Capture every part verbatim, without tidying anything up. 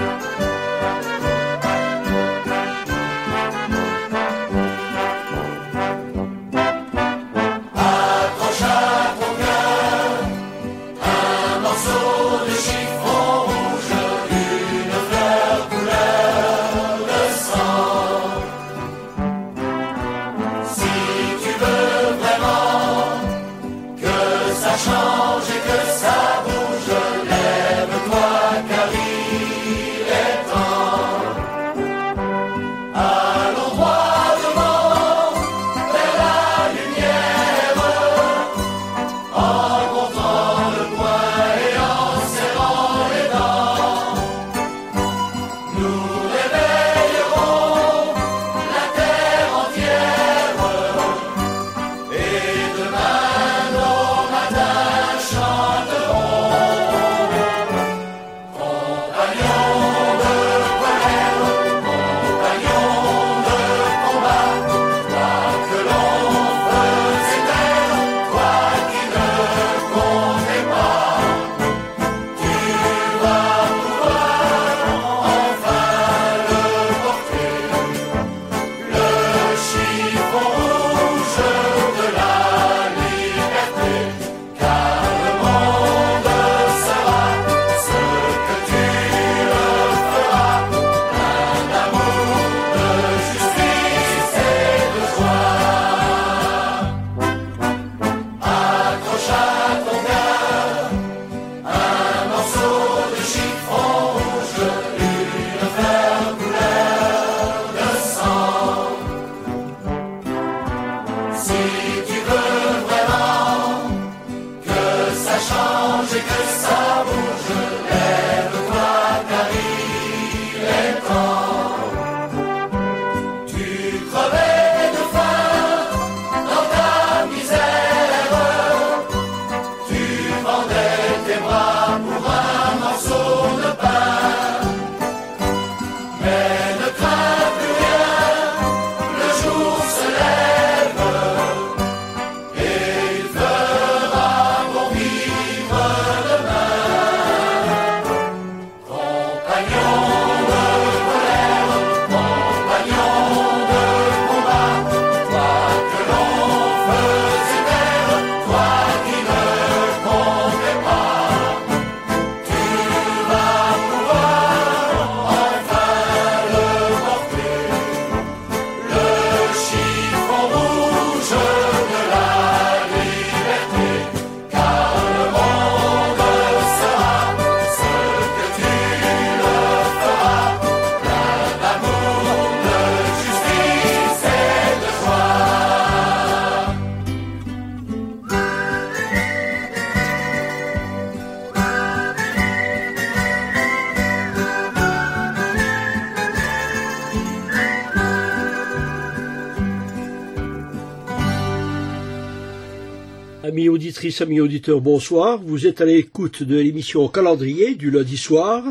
Amis auditrices, amis auditeurs, bonsoir. Vous êtes à l'écoute de l'émission Calendrier du lundi soir.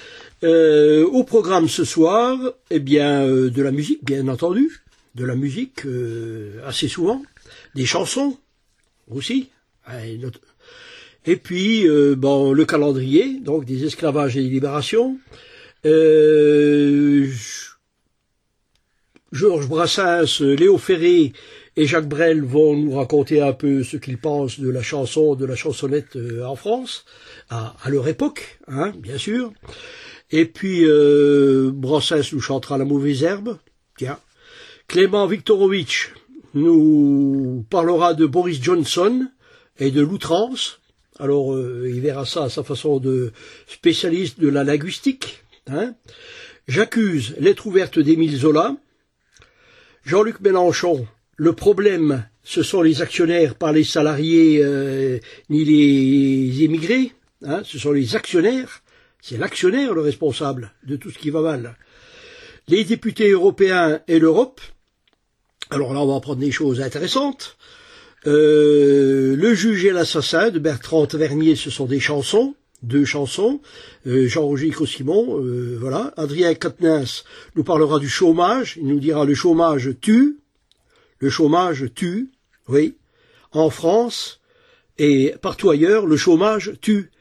Euh, au programme ce soir, eh bien, euh, de la musique, bien entendu, de la musique euh, assez souvent, des chansons aussi, et puis euh, bon, le calendrier, donc des esclavages et des libérations. Euh, Georges Brassens, Léo Ferré et Jacques Brel vont nous raconter un peu ce qu'ils pensent de la chanson, de la chansonnette en France, à, à leur époque, hein, bien sûr. Et puis, euh, Brassens nous chantera La mauvaise herbe, tiens. Clément Viktorovitch nous parlera de Boris Johnson et de l'outrance. Alors, euh, il verra ça à sa façon de spécialiste de la linguistique, hein. J'accuse, lettre ouverte d'Émile Zola. Jean-Luc Mélenchon, le problème, ce sont les actionnaires, pas les salariés euh, ni les émigrés, hein, ce sont les actionnaires, c'est l'actionnaire le responsable de tout ce qui va mal. Les députés européens et l'Europe, alors là on va prendre des choses intéressantes. Euh, le juge et l'assassin de Bertrand Tavernier, ce sont des chansons, deux chansons, euh, Jean-Roger Cossimon, euh, voilà. Adrien Quatennens nous parlera du chômage, il nous dira le chômage tue, le chômage tue, oui, en France et partout ailleurs, le chômage tue.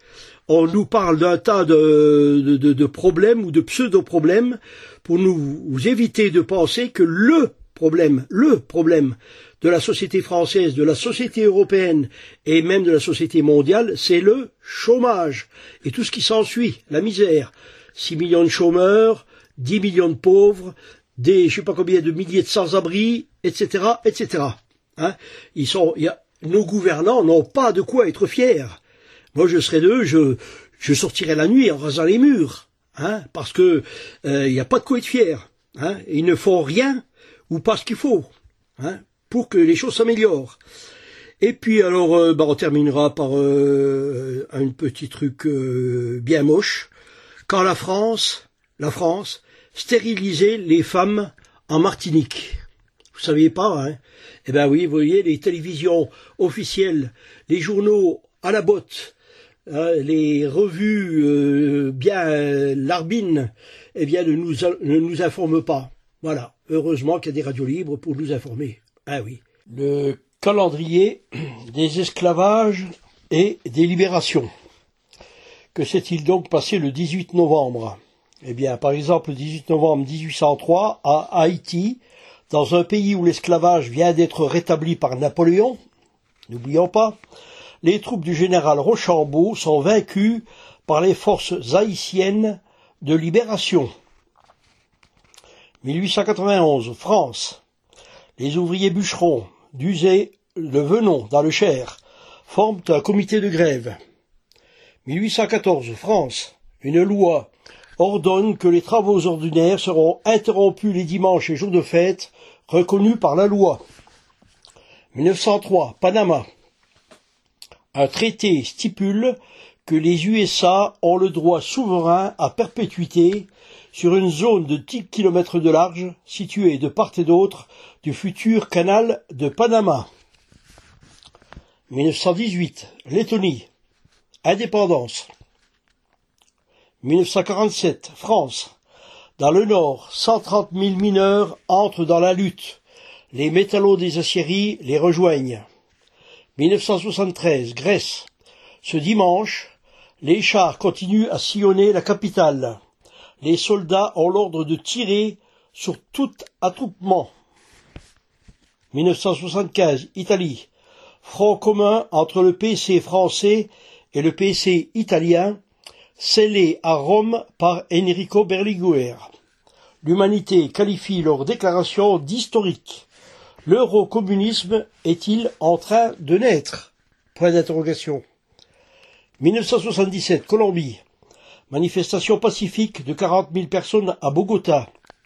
on nous parle d'un tas de, de, de, de problèmes ou de pseudo-problèmes pour nous éviter de penser que le problème, le problème de la société française, de la société européenne et même de la société mondiale, c'est le chômage et tout ce qui s'ensuit, la misère. six millions de chômeurs, dix millions de pauvres, des je sais pas combien de milliers de sans-abri, et cetera, et cetera. Hein, ils sont, y a, nos gouvernants n'ont pas de quoi être fiers. Moi, je serais d'eux, je, je sortirais la nuit en rasant les murs, hein, parce que euh, il n'y a pas de quoi être fier. Hein, ils ne font rien ou pas ce qu'il faut, hein, pour que les choses s'améliorent. Et puis alors, euh, bah, on terminera par euh, un petit truc euh, bien moche. Quand la France, la France, stérilisait les femmes en Martinique. Vous saviez pas, hein? Eh ben oui, vous voyez, les télévisions officielles, les journaux à la botte, hein, les revues euh, bien euh, larbines, eh bien ne nous, ne nous informent pas. Voilà. Heureusement qu'il y a des radios libres pour nous informer. Ah oui. Le calendrier des esclavages et des libérations. Que s'est-il donc passé le dix-huit novembre? Eh bien, par exemple, le dix-huit novembre mille huit cent trois, à Haïti, dans un pays où l'esclavage vient d'être rétabli par Napoléon, n'oublions pas, les troupes du général Rochambeau sont vaincues par les forces haïtiennes de libération. mille huit cent quatre-vingt-onze, France. Les ouvriers bûcherons d'Uzé-le-Venon, dans le Cher, forment un comité de grève. mille huit cent quatorze, France. Une loi ordonne que les travaux ordinaires seront interrompus les dimanches et jours de fête reconnus par la loi. mille neuf cent trois, Panama. Un traité stipule que les U S A ont le droit souverain à perpétuité sur une zone de dix kilomètres de large située de part et d'autre du futur canal de Panama. mille neuf cent dix-huit, Lettonie. Indépendance. mille neuf cent quarante-sept, France. Dans le Nord, cent trente mille mineurs entrent dans la lutte. Les métallos des aciéries les rejoignent. mille neuf cent soixante-treize, Grèce. Ce dimanche, les chars continuent à sillonner la capitale. Les soldats ont l'ordre de tirer sur tout attroupement. mille neuf cent soixante-quinze, Italie. Front commun entre le P C français et le P C italien, scellé à Rome par Enrico Berlinguer. L'humanité qualifie leur déclaration d'historique. L'eurocommunisme est-il en train de naître? Point d'interrogation. mille neuf cent soixante-dix-sept, Colombie. Manifestation pacifique de quarante mille personnes à Bogota.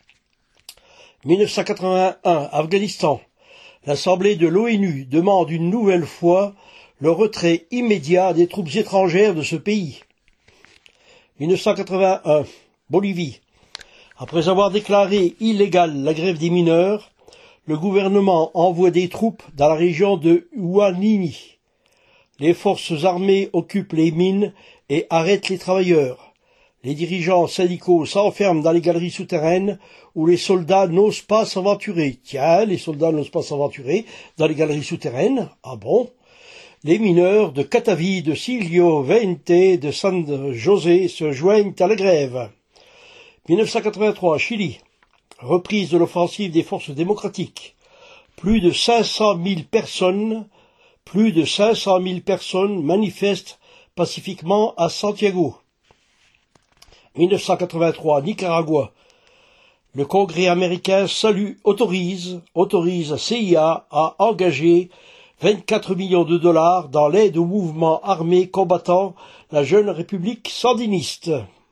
mille neuf cent quatre-vingt-un, Afghanistan. L'Assemblée de l'ONU demande une nouvelle fois le retrait immédiat des troupes étrangères de ce pays. mille neuf cent quatre-vingt-un, Bolivie. Après avoir déclaré illégale la grève des mineurs, le gouvernement envoie des troupes dans la région de Huanini. Les forces armées occupent les mines et arrêtent les travailleurs. Les dirigeants syndicaux s'enferment dans les galeries souterraines où les soldats n'osent pas s'aventurer. Tiens, les soldats n'osent pas s'aventurer dans les galeries souterraines. Ah bon? Les mineurs de Catavi, de Silio Vente, de San José se joignent à la grève. mille neuf cent quatre-vingt-trois, Chili. Reprise de l'offensive des forces démocratiques. Plus de cinq cent mille personnes, plus de cinq cent mille personnes manifestent pacifiquement à Santiago. mille neuf cent quatre-vingt-trois, Nicaragua. Le Congrès américain salue, autorise, autorise C I A à engager vingt-quatre millions de dollars dans l'aide au mouvement armé combattant la jeune république sandiniste.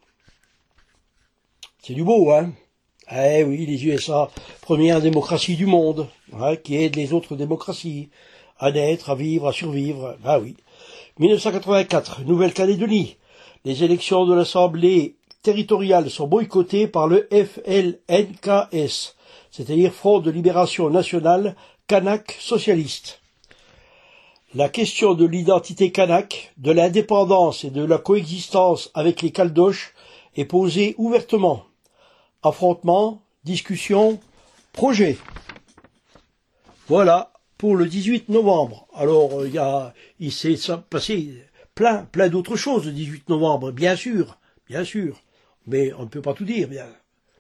C'est du beau, hein? Eh oui, les U S A, première démocratie du monde, hein, qui aide les autres démocraties à naître, à vivre, à survivre. Ben oui. mille neuf cent quatre-vingt-quatre, Nouvelle-Calédonie. Les élections de l'Assemblée territoriale sont boycottées par le F L N K S, c'est-à-dire Front de Libération Nationale Kanak Socialiste. La question de l'identité kanak, de l'indépendance et de la coexistence avec les Caldoches est posée ouvertement. Affrontement, discussion, projet. Voilà pour le dix-huit novembre. Alors, il y a, il s'est passé plein, plein d'autres choses le dix-huit novembre, bien sûr, bien sûr. Mais on ne peut pas tout dire, bien.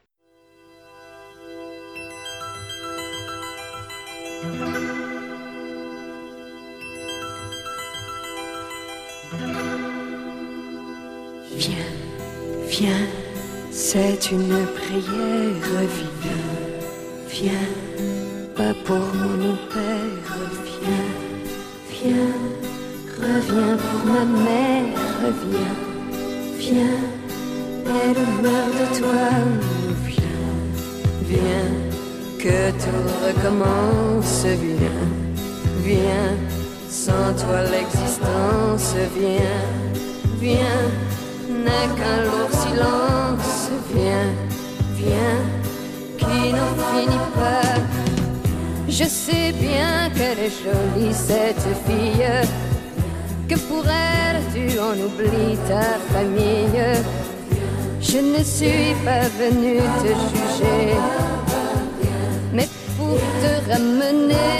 Viens, viens, c'est une prière, viens, viens, pas pour moi mon père, viens, viens, reviens pour ma mère, viens, viens, elle meurt de toi, viens, viens, que tout recommence, viens, viens, sans toi l'existence, viens, viens, n'est qu'un lourd silence, viens, viens, qui n'en finit pas. Je sais bien qu'elle est jolie cette fille, que pour elle tu en oublies ta famille. Je ne suis pas venue te juger, mais pour te ramener.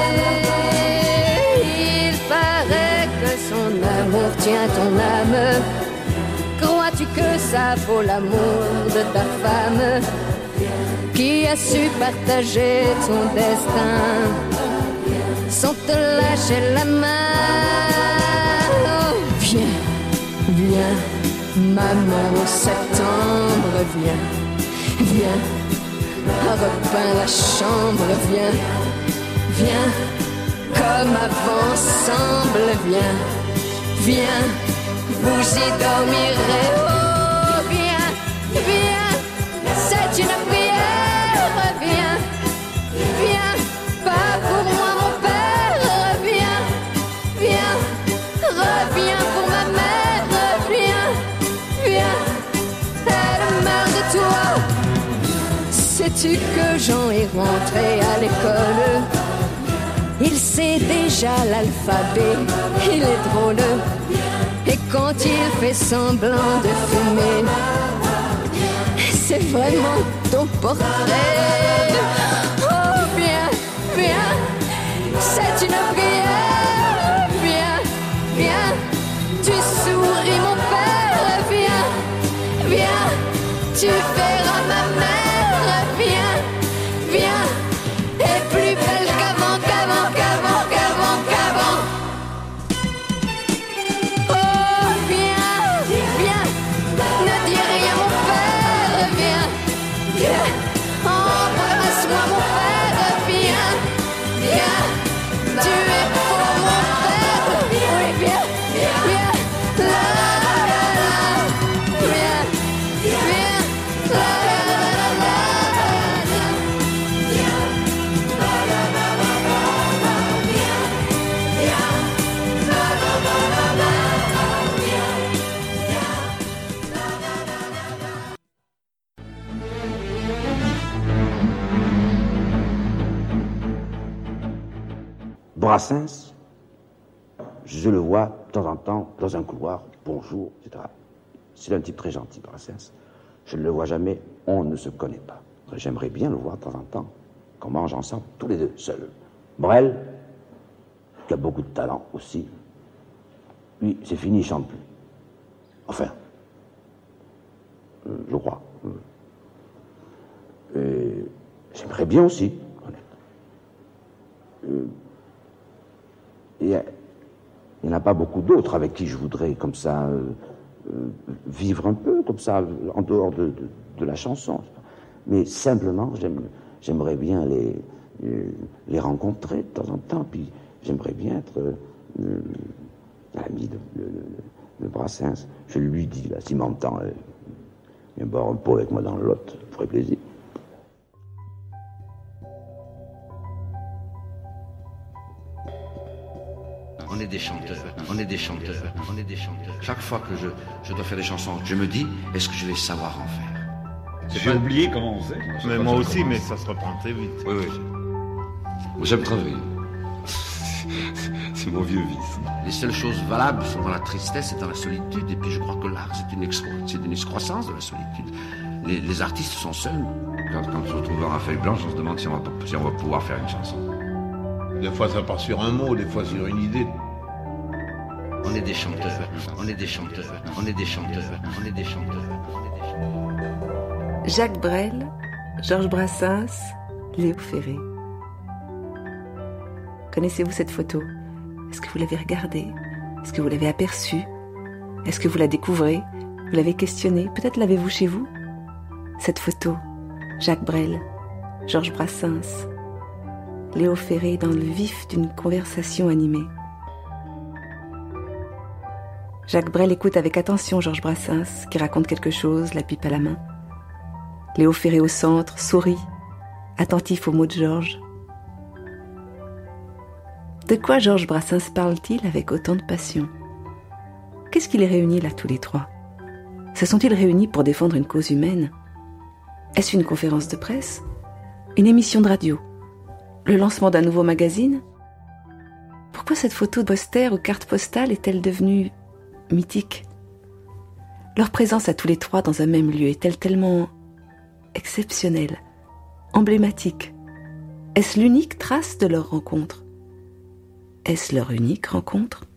Il paraît que son amour tient ton âme. Crois-tu que ça vaut l'amour de ta femme, qui a su partager ton destin sans te lâcher la main? Oh, viens, viens, maman au septembre, viens, viens, repeins la chambre, viens, viens, comme avant ensemble, viens, viens, vous y dormirez. Oh, viens, viens, c'est une prière, viens, viens, pas pour moi mon père, viens, viens, reviens pour ma mère, viens, viens, elle meurt de toi. Sais-tu que Jean est rentré à l'école? Il sait déjà l'alphabet, il est drôle. Et quand il fait semblant de fumer, c'est vraiment ton portrait. Oh, viens, viens, c'est une prière. Viens, viens, tu souris mon père. Viens, viens, tu verras ma mère. Viens, viens, et plus belle qu'avant, qu'avant, qu'avant, qu'avant, qu'avant. Oh, viens, viens, ne dis rien mon père. Viens, viens, embrasse-moi mon père. Viens, viens, tu es pour mon père. Oui, viens, viens, la la la, viens, viens, la la la la. Brassens, je le vois de temps en temps dans un couloir, bonjour, et cetera. C'est un type très gentil, Brassens. Je ne le vois jamais, on ne se connaît pas. J'aimerais bien le voir de temps en temps, qu'on mange ensemble, tous les deux, seuls. Brel, qui a beaucoup de talent aussi, lui, c'est fini, il ne chante plus. Enfin, euh, je crois. Et j'aimerais bien aussi, honnête. Euh, Et il n'y en a pas beaucoup d'autres avec qui je voudrais, comme ça, euh, euh, vivre un peu, comme ça, en dehors de, de, de la chanson. Mais simplement, j'aime, j'aimerais bien les, euh, les rencontrer de temps en temps, puis j'aimerais bien être euh, l'ami de, de, de Brassens. Je lui dis, là, s'il m'entend, euh, viens boire un pot avec moi dans le Lot, ça ferait plaisir. On est des chanteurs, on est des chanteurs, on est des chanteurs. Chaque fois que je, je dois faire des chansons, je me dis, est-ce que je vais savoir en faire? J'ai oublié comment on fait. Mais moi aussi, mais ça se reprend très vite. Oui, oui. Moi, j'aime travailler. C'est mon vieux vice. Les seules choses valables sont dans la tristesse et dans la solitude. Et puis je crois que l'art, c'est une, excro- c'est une excroissance de la solitude. Les, les artistes sont seuls. Quand, quand on se retrouve dans la feuille blanche, on se demande si on, va, si on va pouvoir faire une chanson. Des fois, ça part sur un mot, des fois sur une idée. On est des chanteurs, on est des chanteurs, on est des chanteurs, on est des chanteurs, on est des chanteurs. Jacques Brel, Georges Brassens, Léo Ferré. Connaissez-vous cette photo? Est-ce que vous l'avez regardée? Est-ce que vous l'avez aperçue? Est-ce que vous la découvrez? Vous l'avez questionnée? Peut-être l'avez-vous chez vous? Cette photo, Jacques Brel, Georges Brassens, Léo Ferré dans le vif d'une conversation animée. Jacques Brel écoute avec attention Georges Brassens, qui raconte quelque chose, la pipe à la main. Léo Ferré au centre, sourit, attentif aux mots de Georges. De quoi Georges Brassens parle-t-il avec autant de passion? Qu'est-ce qui les réunit là tous les trois? Se sont-ils réunis pour défendre une cause humaine? Est-ce une conférence de presse? Une émission de radio? Le lancement d'un nouveau magazine? Pourquoi cette photo de poster ou carte postale est-elle devenue mythique? Leur présence à tous les trois dans un même lieu est-elle tellement exceptionnelle, emblématique? Est-ce l'unique trace de leur rencontre? Est-ce leur unique rencontre?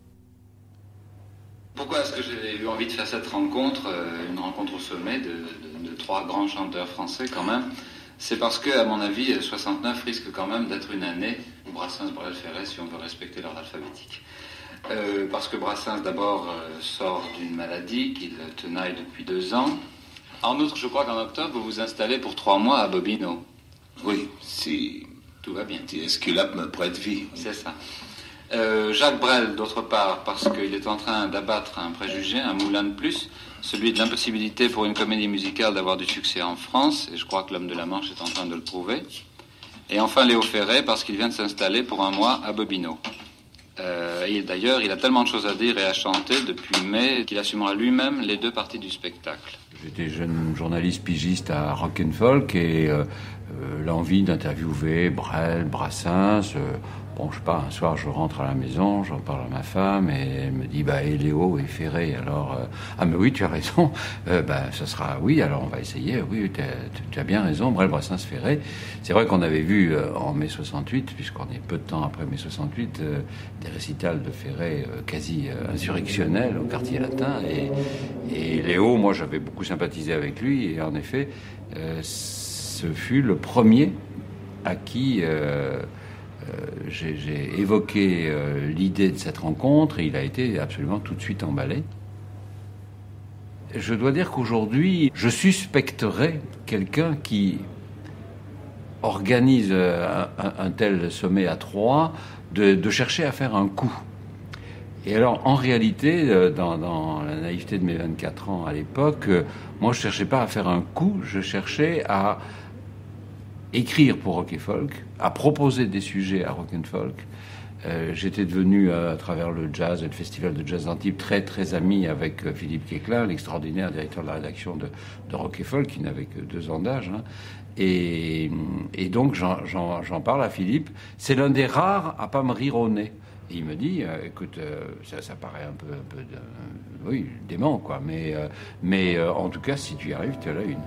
Pourquoi est-ce que j'ai eu envie de faire cette rencontre, euh, une rencontre au sommet de, de, de trois grands chanteurs français quand même? C'est parce que, à mon avis, soixante-neuf risque quand même d'être une année où Brassens, Brel, Ferré, si on veut respecter l'ordre alphabétique. Euh, parce que Brassens, d'abord, euh, sort d'une maladie qu'il tenaille depuis deux ans. En outre, je crois qu'en octobre, vous vous installez pour trois mois à Bobino. Oui, si tout va bien. Si Esculape me prête vie. C'est ça. Euh, Jacques Brel, d'autre part, parce qu'il est en train d'abattre un préjugé, un moulin de plus, celui de l'impossibilité pour une comédie musicale d'avoir du succès en France, et je crois que l'homme de la Manche est en train de le prouver. Et enfin Léo Ferré, parce qu'il vient de s'installer pour un mois à Bobino. Euh, et d'ailleurs, il a tellement de choses à dire et à chanter depuis mai qu'il assumera lui-même les deux parties du spectacle. J'étais jeune journaliste pigiste à Rock and Folk et euh, euh, l'envie d'interviewer Brel, Brassens. Euh, bon, je sais pas, un soir je rentre à la maison, j'en parle à ma femme et elle me dit bah et Léo et Ferré. Alors euh, ah mais oui, tu as raison. Euh, bah ça sera oui. Alors on va essayer. Oui, tu as bien raison. Brel, Brassens, Ferré. C'est vrai qu'on avait vu euh, en mai soixante-huit, puisqu'on est peu de temps après mai soixante-huit, euh, des récitals de Ferré euh, quasi euh, insurrectionnels au Quartier Latin et, et Léo, moi j'avais beaucoup sympathisé avec lui et en effet, euh, ce fut le premier à qui euh, euh, j'ai, j'ai évoqué euh, l'idée de cette rencontre et il a été absolument tout de suite emballé. Je dois dire qu'aujourd'hui, je suspecterais quelqu'un qui organise un, un, un tel sommet à trois de, de chercher à faire un coup. Et alors, en réalité, dans, dans la naïveté de mes vingt-quatre ans à l'époque, moi, je cherchais pas à faire un coup, je cherchais à écrire pour Rock and Folk, à proposer des sujets à Rock and Folk. Euh, j'étais devenu, euh, à travers le jazz et le festival de jazz d'Antibes, très très ami avec euh, Philippe Quéclin, l'extraordinaire directeur de la rédaction de, de Rock and Folk, qui n'avait que deux ans d'âge. Hein. Et, et donc, j'en, j'en, j'en parle à Philippe. C'est l'un des rares à pas me rire au nez. Et il me dit, euh, écoute, euh, ça, ça paraît un peu, un peu de, euh, oui, dément, quoi. Mais, euh, mais euh, en tout cas, si tu y arrives, tu as la une.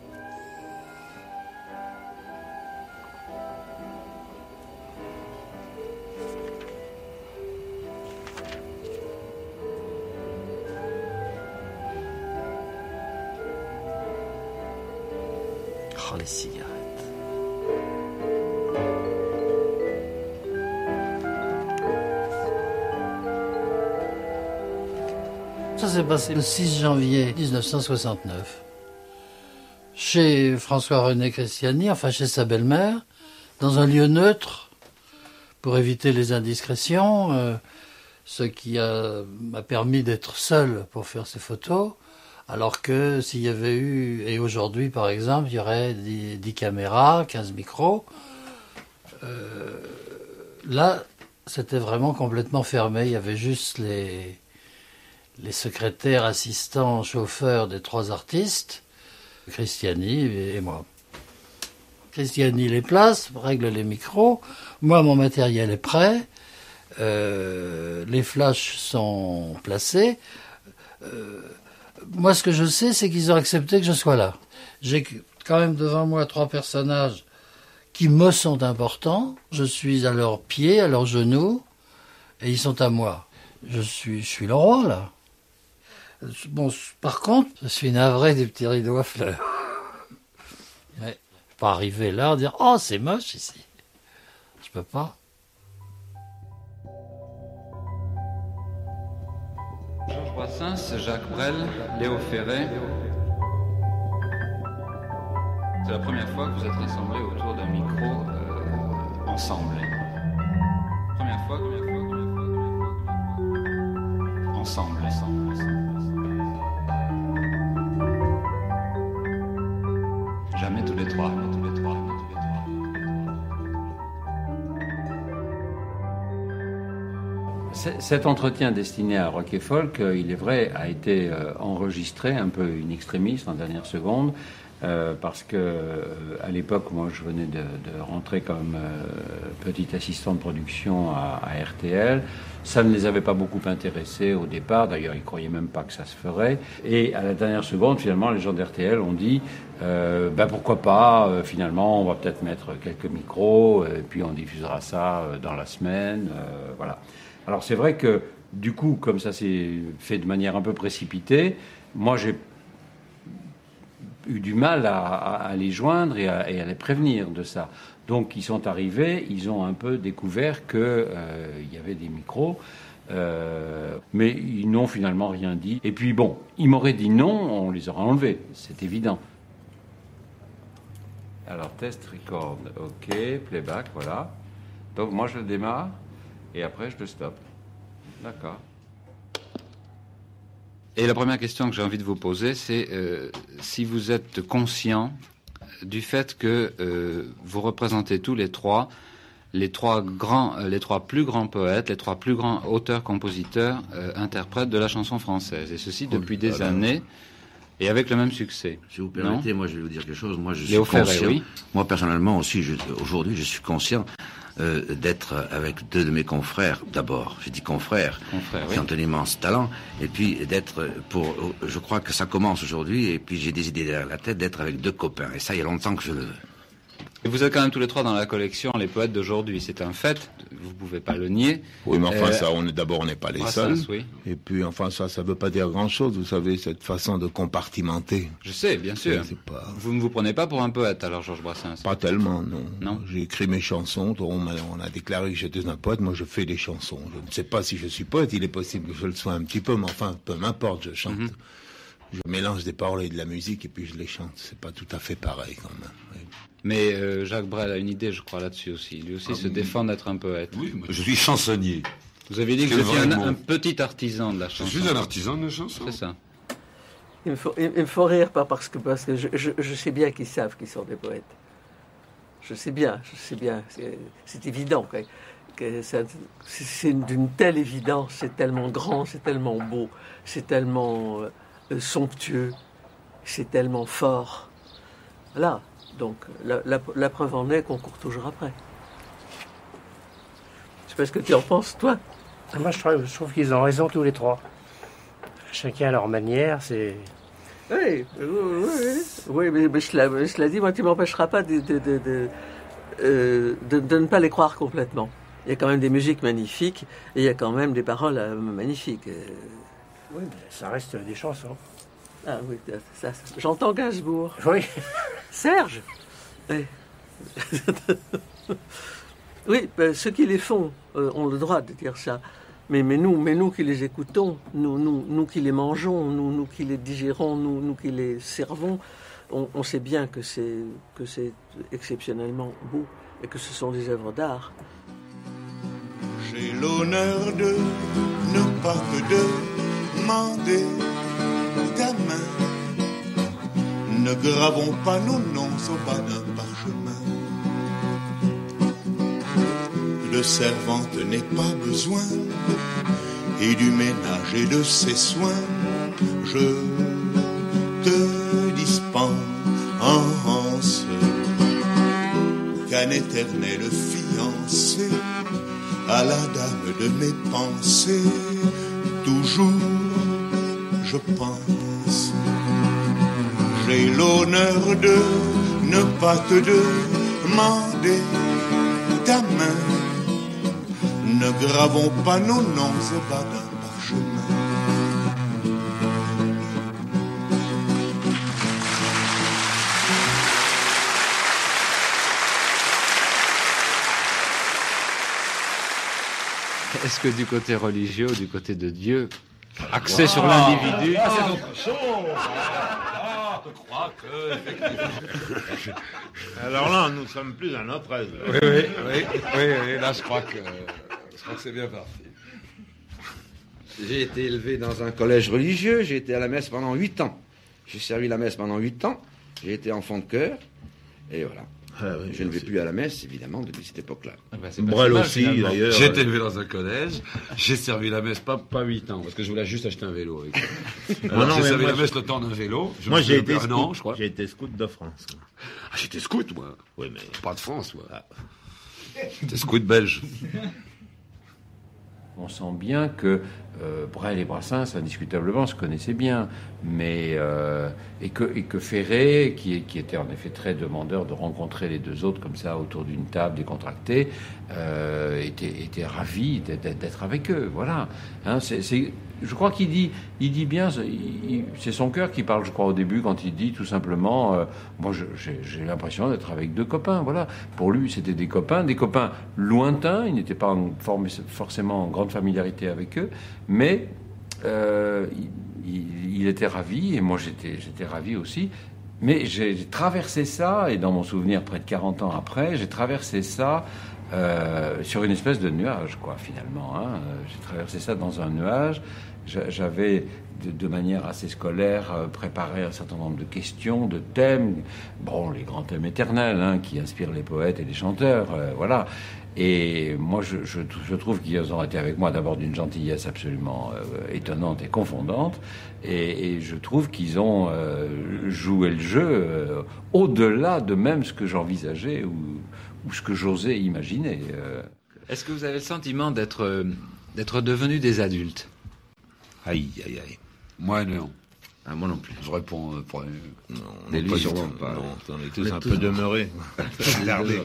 Oh, les cigarettes. Ça s'est passé le six janvier dix-neuf cent soixante-neuf. Chez François-René Cristiani, enfin chez sa belle-mère, dans un lieu neutre, pour éviter les indiscrétions, euh, ce qui a, m'a permis d'être seul pour faire ces photos, alors que s'il y avait eu, et aujourd'hui par exemple, il y aurait dix, dix caméras, quinze micros, euh, là, c'était vraiment complètement fermé, il y avait juste les... les secrétaires, assistants, chauffeurs des trois artistes, Cristiani et moi. Cristiani les place, règle les micros, moi mon matériel est prêt, euh, les flashs sont placés. Euh, moi ce que je sais, c'est qu'ils ont accepté que je sois là. J'ai quand même devant moi trois personnages qui me sont importants, je suis à leurs pieds, à leurs genoux, et ils sont à moi. Je suis, je suis le roi, là. Bon, par contre, je suis navré des petits rideaux à fleurs. Ouais. Je peux pas arriver là et dire « Oh, c'est moche ici ». Je peux pas. Georges Brassens, Jacques Brel, Léo Ferré. C'est la première fois que vous êtes rassemblés autour d'un micro euh, ensemble. Première fois, première fois, première fois, première fois, ensemble, ensemble, ensemble. Jamais tous les trois, mais tous les trois, mais tous les trois. C- Cet entretien destiné à Rock et Folk, euh, il est vrai, a été euh, enregistré un peu in extremis en dernière seconde. Euh, parce que euh, à l'époque, moi, je venais de, de rentrer comme euh, petit assistant de production à, à R T L. Ça ne les avait pas beaucoup intéressés au départ. D'ailleurs, ils croyaient même pas que ça se ferait. Et à la dernière seconde, finalement, les gens d'R T L ont dit euh, ben pourquoi pas. Euh, finalement, on va peut-être mettre quelques micros et puis on diffusera ça euh, dans la semaine. Euh, voilà. Alors c'est vrai que du coup, comme ça s'est fait de manière un peu précipitée, moi j'ai eu du mal à, à, à les joindre et à, et à les prévenir de ça. Donc ils sont arrivés, ils ont un peu découvert qu'il euh, y avait des micros, euh, mais ils n'ont finalement rien dit. Et puis bon, ils m'auraient dit non, on les aurait enlevés, c'est évident. Alors test record, ok, playback, voilà. Donc moi je le démarre et après je le stoppe. D'accord. Et la première question que j'ai envie de vous poser, c'est euh, si vous êtes conscient du fait que euh, vous représentez tous les trois les trois grands, euh, les trois plus grands poètes, les trois plus grands auteurs-compositeurs, euh, interprètes de la chanson française, et ceci depuis des voilà. années et avec le même succès. Si vous permettez, moi je vais vous dire quelque chose. Moi je suis Léo Ferré, conscient. oui. Moi personnellement aussi, je, aujourd'hui, je suis conscient euh, d'être avec deux de mes confrères. D'abord, j'ai dit confrères, Confrères, qui oui. ont un immense talent, et puis d'être pour. Je crois que ça commence aujourd'hui, et puis j'ai des idées derrière la tête d'être avec deux copains. Et ça, il y a longtemps que je le veux. Et vous êtes quand même tous les trois dans la collection les poètes d'aujourd'hui, c'est un fait, vous pouvez pas le nier. Oui, mais enfin, Euh, ça, on est, d'abord, on n'est pas les Brassens, seuls. oui. Et puis, enfin, ça, ça veut pas dire grand-chose, vous savez, cette façon de compartimenter. Je sais, bien sûr. C'est pas... Vous ne vous prenez pas pour un poète, alors, Georges Brassens? Pas tellement, non. Non. J'ai écrit mes chansons, on m'a, on a déclaré que j'étais un poète, moi je fais des chansons. Je ne sais pas si je suis poète, il est possible que je le sois un petit peu, mais enfin, peu m'importe, je chante. Mm-hmm. Je mélange des paroles et de la musique, et puis je les chante. C'est pas tout à fait pareil, quand même. Oui. Mais euh, Jacques Brel a une idée, je crois, là-dessus aussi. Lui aussi ah, se oui. défend d'être un poète. Oui, je suis chansonnier. Vous avez dit que vous étiez un, un petit artisan de la chanson. Je suis un artisan de la chanson. C'est ça. Il me faut, il, il me faut rire, pas parce que, parce que je, je, je sais bien qu'ils savent qu'ils sont des poètes. Je sais bien, je sais bien. C'est, c'est évident. Que, que ça, c'est, c'est d'une telle évidence, c'est tellement grand, c'est tellement beau, c'est tellement euh, somptueux, c'est tellement fort. Voilà. Donc, la, la, la preuve en est qu'on court toujours après. Je sais pas ce que tu en penses, toi. Moi, je trouve, je trouve qu'ils ont raison tous les trois. Chacun à leur manière, c'est... Oui, oui, oui, oui mais, mais je, l'ai, je l'ai dit, moi, tu ne m'empêcheras pas de, de, de, de, euh, de, de ne pas les croire complètement. Il y a quand même des musiques magnifiques, et il y a quand même des paroles euh, magnifiques. Oui, mais ça reste des chansons. Ah oui, ça, ça, j'entends Gainsbourg. Oui. Serge. Oui, oui ben, ceux qui les font euh, ont le droit de dire ça. Mais, mais, nous, mais nous qui les écoutons, nous, nous, nous qui les mangeons, nous, nous qui les digérons, nous, nous qui les servons, on, on sait bien que c'est, que c'est exceptionnellement beau et que ce sont des œuvres d'art. J'ai l'honneur de ne pas te demander ta main. Ne gravons pas nos noms au bas d'un parchemin. De servante n'est pas besoin, et du ménage et de ses soins, je te dispense qu'un éternel fiancé à la dame de mes pensées, toujours je pense. J'ai l'honneur de ne pas te demander ta main. Ne gravons pas nos noms au bas d'un parchemin. Est-ce que du côté religieux ou du côté de Dieu, axé sur l'individu... Ah, c'est autre chose. Ah, je crois que... Alors là, nous sommes plus à notre aise. Oui, oui, oui, oui, oui, là, je crois que, je crois que c'est bien parti. J'ai été élevé dans un collège religieux, j'ai été à la messe pendant huit ans. J'ai servi la messe pendant huit ans, j'ai été enfant de chœur, et voilà. Ah oui, je ne vais plus à la messe, évidemment, depuis cette époque-là. Ah bah, Brel aussi, d'ailleurs. J'ai été élevé dans un collège, j'ai servi la messe pas, pas huit ans, parce que je voulais juste acheter un vélo. Avec Alors, non, j'ai servi la messe je... le temps d'un vélo. Je moi, j'ai été, scout, an, je crois. J'ai été scout de France. Ah, j'étais scout, moi. Oui, mais... Pas de France, moi. Ah. J'étais scout belge. On sent bien que euh, Brel et Brassens, indiscutablement, se connaissaient bien, mais euh, et, que, et que Ferré, qui, qui était en effet très demandeur de rencontrer les deux autres comme ça autour d'une table décontractée, euh, était, était ravi d'être, d'être avec eux. Voilà. Hein, c'est, c'est, je crois qu'il dit, il dit bien, il, c'est son cœur qui parle, je crois, au début, quand il dit tout simplement, euh, moi, je, j'ai, j'ai l'impression d'être avec deux copains. Voilà. Pour lui, c'était des copains, des copains lointains. Il n'était pas en, forcément en grande familiarité avec eux, mais euh, il, il, il était ravi, et moi, j'étais, j'étais ravi aussi. Mais j'ai, j'ai traversé ça, et dans mon souvenir, près de quarante ans après, j'ai traversé ça euh, sur une espèce de nuage, quoi, finalement. Hein. J'ai traversé ça dans un nuage. J'avais, de, de manière assez scolaire, euh, préparé un certain nombre de questions, de thèmes, bon, les grands thèmes éternels, hein, qui inspirent les poètes et les chanteurs, euh, voilà. Et moi, je, je, je trouve qu'ils ont été avec moi d'abord d'une gentillesse absolument euh, étonnante et confondante, et, et je trouve qu'ils ont euh, joué le jeu euh, au-delà de même ce que j'envisageais ou, ou ce que j'osais imaginer. Euh. Est-ce que vous avez le sentiment d'être, euh, d'être devenus des adultes ? Aïe, aïe, aïe. Moi, non. Ah, moi non plus. Je réponds euh, pour... Non, on n'est sûrement pas. Non, on est tous on est un tous peu demeurés. Regardez.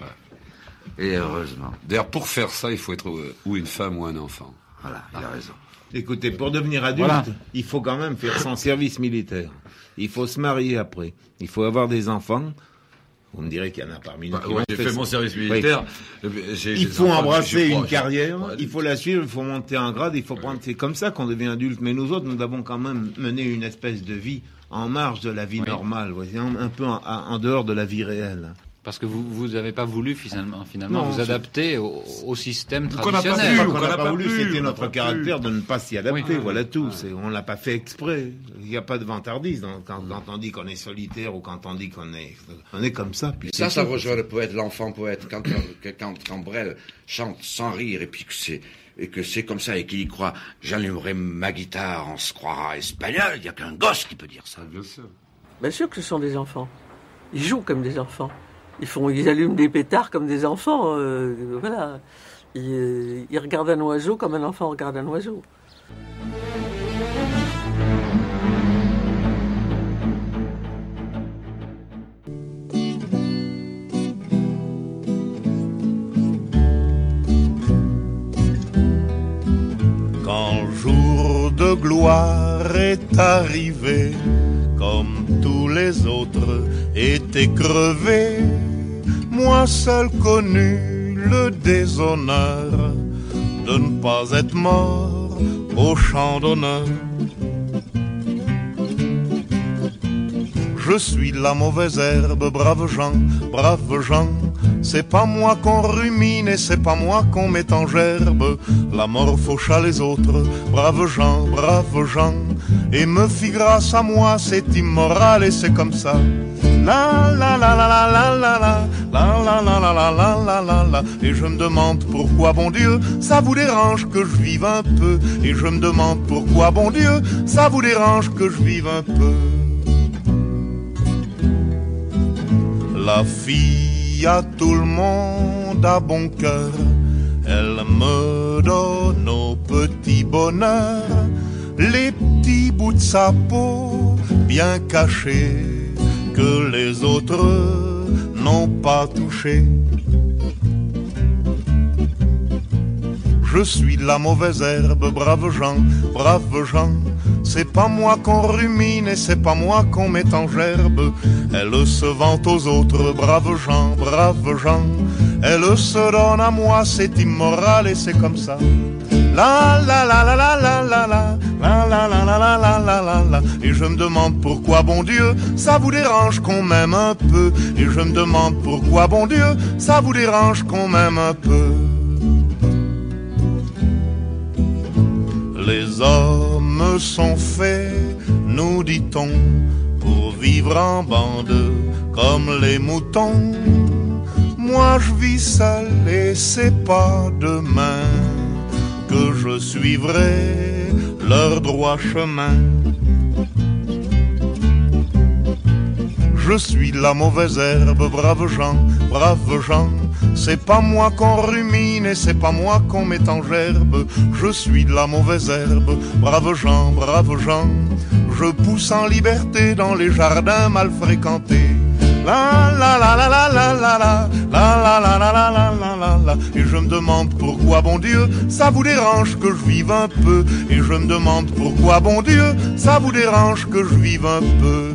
Et heureusement. D'ailleurs, pour faire ça, il faut être ou une femme ou un enfant. Voilà, il a raison. Écoutez, pour devenir adulte, voilà. Il faut quand même faire son service militaire. Il faut se marier après. Il faut avoir des enfants. Vous me direz qu'il y en a parmi nous. Bah, ouais, j'ai fait mon service militaire. Oui. J'ai, il faut embrasser une carrière, ouais. Il faut la suivre, il faut monter en grade, il faut prendre. C'est comme ça qu'on devient adulte. Mais nous autres, nous avons quand même mené une espèce de vie en marge de la vie oui. normale, un, un peu en, en dehors de la vie réelle. Parce que vous vous avez pas voulu finalement finalement non, vous adapter au, au système traditionnel. On n'a pas, pas, pas voulu, c'était notre caractère de ne pas s'y adapter. Oui, voilà oui, tout. Oui. C'est, on l'a pas fait exprès. Il n'y a pas de vantardise dans, quand, quand on dit qu'on est solitaire ou quand on dit qu'on est on est comme ça. Puis ça, ça rejoint le poète, l'enfant poète. Quand quand quand Brel chante sans rire et puis que c'est et que c'est comme ça et qu'il y croit, j'allumerai ma guitare, on se croira espagnol. Il n'y a qu'un gosse qui peut dire ça. Bien sûr. Bien sûr que ce sont des enfants. Ils jouent comme des enfants. Ils font, ils allument des pétards comme des enfants, euh, voilà. Ils, ils regardent un oiseau comme un enfant regarde un oiseau. Quand le jour de gloire est arrivé, comme tous les autres étaient crevés, moi seul connus le déshonneur de ne pas être mort au champ d'honneur. Je suis la mauvaise herbe, braves gens, braves gens. C'est pas moi qu'on rumine et c'est pas moi qu'on met en gerbe. La mort faucha les autres, braves gens, braves gens. Et me fit grâce à moi, c'est immoral et c'est comme ça. La la la la la la la la la la la la la la la la la. Et je me demande pourquoi, bon Dieu, ça vous dérange que je vive un peu. Et je me demande pourquoi, bon Dieu, ça vous dérange que je vive un peu. La fille à tout le monde a bon cœur, elle me donne au petit bonheur les petits bouts de sa peau bien cachés que les autres n'ont pas touchés. Je suis de la mauvaise herbe, braves gens, braves gens. C'est pas moi qu'on rumine et c'est pas moi qu'on met en gerbe. Elle se vante aux autres, braves gens, braves gens. Elle se donne à moi, c'est immoral et c'est comme ça. La la la la la la la la la la la la la la la la la. Et je me demande pourquoi, bon Dieu, ça vous dérange qu'on m'aime un peu. Et je me demande pourquoi, bon Dieu, ça vous dérange qu'on m'aime un peu. Les hommes sont faits, nous dit-on, pour vivre en bande comme les moutons. Moi je vis seul et c'est pas demain que je suivrai leur droit chemin. Je suis la mauvaise herbe, braves gens, braves gens. C'est pas moi qu'on rumine et c'est pas moi qu'on met en gerbe. Je suis de la mauvaise herbe, braves gens, braves gens. Je pousse en liberté dans les jardins mal fréquentés. La la la la la la la la la la la la la la la la la. Et je me demande pourquoi, bon Dieu, ça vous dérange que je vive un peu. Et je me demande pourquoi, bon Dieu, ça vous dérange que je vive un peu.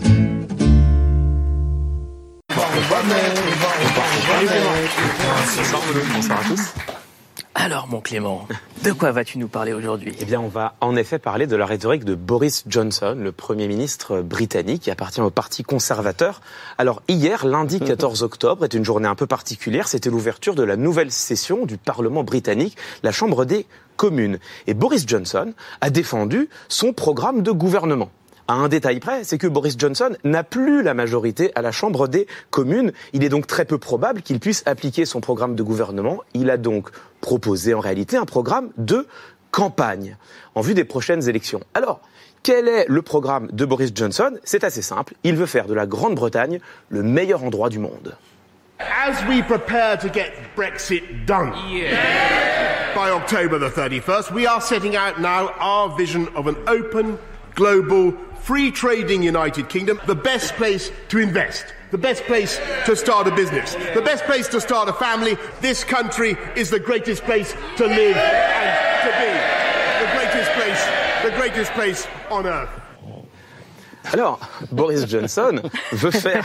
Bonsoir à tous. Alors, mon Clément, de quoi vas-tu nous parler aujourd'hui ? Eh bien, on va en effet parler de la rhétorique de Boris Johnson, le Premier ministre britannique qui appartient au Parti conservateur. Alors, hier, lundi quatorze octobre, est une journée un peu particulière. C'était l'ouverture de la nouvelle session du Parlement britannique, la Chambre des communes. Et Boris Johnson a défendu son programme de gouvernement. À un détail près, c'est que Boris Johnson n'a plus la majorité à la Chambre des communes. Il est donc très peu probable qu'il puisse appliquer son programme de gouvernement. Il a donc proposé en réalité un programme de campagne en vue des prochaines élections. Alors, quel est le programme de Boris Johnson ? C'est assez simple. Il veut faire de la Grande-Bretagne le meilleur endroit du monde. As we prepare to get Brexit done yeah. by October the thirty-first, we are setting out now our vision of an open, global, free trading United Kingdom, the best place to invest, the best place to start a business, the best place to start a family. This country is the greatest place to live and to be, the greatest place, the greatest place on earth. Alors, Boris Johnson veut faire...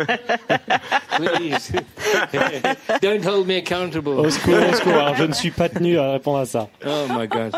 Please. Don't hold me accountable. Au secours, au secours, alors je ne suis pas tenu à répondre à ça. Oh my God.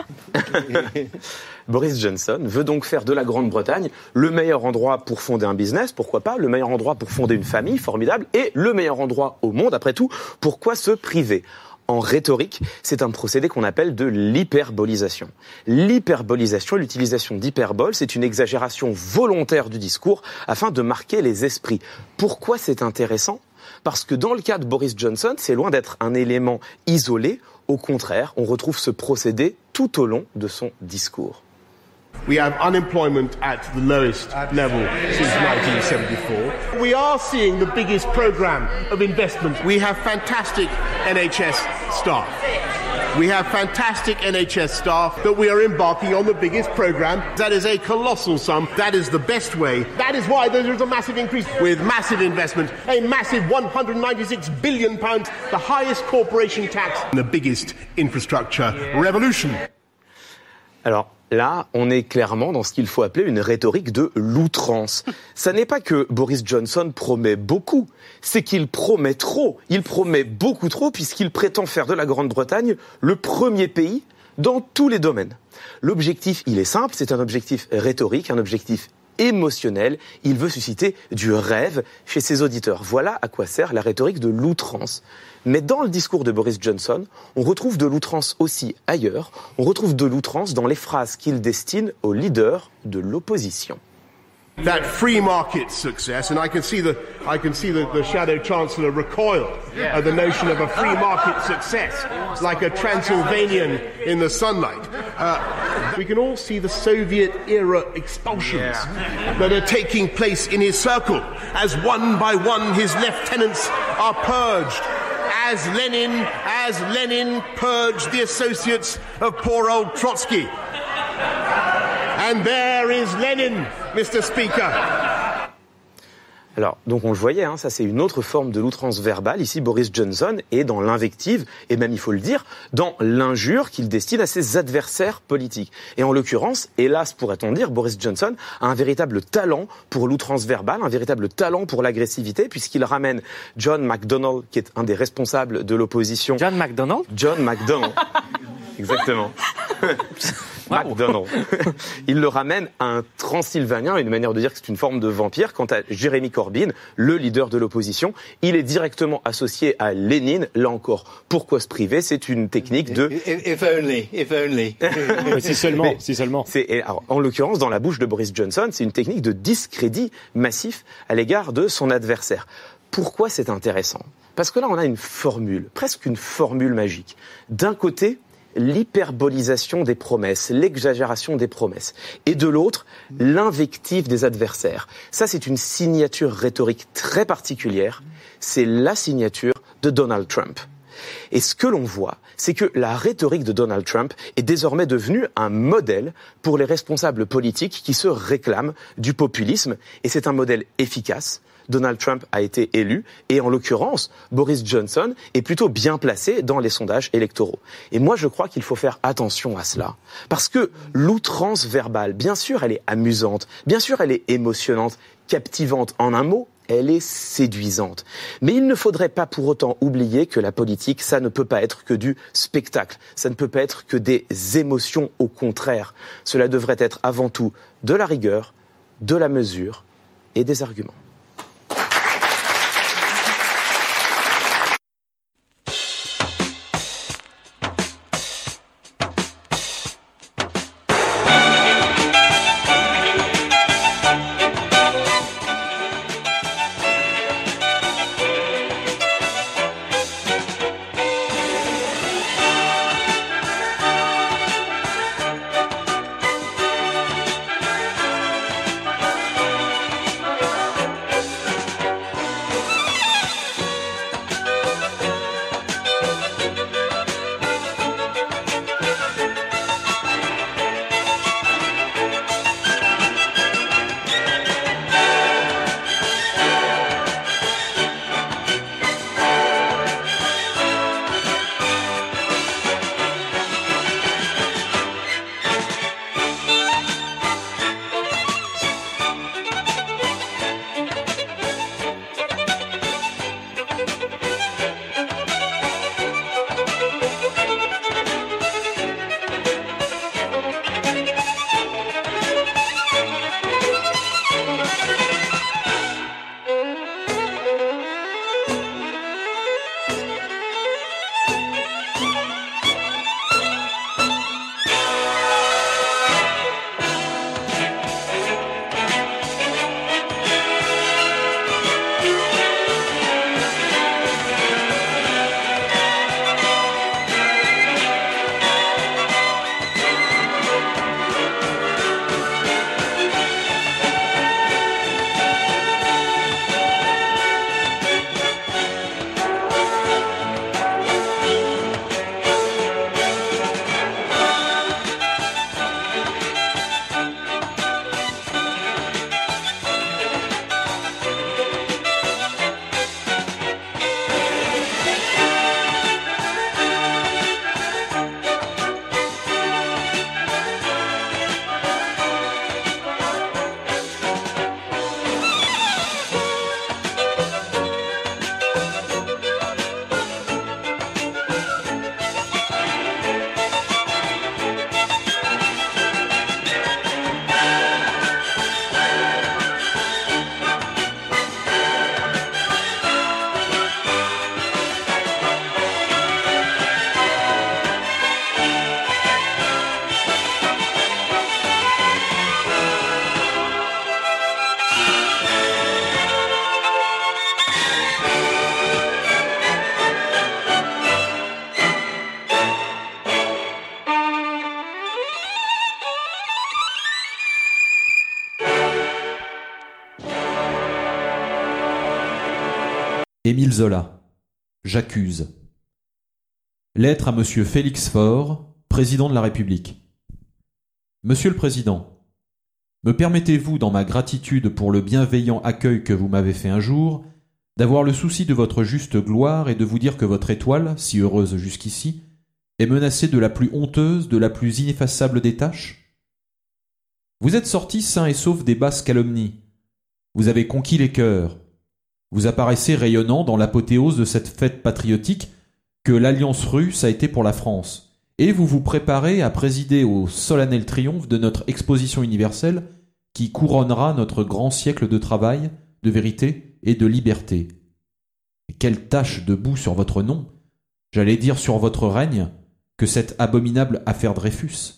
Boris Johnson veut donc faire de la Grande-Bretagne le meilleur endroit pour fonder un business, pourquoi pas, le meilleur endroit pour fonder une famille, formidable, et le meilleur endroit au monde, après tout, pourquoi se priver ? En rhétorique, c'est un procédé qu'on appelle de l'hyperbolisation. L'hyperbolisation, l'utilisation d'hyperbole, c'est une exagération volontaire du discours afin de marquer les esprits. Pourquoi c'est intéressant ? Parce que dans le cas de Boris Johnson, c'est loin d'être un élément isolé. Au contraire, on retrouve ce procédé tout au long de son discours. We have unemployment at the lowest level since nineteen seventy-four. We are seeing the biggest program of investment. We have fantastic N H S staff. We have fantastic N H S staff that we are embarking on the biggest program. That is a colossal sum. That is the best way. That is why there is a massive increase with massive investment, a massive one hundred ninety-six billion pounds, the highest corporation tax, and the biggest infrastructure revolution. Alors, là, on est clairement dans ce qu'il faut appeler une rhétorique de l'outrance. Ça n'est pas que Boris Johnson promet beaucoup, c'est qu'il promet trop. Il promet beaucoup trop puisqu'il prétend faire de la Grande-Bretagne le premier pays dans tous les domaines. L'objectif, il est simple, c'est un objectif rhétorique, un objectif émotionnel. Il veut susciter du rêve chez ses auditeurs. Voilà à quoi sert la rhétorique de l'outrance. Mais dans le discours de Boris Johnson, on retrouve de l'outrance aussi ailleurs. On retrouve de l'outrance dans les phrases qu'il destine aux leaders de l'opposition. That free market success, and I can see the I can see the, the Shadow Chancellor recoil at the notion of a free market success, like a Transylvanian in the sunlight. Uh, we can all see the Soviet-era expulsions that are taking place in his circle, as one by one his lieutenants are purged. As Lenin, as Lenin purged the associates of poor old Trotsky. And there is Lenin, Mister Speaker. Alors, donc on le voyait, hein, ça c'est une autre forme de l'outrance verbale. Ici, Boris Johnson est dans l'invective, et même il faut le dire, dans l'injure qu'il destine à ses adversaires politiques. Et en l'occurrence, hélas pourrait-on dire, Boris Johnson a un véritable talent pour l'outrance verbale, un véritable talent pour l'agressivité, puisqu'il ramène John McDonnell, qui est un des responsables de l'opposition. John McDonnell John McDonnell. Exactement. McDonnell. Il le ramène à un Transylvanien, une manière de dire que c'est une forme de vampire. Quant à Jeremy Corbyn, le leader de l'opposition, il est directement associé à Lénine. Là encore, pourquoi se priver? C'est une technique de... If only, if only. si seulement, Mais si seulement. C'est, alors, en l'occurrence, dans la bouche de Boris Johnson, c'est une technique de discrédit massif à l'égard de son adversaire. Pourquoi c'est intéressant? Parce que là, on a une formule, presque une formule magique. D'un côté, l'hyperbolisation des promesses, l'exagération des promesses. Et de l'autre, l'invective des adversaires. Ça, c'est une signature rhétorique très particulière. C'est la signature de Donald Trump. Et ce que l'on voit, c'est que la rhétorique de Donald Trump est désormais devenue un modèle pour les responsables politiques qui se réclament du populisme. Et c'est un modèle efficace. Donald Trump a été élu et en l'occurrence, Boris Johnson est plutôt bien placé dans les sondages électoraux. Et moi, je crois qu'il faut faire attention à cela. Parce que l'outrance verbale, bien sûr, elle est amusante, bien sûr, elle est émotionnante, captivante. En un mot, elle est séduisante. Mais il ne faudrait pas pour autant oublier que la politique, ça ne peut pas être que du spectacle. Ça ne peut pas être que des émotions. Au contraire, cela devrait être avant tout de la rigueur, de la mesure et des arguments. Émile Zola. J'accuse. Lettre à Monsieur Félix Faure, président de la République. Monsieur le Président, Me permettez-vous, dans ma gratitude pour le bienveillant accueil que vous m'avez fait un jour, d'avoir le souci de votre juste gloire et de vous dire que votre étoile, si heureuse jusqu'ici, est menacée de la plus honteuse, de la plus ineffaçable des tâches? Vous êtes sortis sains et saufs des basses calomnies. Vous avez conquis les cœurs. Vous apparaissez rayonnant dans l'apothéose de cette fête patriotique que l'Alliance russe a été pour la France. Et vous vous préparez à présider au solennel triomphe de notre exposition universelle qui couronnera notre grand siècle de travail, de vérité et de liberté. Et quelle tache de boue sur votre nom, j'allais dire sur votre règne, que cette abominable affaire Dreyfus.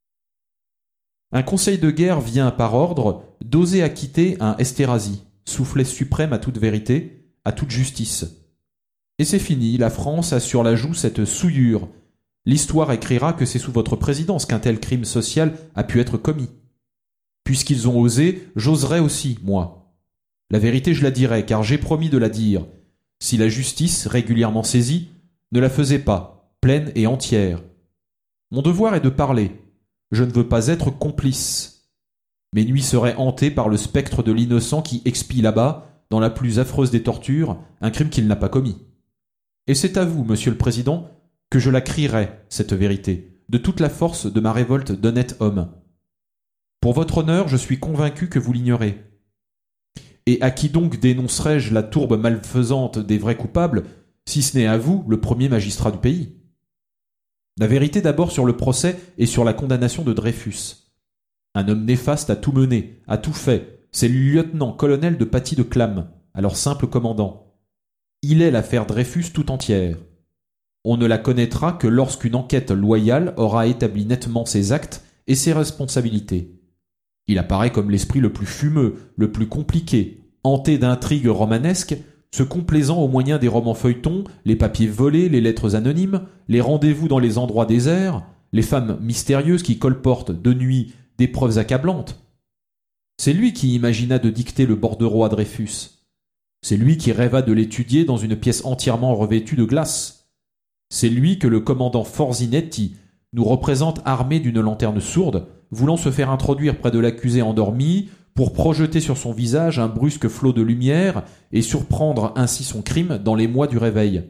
Un conseil de guerre vient par ordre d'oser acquitter un Esterhazy, soufflet suprême à toute vérité, à toute justice. Et c'est fini, la France a sur la joue cette souillure. L'histoire écrira que c'est sous votre présidence qu'un tel crime social a pu être commis. Puisqu'ils ont osé, j'oserai aussi, moi. La vérité, je la dirai, car j'ai promis de la dire. Si la justice, régulièrement saisie, ne la faisait pas, pleine et entière. Mon devoir est de parler. Je ne veux pas être complice. Mes nuits seraient hantées par le spectre de l'innocent qui expie là-bas, dans la plus affreuse des tortures, un crime qu'il n'a pas commis. Et c'est à vous, monsieur le président, que je la crierai, cette vérité, de toute la force de ma révolte d'honnête homme. Pour votre honneur, je suis convaincu que vous l'ignorez. Et à qui donc dénoncerai-je la tourbe malfaisante des vrais coupables, si ce n'est à vous, le premier magistrat du pays? La vérité d'abord sur le procès et sur la condamnation de Dreyfus. Un homme néfaste a tout mené, a tout fait. C'est le lieutenant-colonel de Paty de Clam, alors simple commandant. Il est l'affaire Dreyfus tout entière. On ne la connaîtra que lorsqu'une enquête loyale aura établi nettement ses actes et ses responsabilités. Il apparaît comme l'esprit le plus fumeux, le plus compliqué, hanté d'intrigues romanesques, se complaisant au moyen des romans feuilletons, les papiers volés, les lettres anonymes, les rendez-vous dans les endroits déserts, les femmes mystérieuses qui colportent de nuit des preuves accablantes. C'est lui qui imagina de dicter le bordereau à Dreyfus. C'est lui qui rêva de l'étudier dans une pièce entièrement revêtue de glace. C'est lui que le commandant Forzinetti nous représente armé d'une lanterne sourde, voulant se faire introduire près de l'accusé endormi pour projeter sur son visage un brusque flot de lumière et surprendre ainsi son crime dans les mois du réveil.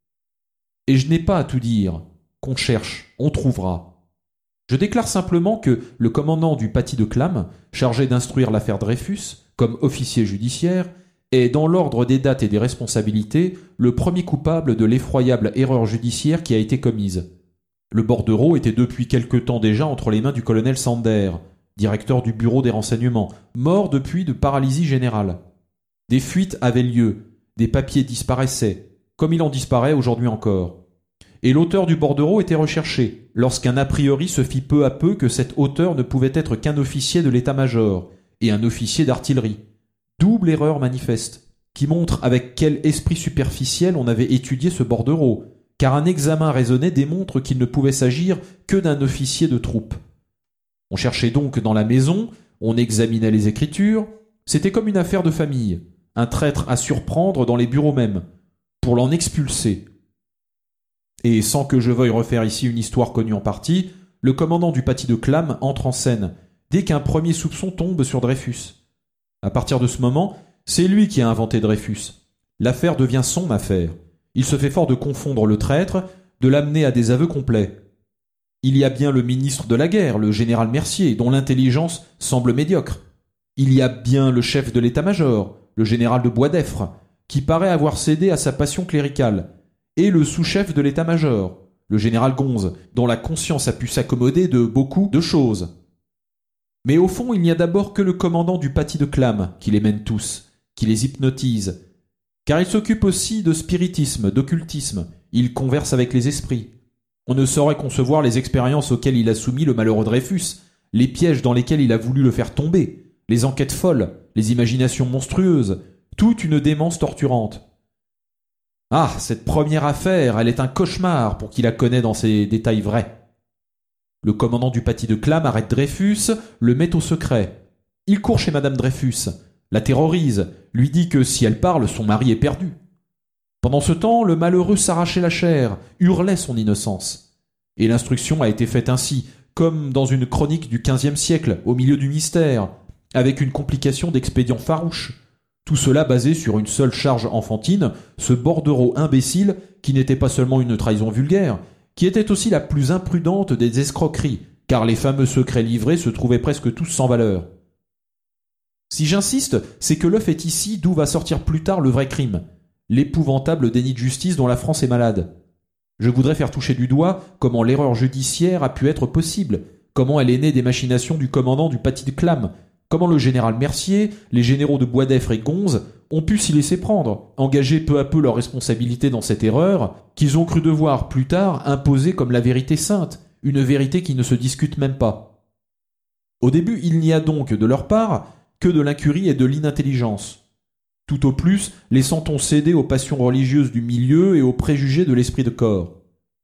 Et je n'ai pas à tout dire. Qu'on cherche, on trouvera. Je déclare simplement que le commandant du Paty de Clam, chargé d'instruire l'affaire Dreyfus, comme officier judiciaire, est, dans l'ordre des dates et des responsabilités, le premier coupable de l'effroyable erreur judiciaire qui a été commise. Le bordereau était depuis quelque temps déjà entre les mains du colonel Sander, directeur du bureau des renseignements, mort depuis de paralysie générale. Des fuites avaient lieu, des papiers disparaissaient, comme il en disparaît aujourd'hui encore. Et l'auteur du bordereau était recherché, lorsqu'un a priori se fit peu à peu que cet auteur ne pouvait être qu'un officier de l'état-major et un officier d'artillerie. Double erreur manifeste, qui montre avec quel esprit superficiel on avait étudié ce bordereau, car un examen raisonné démontre qu'il ne pouvait s'agir que d'un officier de troupe. On cherchait donc dans la maison, on examinait les écritures, c'était comme une affaire de famille, un traître à surprendre dans les bureaux mêmes, pour l'en expulser. Et sans que je veuille refaire ici une histoire connue en partie, le commandant du Paty de Clam entre en scène, dès qu'un premier soupçon tombe sur Dreyfus. À partir de ce moment, c'est lui qui a inventé Dreyfus. L'affaire devient son affaire. Il se fait fort de confondre le traître, de l'amener à des aveux complets. Il y a bien le ministre de la guerre, le général Mercier, dont l'intelligence semble médiocre. Il y a bien le chef de l'état-major, le général de Boisdeffre, qui paraît avoir cédé à sa passion cléricale, et le sous-chef de l'état-major, le général Gonze, dont la conscience a pu s'accommoder de beaucoup de choses. Mais au fond, il n'y a d'abord que le commandant du Paty de Clam qui les mène tous, qui les hypnotise, car il s'occupe aussi de spiritisme, d'occultisme, il converse avec les esprits. On ne saurait concevoir les expériences auxquelles il a soumis le malheureux Dreyfus, les pièges dans lesquels il a voulu le faire tomber, les enquêtes folles, les imaginations monstrueuses, toute une démence torturante. Ah, cette première affaire, elle est un cauchemar pour qui la connaît dans ses détails vrais. Le commandant du Paty de Clam arrête Dreyfus, le met au secret. Il court chez Madame Dreyfus, la terrorise, lui dit que si elle parle, son mari est perdu. Pendant ce temps, le malheureux s'arrachait la chair, hurlait son innocence. Et l'instruction a été faite ainsi, comme dans une chronique du quinzième siècle, au milieu du mystère, avec une complication d'expédients farouches. Tout cela basé sur une seule charge enfantine, ce bordereau imbécile qui n'était pas seulement une trahison vulgaire, qui était aussi la plus imprudente des escroqueries, car les fameux secrets livrés se trouvaient presque tous sans valeur. Si j'insiste, c'est que l'œuf est ici d'où va sortir plus tard le vrai crime, l'épouvantable déni de justice dont la France est malade. Je voudrais faire toucher du doigt comment l'erreur judiciaire a pu être possible, comment elle est née des machinations du commandant du Paty de Clam, comment le général Mercier, les généraux de Boisdeffre et Gonze ont pu s'y laisser prendre, engager peu à peu leur responsabilité dans cette erreur, qu'ils ont cru devoir plus tard imposer comme la vérité sainte, une vérité qui ne se discute même pas. Au début, il n'y a donc de leur part que de l'incurie et de l'inintelligence. Tout au plus, laissant-on céder aux passions religieuses du milieu et aux préjugés de l'esprit de corps.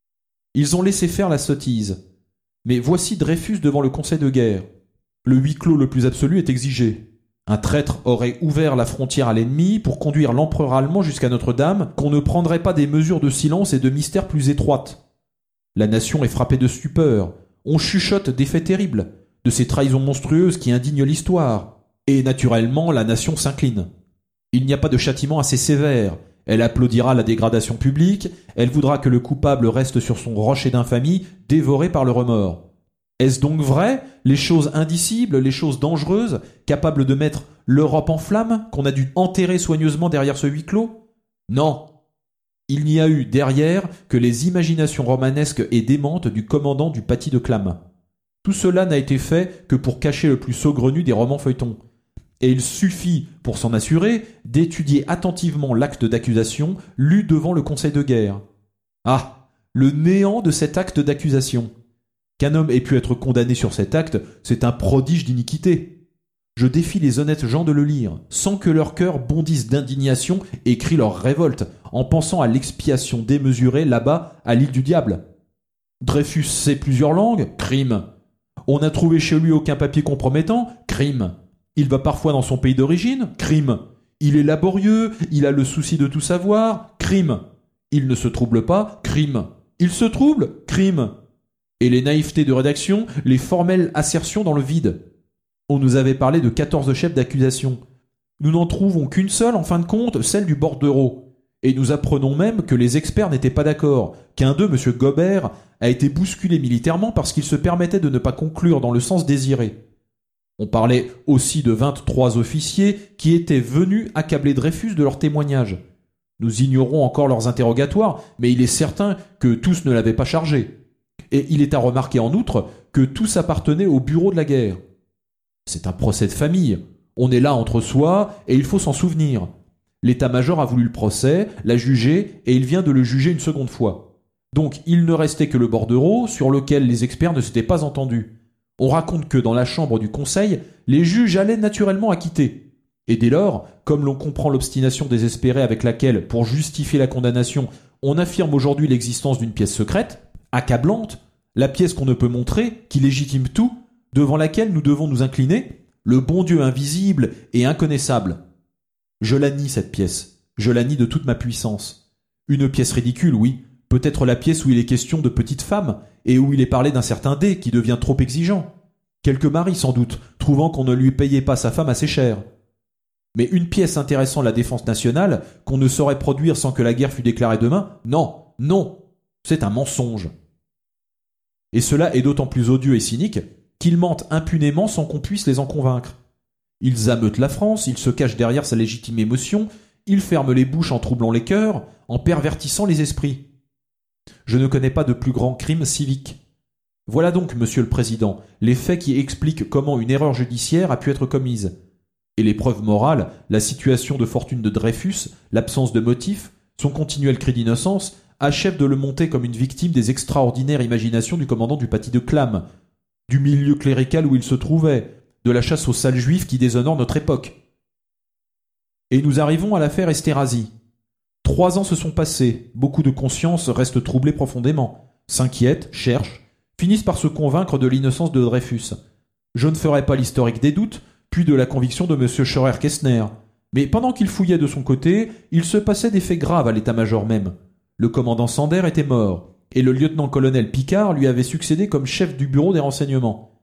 Ils ont laissé faire la sottise. Mais voici Dreyfus devant le conseil de guerre. Le huis clos le plus absolu est exigé. Un traître aurait ouvert la frontière à l'ennemi pour conduire l'empereur allemand jusqu'à Notre-Dame, qu'on ne prendrait pas des mesures de silence et de mystère plus étroites. La nation est frappée de stupeur. On chuchote des faits terribles, de ces trahisons monstrueuses qui indignent l'histoire. Et naturellement, la nation s'incline. Il n'y a pas de châtiment assez sévère. Elle applaudira la dégradation publique, elle voudra que le coupable reste sur son rocher d'infamie, dévoré par le remords. Est-ce donc vrai, les choses indicibles, les choses dangereuses, capables de mettre l'Europe en flammes, qu'on a dû enterrer soigneusement derrière ce huis clos? Non. Il n'y a eu derrière que les imaginations romanesques et démentes du commandant du Paty de Clam. Tout cela n'a été fait que pour cacher le plus saugrenu des romans feuilletons. Et il suffit, pour s'en assurer, d'étudier attentivement l'acte d'accusation lu devant le conseil de guerre. Ah, le néant de cet acte d'accusation. Qu'un homme ait pu être condamné sur cet acte, c'est un prodige d'iniquité. Je défie les honnêtes gens de le lire, sans que leur cœur bondisse d'indignation et crie leur révolte, en pensant à l'expiation démesurée là-bas à l'île du diable. Dreyfus sait plusieurs langues, crime. On n'a trouvé chez lui aucun papier compromettant, crime. Il va parfois dans son pays d'origine, crime. Il est laborieux, il a le souci de tout savoir, crime. Il ne se trouble pas, crime. Il se trouble, crime. Et les naïvetés de rédaction, les formelles assertions dans le vide. On nous avait parlé de quatorze chefs d'accusation. Nous n'en trouvons qu'une seule, en fin de compte, celle du bordereau. Et nous apprenons même que les experts n'étaient pas d'accord, qu'un d'eux, M. Gobert, a été bousculé militairement parce qu'il se permettait de ne pas conclure dans le sens désiré. On parlait aussi de vingt-trois officiers qui étaient venus accabler Dreyfus de leurs témoignages. Nous ignorons encore leurs interrogatoires, mais il est certain que tous ne l'avaient pas chargé. Et il est à remarquer en outre que tous appartenaient au bureau de la guerre. C'est un procès de famille. On est là entre soi et il faut s'en souvenir. L'état-major a voulu le procès, l'a jugé et il vient de le juger une seconde fois. Donc il ne restait que le bordereau sur lequel les experts ne s'étaient pas entendus. On raconte que dans la chambre du conseil, les juges allaient naturellement acquitter. Et dès lors, comme l'on comprend l'obstination désespérée avec laquelle, pour justifier la condamnation, on affirme aujourd'hui l'existence d'une pièce secrète, accablante, la pièce qu'on ne peut montrer, qui légitime tout, devant laquelle nous devons nous incliner, le bon Dieu invisible et inconnaissable. Je la nie, cette pièce. Je la nie de toute ma puissance. Une pièce ridicule, oui. Peut-être la pièce où il est question de petites femmes, et où il est parlé d'un certain dé qui devient trop exigeant. Quelque mari, sans doute, trouvant qu'on ne lui payait pas sa femme assez cher. Mais une pièce intéressant la défense nationale, qu'on ne saurait produire sans que la guerre fût déclarée demain, non, non, c'est un mensonge. Et cela est d'autant plus odieux et cynique qu'ils mentent impunément sans qu'on puisse les en convaincre. Ils ameutent la France, ils se cachent derrière sa légitime émotion, ils ferment les bouches en troublant les cœurs, en pervertissant les esprits. Je ne connais pas de plus grand crime civique. Voilà donc, Monsieur le Président, les faits qui expliquent comment une erreur judiciaire a pu être commise. Et les preuves morales, la situation de fortune de Dreyfus, l'absence de motif, son continuel cri d'innocence, achèvent de le monter comme une victime des extraordinaires imaginations du commandant du Paty de Clam, du milieu clérical où il se trouvait, de la chasse aux sales juifs qui déshonorent notre époque. Et nous arrivons à l'affaire Esterhazy. Trois ans se sont passés, beaucoup de consciences restent troublées profondément, s'inquiètent, cherchent, finissent par se convaincre de l'innocence de Dreyfus. Je ne ferai pas l'historique des doutes, puis de la conviction de M. Scheurer-Kestner. Mais pendant qu'il fouillait de son côté, il se passait des faits graves à l'état-major même. Le commandant Sander était mort, et le lieutenant-colonel Picard lui avait succédé comme chef du bureau des renseignements.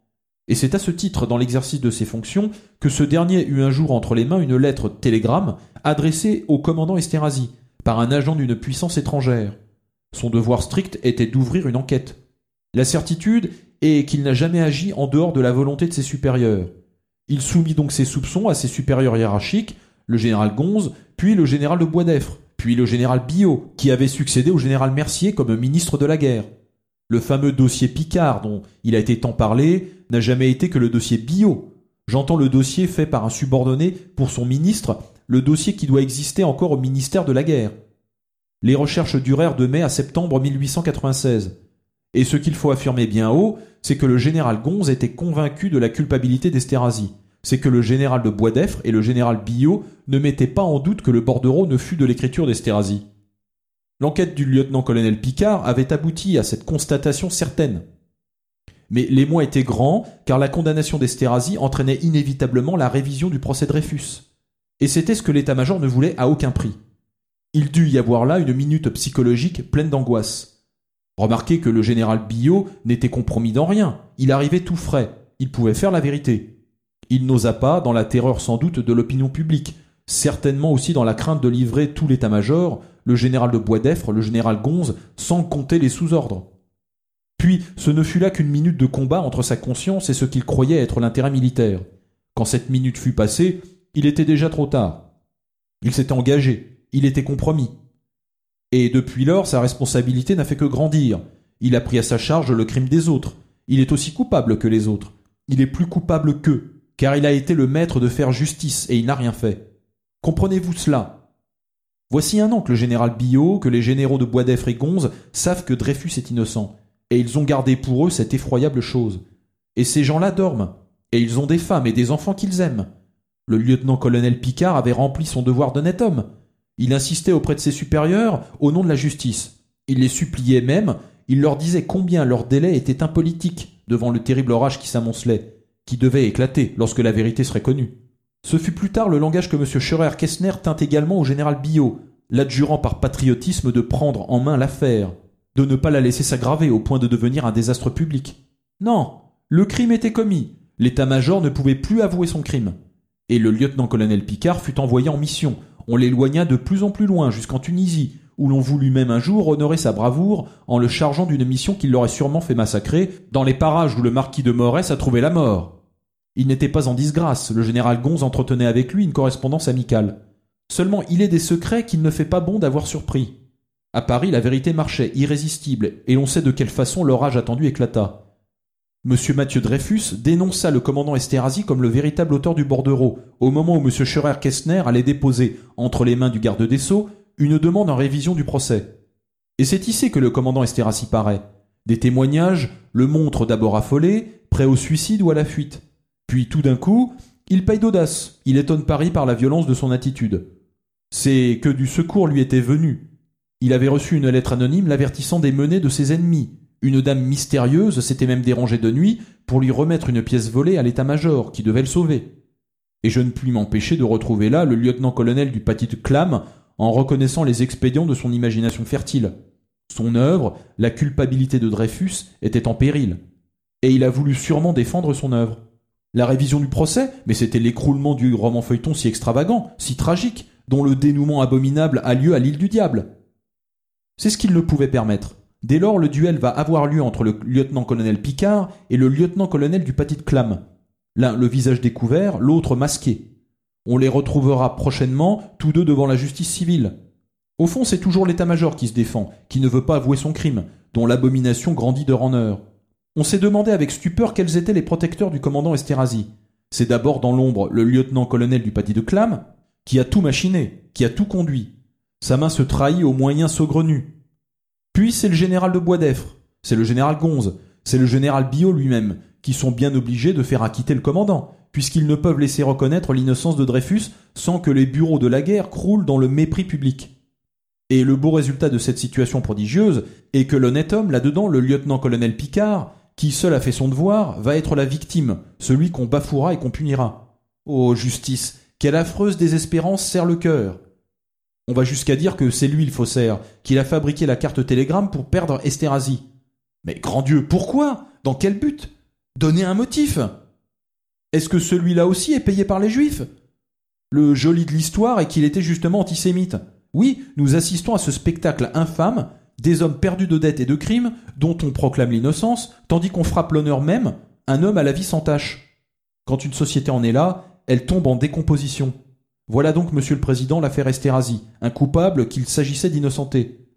Et c'est à ce titre, dans l'exercice de ses fonctions, que ce dernier eut un jour entre les mains une lettre télégramme adressée au commandant Esterhazy par un agent d'une puissance étrangère. Son devoir strict était d'ouvrir une enquête. La certitude est qu'il n'a jamais agi en dehors de la volonté de ses supérieurs. Il soumit donc ses soupçons à ses supérieurs hiérarchiques, le général Gonze, puis le général de Boisdeffre, puis le général Biot, qui avait succédé au général Mercier comme ministre de la guerre. Le fameux dossier Picard, dont il a été tant parlé, n'a jamais été que le dossier Biot. J'entends le dossier fait par un subordonné pour son ministre, le dossier qui doit exister encore au ministère de la guerre. Les recherches durèrent de mai à septembre mille huit cent quatre-vingt-seize. Et ce qu'il faut affirmer bien haut, c'est que le général Gonze était convaincu de la culpabilité d'Esterhazy. C'est que le général de Boisdeffre et le général Biot ne mettaient pas en doute que le bordereau ne fût de l'écriture d'Esterhazy. L'enquête du lieutenant-colonel Picard avait abouti à cette constatation certaine. Mais l'émoi était grand, car la condamnation d'Esterhazy entraînait inévitablement la révision du procès Dreyfus. Et c'était ce que l'état-major ne voulait à aucun prix. Il dut y avoir là une minute psychologique pleine d'angoisse. Remarquez que le général Biot n'était compromis dans rien, il arrivait tout frais, il pouvait faire la vérité. Il n'osa pas, dans la terreur sans doute de l'opinion publique, certainement aussi dans la crainte de livrer tout l'état-major, le général de Boisdeffre, le général Gonze, sans compter les sous-ordres. Puis, ce ne fut là qu'une minute de combat entre sa conscience et ce qu'il croyait être l'intérêt militaire. Quand cette minute fut passée, il était déjà trop tard. Il s'était engagé, il était compromis. Et depuis lors, sa responsabilité n'a fait que grandir. Il a pris à sa charge le crime des autres. Il est aussi coupable que les autres. Il est plus coupable qu'eux, car il a été le maître de faire justice et il n'a rien fait. Comprenez-vous cela ? Voici un an que le général Biot, que les généraux de Boisdeffre et Gonze savent que Dreyfus est innocent, et ils ont gardé pour eux cette effroyable chose. Et ces gens-là dorment, et ils ont des femmes et des enfants qu'ils aiment. Le lieutenant-colonel Picard avait rempli son devoir d'honnête homme. Il insistait auprès de ses supérieurs au nom de la justice. Il les suppliait même, il leur disait combien leur délai était impolitique devant le terrible orage qui s'amoncelait, qui devait éclater lorsque la vérité serait connue. Ce fut plus tard le langage que M. Scheurer-Kestner tint également au général Biot, l'adjurant par patriotisme de prendre en main l'affaire, de ne pas la laisser s'aggraver au point de devenir un désastre public. Non, le crime était commis, l'état-major ne pouvait plus avouer son crime. Et le lieutenant-colonel Picard fut envoyé en mission. On l'éloigna de plus en plus loin, jusqu'en Tunisie, où l'on voulut même un jour honorer sa bravoure en le chargeant d'une mission qui l'aurait sûrement fait massacrer dans les parages où le marquis de Morès a trouvé la mort. Il n'était pas en disgrâce, le général Gonze entretenait avec lui une correspondance amicale. Seulement il est des secrets qu'il ne fait pas bon d'avoir surpris. À Paris, la vérité marchait, irrésistible, et l'on sait de quelle façon l'orage attendu éclata. Monsieur Mathieu Dreyfus dénonça le commandant Esterhazy comme le véritable auteur du bordereau, au moment où M. Scheurer-Kestner allait déposer, entre les mains du garde des Sceaux, une demande en révision du procès. Et c'est ici que le commandant Esterhazy paraît. Des témoignages le montrent d'abord affolé, prêt au suicide ou à la fuite. Puis tout d'un coup, il paye d'audace, il étonne Paris par la violence de son attitude. C'est que du secours lui était venu. Il avait reçu une lettre anonyme l'avertissant des menées de ses ennemis. Une dame mystérieuse s'était même dérangée de nuit pour lui remettre une pièce volée à l'état-major qui devait le sauver. Et je ne puis m'empêcher de retrouver là le lieutenant-colonel du Petit Clam en reconnaissant les expédients de son imagination fertile. Son œuvre, la culpabilité de Dreyfus, était en péril. Et il a voulu sûrement défendre son œuvre. La révision du procès, mais c'était l'écroulement du roman feuilleton si extravagant, si tragique, dont le dénouement abominable a lieu à l'île du diable. C'est ce qu'il ne pouvait permettre. Dès lors, le duel va avoir lieu entre le lieutenant-colonel Picard et le lieutenant-colonel du Petit Clam. L'un le visage découvert, l'autre masqué. On les retrouvera prochainement, tous deux devant la justice civile. Au fond, c'est toujours l'état-major qui se défend, qui ne veut pas avouer son crime, dont l'abomination grandit d'heure en heure. On s'est demandé avec stupeur quels étaient les protecteurs du commandant Esterhazy. C'est d'abord dans l'ombre le lieutenant-colonel du Petit Clam, qui a tout machiné, qui a tout conduit. Sa main se trahit aux moyens saugrenus. Puis c'est le général de Boisdeffre, c'est le général Gonze, c'est le général Biot lui-même, qui sont bien obligés de faire acquitter le commandant, puisqu'ils ne peuvent laisser reconnaître l'innocence de Dreyfus sans que les bureaux de la guerre croulent dans le mépris public. Et le beau résultat de cette situation prodigieuse est que l'honnête homme, là-dedans, le lieutenant-colonel Picard, qui seul a fait son devoir, va être la victime, celui qu'on bafouera et qu'on punira. Oh, justice, quelle affreuse désespérance serre le cœur! On va jusqu'à dire que c'est lui le faussaire, qu'il a fabriqué la carte télégramme pour perdre Esterhazy. Mais grand Dieu, pourquoi? Dans quel but? Donnez un motif. Est-ce que celui-là aussi est payé par les Juifs? Le joli de l'histoire est qu'il était justement antisémite. Oui, nous assistons à ce spectacle infâme, des hommes perdus de dettes et de crimes, dont on proclame l'innocence, tandis qu'on frappe l'honneur même, un homme à la vie sans tache. Quand une société en est là, elle tombe en décomposition. Voilà donc, Monsieur le Président, l'affaire Esterhazy, un coupable qu'il s'agissait d'innocenter.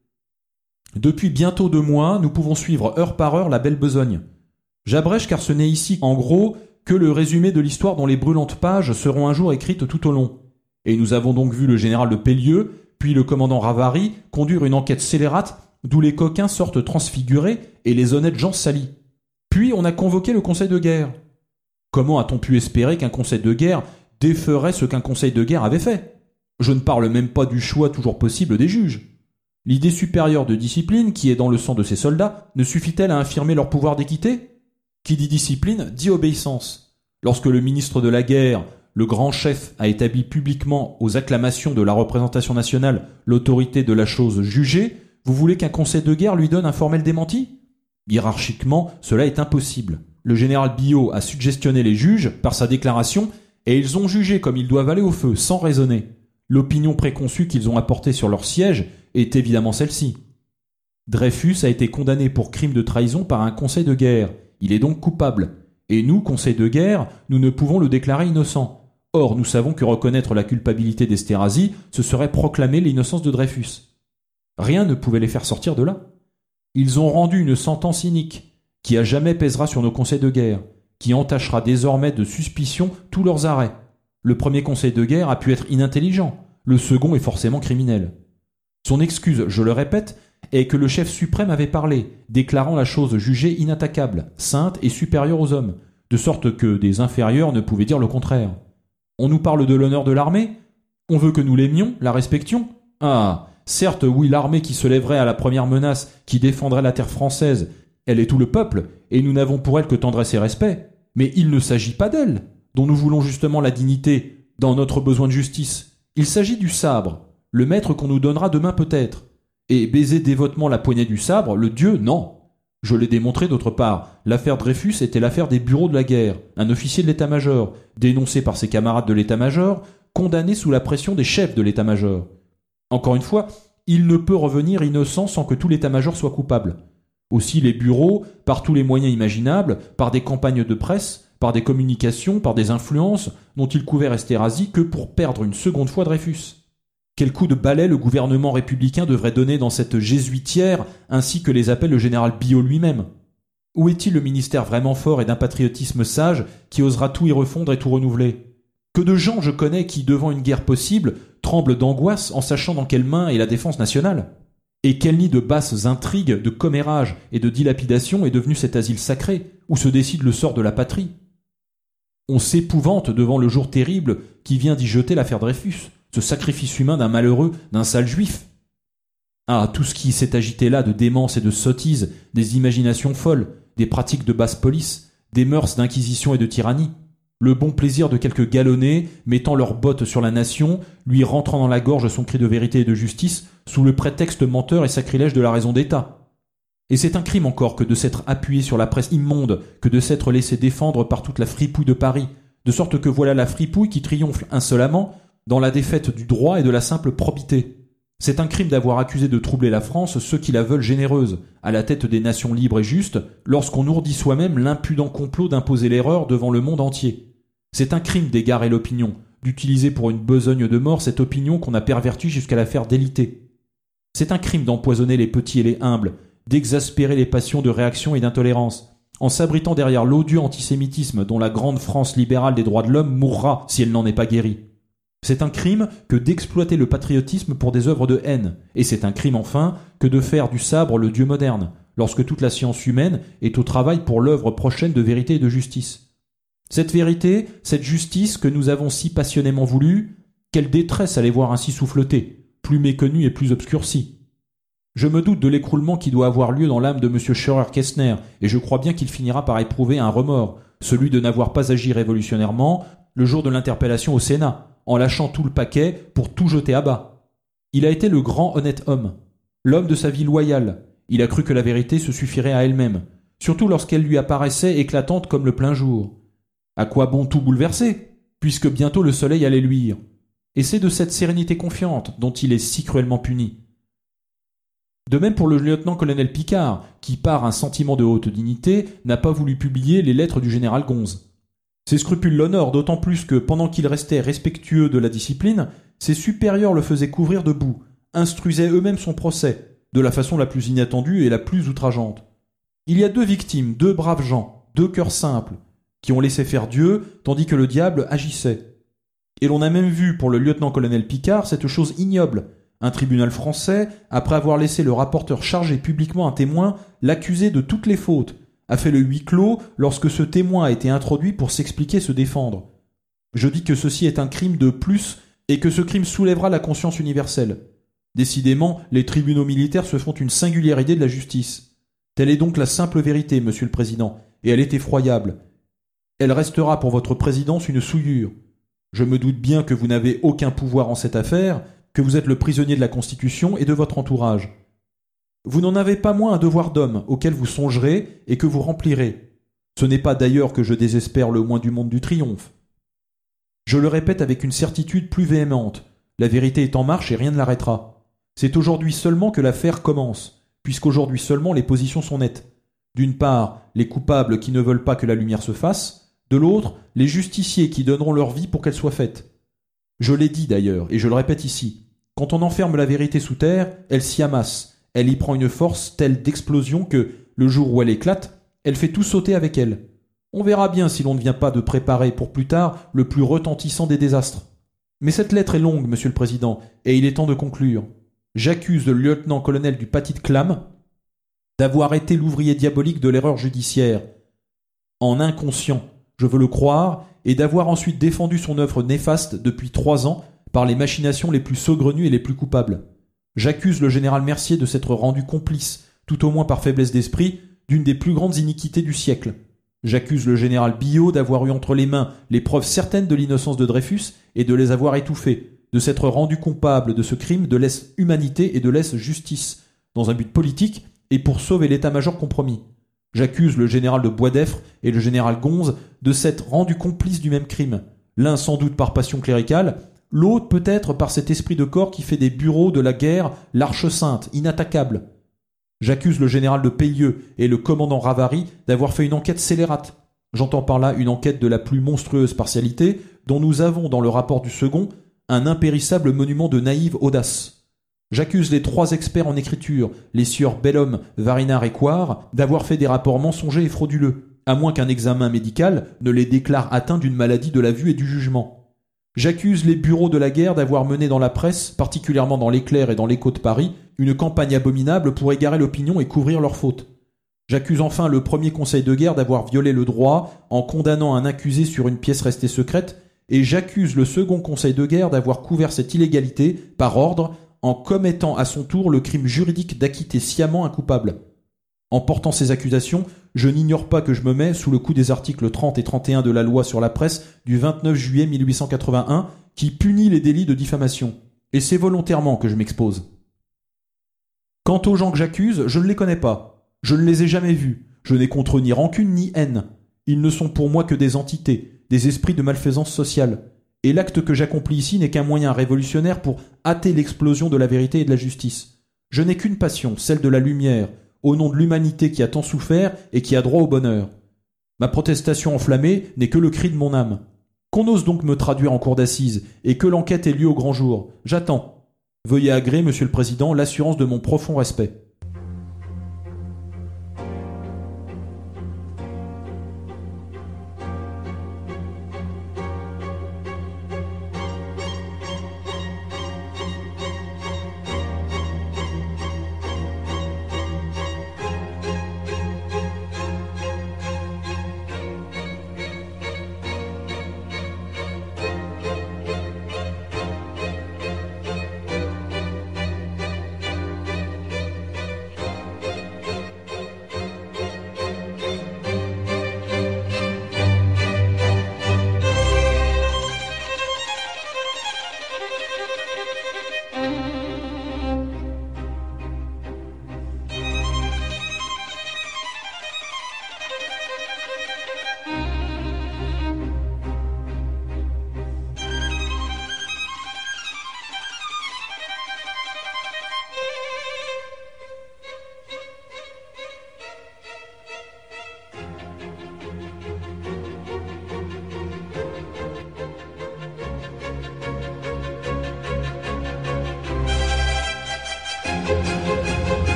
Depuis bientôt deux mois, nous pouvons suivre heure par heure la belle besogne. J'abrège car ce n'est ici, en gros, que le résumé de l'histoire dont les brûlantes pages seront un jour écrites tout au long. Et nous avons donc vu le général de Pellieux, puis le commandant Ravary, conduire une enquête scélérate d'où les coquins sortent transfigurés et les honnêtes gens salis. Puis on a convoqué le conseil de guerre. Comment a-t-on pu espérer qu'un conseil de guerre déferait ce qu'un conseil de guerre avait fait? Je ne parle même pas du choix toujours possible des juges. L'idée supérieure de discipline qui est dans le sang de ces soldats ne suffit-elle à infirmer leur pouvoir d'équité? Qui dit discipline dit obéissance. Lorsque le ministre de la guerre, le grand chef, a établi publiquement aux acclamations de la représentation nationale l'autorité de la chose jugée, vous voulez qu'un conseil de guerre lui donne un formel démenti? Hiérarchiquement, cela est impossible. Le général Billot a suggestionné les juges par sa déclaration et ils ont jugé comme ils doivent aller au feu, sans raisonner. L'opinion préconçue qu'ils ont apportée sur leur siège est évidemment celle-ci. Dreyfus a été condamné pour crime de trahison par un conseil de guerre. Il est donc coupable. Et nous, conseil de guerre, nous ne pouvons le déclarer innocent. Or, nous savons que reconnaître la culpabilité d'Esterhazy, ce serait proclamer l'innocence de Dreyfus. Rien ne pouvait les faire sortir de là. Ils ont rendu une sentence inique, qui à jamais pèsera sur nos conseils de guerre, qui entachera désormais de suspicion tous leurs arrêts. Le premier conseil de guerre a pu être inintelligent, le second est forcément criminel. Son excuse, je le répète, est que le chef suprême avait parlé, déclarant la chose jugée inattaquable, sainte et supérieure aux hommes, de sorte que des inférieurs ne pouvaient dire le contraire. On nous parle de l'honneur de l'armée? On veut que nous l'aimions, la respections? Ah, certes, oui, l'armée qui se lèverait à la première menace, qui défendrait la terre française, elle est tout le peuple, et nous n'avons pour elle que tendresse et respect. Mais il ne s'agit pas d'elle, dont nous voulons justement la dignité, dans notre besoin de justice. Il s'agit du sabre, le maître qu'on nous donnera demain peut-être. Et baiser dévotement la poignée du sabre, le Dieu, non. Je l'ai démontré d'autre part. L'affaire Dreyfus était l'affaire des bureaux de la guerre. Un officier de l'état-major, dénoncé par ses camarades de l'état-major, condamné sous la pression des chefs de l'état-major. Encore une fois, il ne peut revenir innocent sans que tout l'état-major soit coupable. Aussi les bureaux, par tous les moyens imaginables, par des campagnes de presse, par des communications, par des influences, n'ont-ils couvert Esterhazy que pour perdre une seconde fois Dreyfus. Quel coup de balai le gouvernement républicain devrait donner dans cette jésuitière, ainsi que les appelle le général Billot lui-même? Où est-il le ministère vraiment fort et d'un patriotisme sage qui osera tout y refondre et tout renouveler? Que de gens je connais qui, devant une guerre possible, tremblent d'angoisse en sachant dans quelles mains est la défense nationale? Et quel nid de basses intrigues, de commérages et de dilapidations est devenu cet asile sacré, où se décide le sort de la patrie? On s'épouvante devant le jour terrible qui vient d'y jeter l'affaire Dreyfus, ce sacrifice humain d'un malheureux, d'un sale juif. Ah, tout ce qui s'est agité là de démence et de sottise, des imaginations folles, des pratiques de basse police, des mœurs d'inquisition et de tyrannie. Le bon plaisir de quelques galonnés, mettant leurs bottes sur la nation, lui rentrant dans la gorge son cri de vérité et de justice, sous le prétexte menteur et sacrilège de la raison d'État. Et c'est un crime encore que de s'être appuyé sur la presse immonde, que de s'être laissé défendre par toute la fripouille de Paris, de sorte que voilà la fripouille qui triomphe insolemment dans la défaite du droit et de la simple probité. C'est un crime d'avoir accusé de troubler la France ceux qui la veulent généreuse, à la tête des nations libres et justes, lorsqu'on ourdit soi-même l'impudent complot d'imposer l'erreur devant le monde entier. C'est un crime d'égarer l'opinion, d'utiliser pour une besogne de mort cette opinion qu'on a pervertie jusqu'à la faire déliter. C'est un crime d'empoisonner les petits et les humbles, d'exaspérer les passions de réaction et d'intolérance, en s'abritant derrière l'odieux antisémitisme dont la grande France libérale des droits de l'homme mourra si elle n'en est pas guérie. C'est un crime que d'exploiter le patriotisme pour des œuvres de haine, et c'est un crime enfin que de faire du sabre le Dieu moderne, lorsque toute la science humaine est au travail pour l'œuvre prochaine de vérité et de justice. Cette vérité, cette justice que nous avons si passionnément voulu, quelle détresse à les voir ainsi souffleter, plus méconnus et plus obscurcis. Je me doute de l'écroulement qui doit avoir lieu dans l'âme de M. Scheurer-Kestner, et je crois bien qu'il finira par éprouver un remords, celui de n'avoir pas agi révolutionnairement le jour de l'interpellation au Sénat, en lâchant tout le paquet pour tout jeter à bas. Il a été le grand honnête homme, l'homme de sa vie loyale. Il a cru que la vérité se suffirait à elle-même, surtout lorsqu'elle lui apparaissait éclatante comme le plein jour. À quoi bon tout bouleverser, puisque bientôt le soleil allait luire? Et c'est de cette sérénité confiante dont il est si cruellement puni. De même pour le lieutenant-colonel Picard, qui, par un sentiment de haute dignité, n'a pas voulu publier les lettres du général Gonze. Ses scrupules l'honorent d'autant plus que, pendant qu'il restait respectueux de la discipline, ses supérieurs le faisaient couvrir de boue, instruisaient eux-mêmes son procès, de la façon la plus inattendue et la plus outrageante. Il y a deux victimes, deux braves gens, deux cœurs simples, qui ont laissé faire Dieu, tandis que le diable agissait. Et l'on a même vu pour le lieutenant-colonel Picard cette chose ignoble. Un tribunal français, après avoir laissé le rapporteur charger publiquement un témoin, l'accuser de toutes les fautes, a fait le huis clos lorsque ce témoin a été introduit pour s'expliquer et se défendre. Je dis que ceci est un crime de plus et que ce crime soulèvera la conscience universelle. Décidément, les tribunaux militaires se font une singulière idée de la justice. Telle est donc la simple vérité, Monsieur le Président, et elle est effroyable. Elle restera pour votre présidence une souillure. Je me doute bien que vous n'avez aucun pouvoir en cette affaire, que vous êtes le prisonnier de la Constitution et de votre entourage. Vous n'en avez pas moins un devoir d'homme auquel vous songerez et que vous remplirez. Ce n'est pas d'ailleurs que je désespère le moins du monde du triomphe. Je le répète avec une certitude plus véhémente, la vérité est en marche et rien ne l'arrêtera. C'est aujourd'hui seulement que l'affaire commence, puisqu'aujourd'hui seulement les positions sont nettes. D'une part, les coupables qui ne veulent pas que la lumière se fasse, de l'autre, les justiciers qui donneront leur vie pour qu'elle soit faite. Je l'ai dit d'ailleurs, et je le répète ici, quand on enferme la vérité sous terre, elle s'y amasse, elle y prend une force telle d'explosion que, le jour où elle éclate, elle fait tout sauter avec elle. On verra bien si l'on ne vient pas de préparer pour plus tard le plus retentissant des désastres. Mais cette lettre est longue, Monsieur le Président, et il est temps de conclure. J'accuse le lieutenant-colonel du Paty de Clam d'avoir été l'ouvrier diabolique de l'erreur judiciaire. En inconscient, je veux le croire, et d'avoir ensuite défendu son œuvre néfaste depuis trois ans par les machinations les plus saugrenues et les plus coupables. J'accuse le général Mercier de s'être rendu complice, tout au moins par faiblesse d'esprit, d'une des plus grandes iniquités du siècle. J'accuse le général Billot d'avoir eu entre les mains les preuves certaines de l'innocence de Dreyfus et de les avoir étouffées, de s'être rendu coupable de ce crime de lèse-humanité et de lèse-justice, dans un but politique et pour sauver l'état-major compromis. J'accuse le général de Boisdeffre et le général Gonze de s'être rendus complices du même crime, l'un sans doute par passion cléricale, l'autre peut-être par cet esprit de corps qui fait des bureaux de la guerre l'arche sainte, inattaquable. J'accuse le général de Pellieux et le commandant Ravary d'avoir fait une enquête scélérate. J'entends par là une enquête de la plus monstrueuse partialité, dont nous avons dans le rapport du second un impérissable monument de naïve audace. J'accuse les trois experts en écriture, les sieurs Bellhomme, Varinard et Coire, d'avoir fait des rapports mensongers et frauduleux, à moins qu'un examen médical ne les déclare atteints d'une maladie de la vue et du jugement. J'accuse les bureaux de la guerre d'avoir mené dans la presse, particulièrement dans l'Éclair et dans l'Écho de Paris, une campagne abominable pour égarer l'opinion et couvrir leurs fautes. J'accuse enfin le premier conseil de guerre d'avoir violé le droit en condamnant un accusé sur une pièce restée secrète, et j'accuse le second conseil de guerre d'avoir couvert cette illégalité, par ordre, en commettant à son tour le crime juridique d'acquitter sciemment un coupable. En portant ces accusations, je n'ignore pas que je me mets sous le coup des articles trente et trente et un de la loi sur la presse du vingt-neuf juillet mille huit cent quatre-vingt-un qui punit les délits de diffamation. Et c'est volontairement que je m'expose. Quant aux gens que j'accuse, je ne les connais pas. Je ne les ai jamais vus. Je n'ai contre eux ni rancune ni haine. Ils ne sont pour moi que des entités, des esprits de malfaisance sociale. Et l'acte que j'accomplis ici n'est qu'un moyen révolutionnaire pour hâter l'explosion de la vérité et de la justice. Je n'ai qu'une passion, celle de la lumière, au nom de l'humanité qui a tant souffert et qui a droit au bonheur. Ma protestation enflammée n'est que le cri de mon âme. Qu'on ose donc me traduire en cour d'assises et que l'enquête ait lieu au grand jour. J'attends. Veuillez agréer, Monsieur le Président, l'assurance de mon profond respect.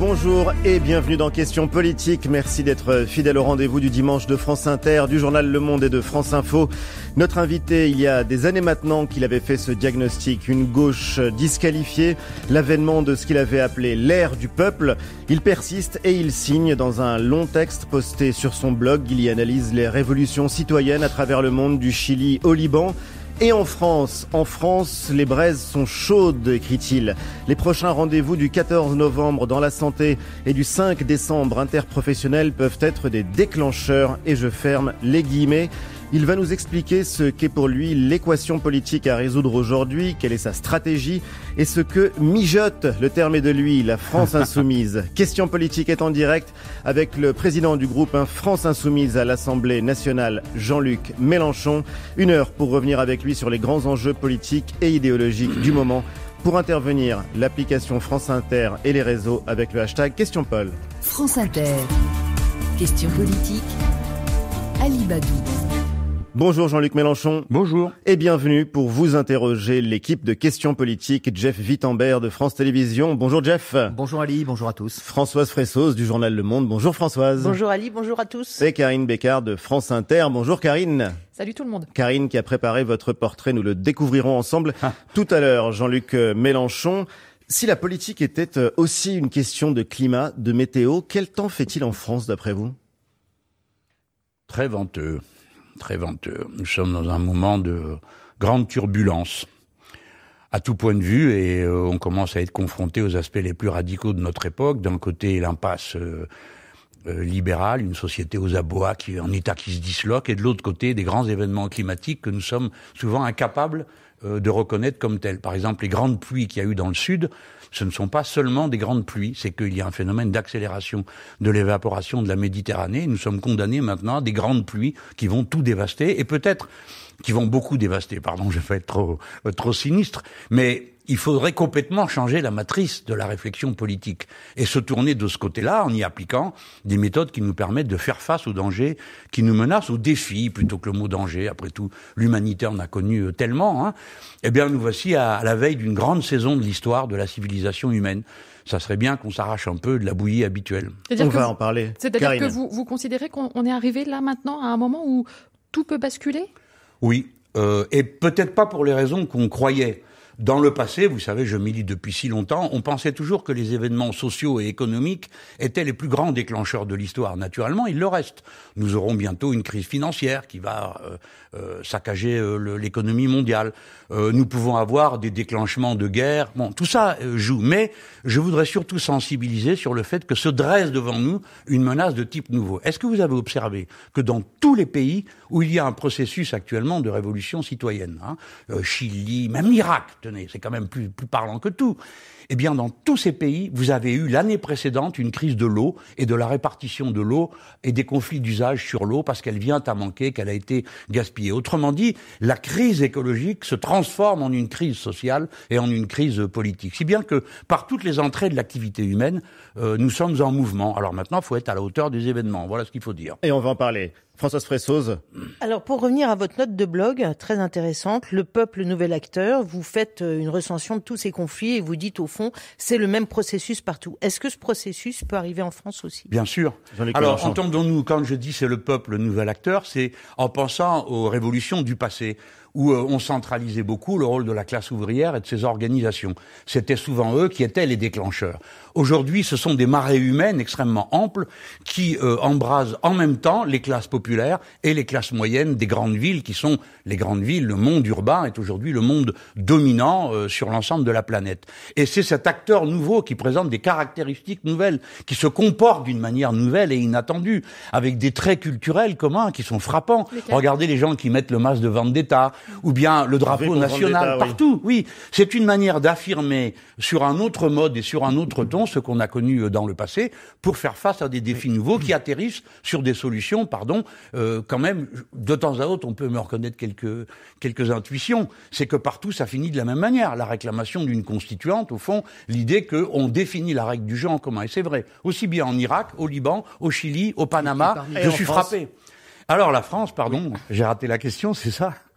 bonjour et bienvenue dans Questions Politiques. Merci d'être fidèle au rendez-vous du dimanche de France Inter, du journal Le Monde et de France Info. Notre invité, il y a des années maintenant qu'il avait fait ce diagnostic, une gauche disqualifiée, l'avènement de ce qu'il avait appelé l'ère du peuple. Il persiste et il signe dans un long texte posté sur son blog. Il y analyse les révolutions citoyennes à travers le monde, du Chili au Liban. Et en France, en France, les braises sont chaudes, écrit-il. Les prochains rendez-vous du quatorze novembre dans la santé et du cinq décembre interprofessionnel peuvent être des déclencheurs, et je ferme les guillemets. Il va nous expliquer ce qu'est pour lui l'équation politique à résoudre aujourd'hui, quelle est sa stratégie et ce que mijote, le terme est de lui, la France Insoumise. Question politique est en direct avec le président du groupe France Insoumise à l'Assemblée nationale, Jean-Luc Mélenchon. Une heure pour revenir avec lui sur les grands enjeux politiques et idéologiques du moment. Pour intervenir, l'application France Inter et les réseaux avec le hashtag Question Paul. France Inter. Question politique. Ali Badou. Bonjour Jean-Luc Mélenchon. Bonjour. Et bienvenue pour vous interroger l'équipe de Questions Politiques, Jeff Wittenberg de France Télévisions. Bonjour Jeff. Bonjour Ali, bonjour à tous. Françoise Fressos du journal Le Monde. Bonjour Françoise. Bonjour Ali, bonjour à tous. Et Karine Bécard de France Inter. Bonjour Karine. Salut tout le monde. Karine qui a préparé votre portrait, nous le découvrirons ensemble ah. tout à l'heure. Jean-Luc Mélenchon. Si la politique était aussi une question de climat, de météo, quel temps fait-il en France d'après vous ? Très venteux. Très venteux. Nous sommes dans un moment de grande turbulence à tout point de vue et euh, on commence à être confronté aux aspects les plus radicaux de notre époque. D'un côté, l'impasse euh, euh, libérale, une société aux abois qui est en état qui se disloque, et de l'autre côté, des grands événements climatiques que nous sommes souvent incapables euh, de reconnaître comme tels. Par exemple, les grandes pluies qu'il y a eu dans le sud, ce ne sont pas seulement des grandes pluies, c'est qu'il y a un phénomène d'accélération de l'évaporation de la Méditerranée. Nous sommes condamnés maintenant à des grandes pluies qui vont tout dévaster et peut-être qui vont beaucoup dévaster. Pardon, je vais pas être trop, trop sinistre, mais il faudrait complètement changer la matrice de la réflexion politique et se tourner de ce côté-là en y appliquant des méthodes qui nous permettent de faire face aux dangers qui nous menacent, aux défis plutôt que le mot danger. Après tout, l'humanité en a connu tellement. Hein. Eh bien, nous voici à, à la veille d'une grande saison de l'histoire de la civilisation humaine. Ça serait bien qu'on s'arrache un peu de la bouillie habituelle. On va en parler. C'est-à-dire Karine. que vous, vous considérez qu'on est arrivé là maintenant à un moment où tout peut basculer ? Oui, euh, et peut-être pas pour les raisons qu'on croyait. Dans le passé, vous savez, je milite depuis si longtemps, on pensait toujours que les événements sociaux et économiques étaient les plus grands déclencheurs de l'histoire. Naturellement, il le reste. Nous aurons bientôt une crise financière qui va euh, euh, saccager euh, le, l'économie mondiale. Euh, nous pouvons avoir des déclenchements de guerre. Bon, tout ça euh, joue. Mais je voudrais surtout sensibiliser sur le fait que se dresse devant nous une menace de type nouveau. Est-ce que vous avez observé que dans tous les pays où il y a un processus actuellement de révolution citoyenne, hein, euh, Chili, même l'Irak, tenez, c'est quand même plus, plus parlant que tout. Eh bien, dans tous ces pays, vous avez eu l'année précédente une crise de l'eau et de la répartition de l'eau et des conflits d'usage sur l'eau parce qu'elle vient à manquer, qu'elle a été gaspillée. Autrement dit, la crise écologique se transforme en une crise sociale et en une crise politique. Si bien que par toutes les entrées de l'activité humaine, euh, nous sommes en mouvement. Alors maintenant, il faut être à la hauteur des événements. Voilà ce qu'il faut dire. Et on va en parler. Françoise Fressos. Alors, pour revenir à votre note de blog, très intéressante, Le peuple, nouvel acteur, vous faites une recension de tous ces conflits et vous dites, au fond, c'est le même processus partout. Est-ce que ce processus peut arriver en France aussi ? Bien sûr. Alors, entendons-nous, quand je dis c'est le peuple, le nouvel acteur, c'est en pensant aux révolutions du passé, où euh, on centralisait beaucoup le rôle de la classe ouvrière et de ses organisations. C'était souvent eux qui étaient les déclencheurs. Aujourd'hui, ce sont des marées humaines extrêmement amples qui euh, embrasent en même temps les classes populaires et les classes moyennes des grandes villes qui sont les grandes villes. Le monde urbain est aujourd'hui le monde dominant euh, sur l'ensemble de la planète. Et c'est cet acteur nouveau qui présente des caractéristiques nouvelles, qui se comporte d'une manière nouvelle et inattendue, avec des traits culturels communs qui sont frappants. Regardez les gens qui mettent le masque de Vendetta, ou bien le drapeau national, partout. Oui, c'est une manière d'affirmer sur un autre mode et sur un autre ton ce qu'on a connu dans le passé pour faire face à des défis nouveaux qui atterrissent sur des solutions, pardon, euh, quand même, de temps à autre, on peut me reconnaître quelques, quelques intuitions. C'est que partout, ça finit de la même manière. La réclamation d'une constituante, au fond, l'idée qu'on définit la règle du jeu en commun. Et c'est vrai, aussi bien en Irak, au Liban, au Chili, au Panama, je suis frappé. Alors la France, pardon, j'ai raté la question, c'est ça ?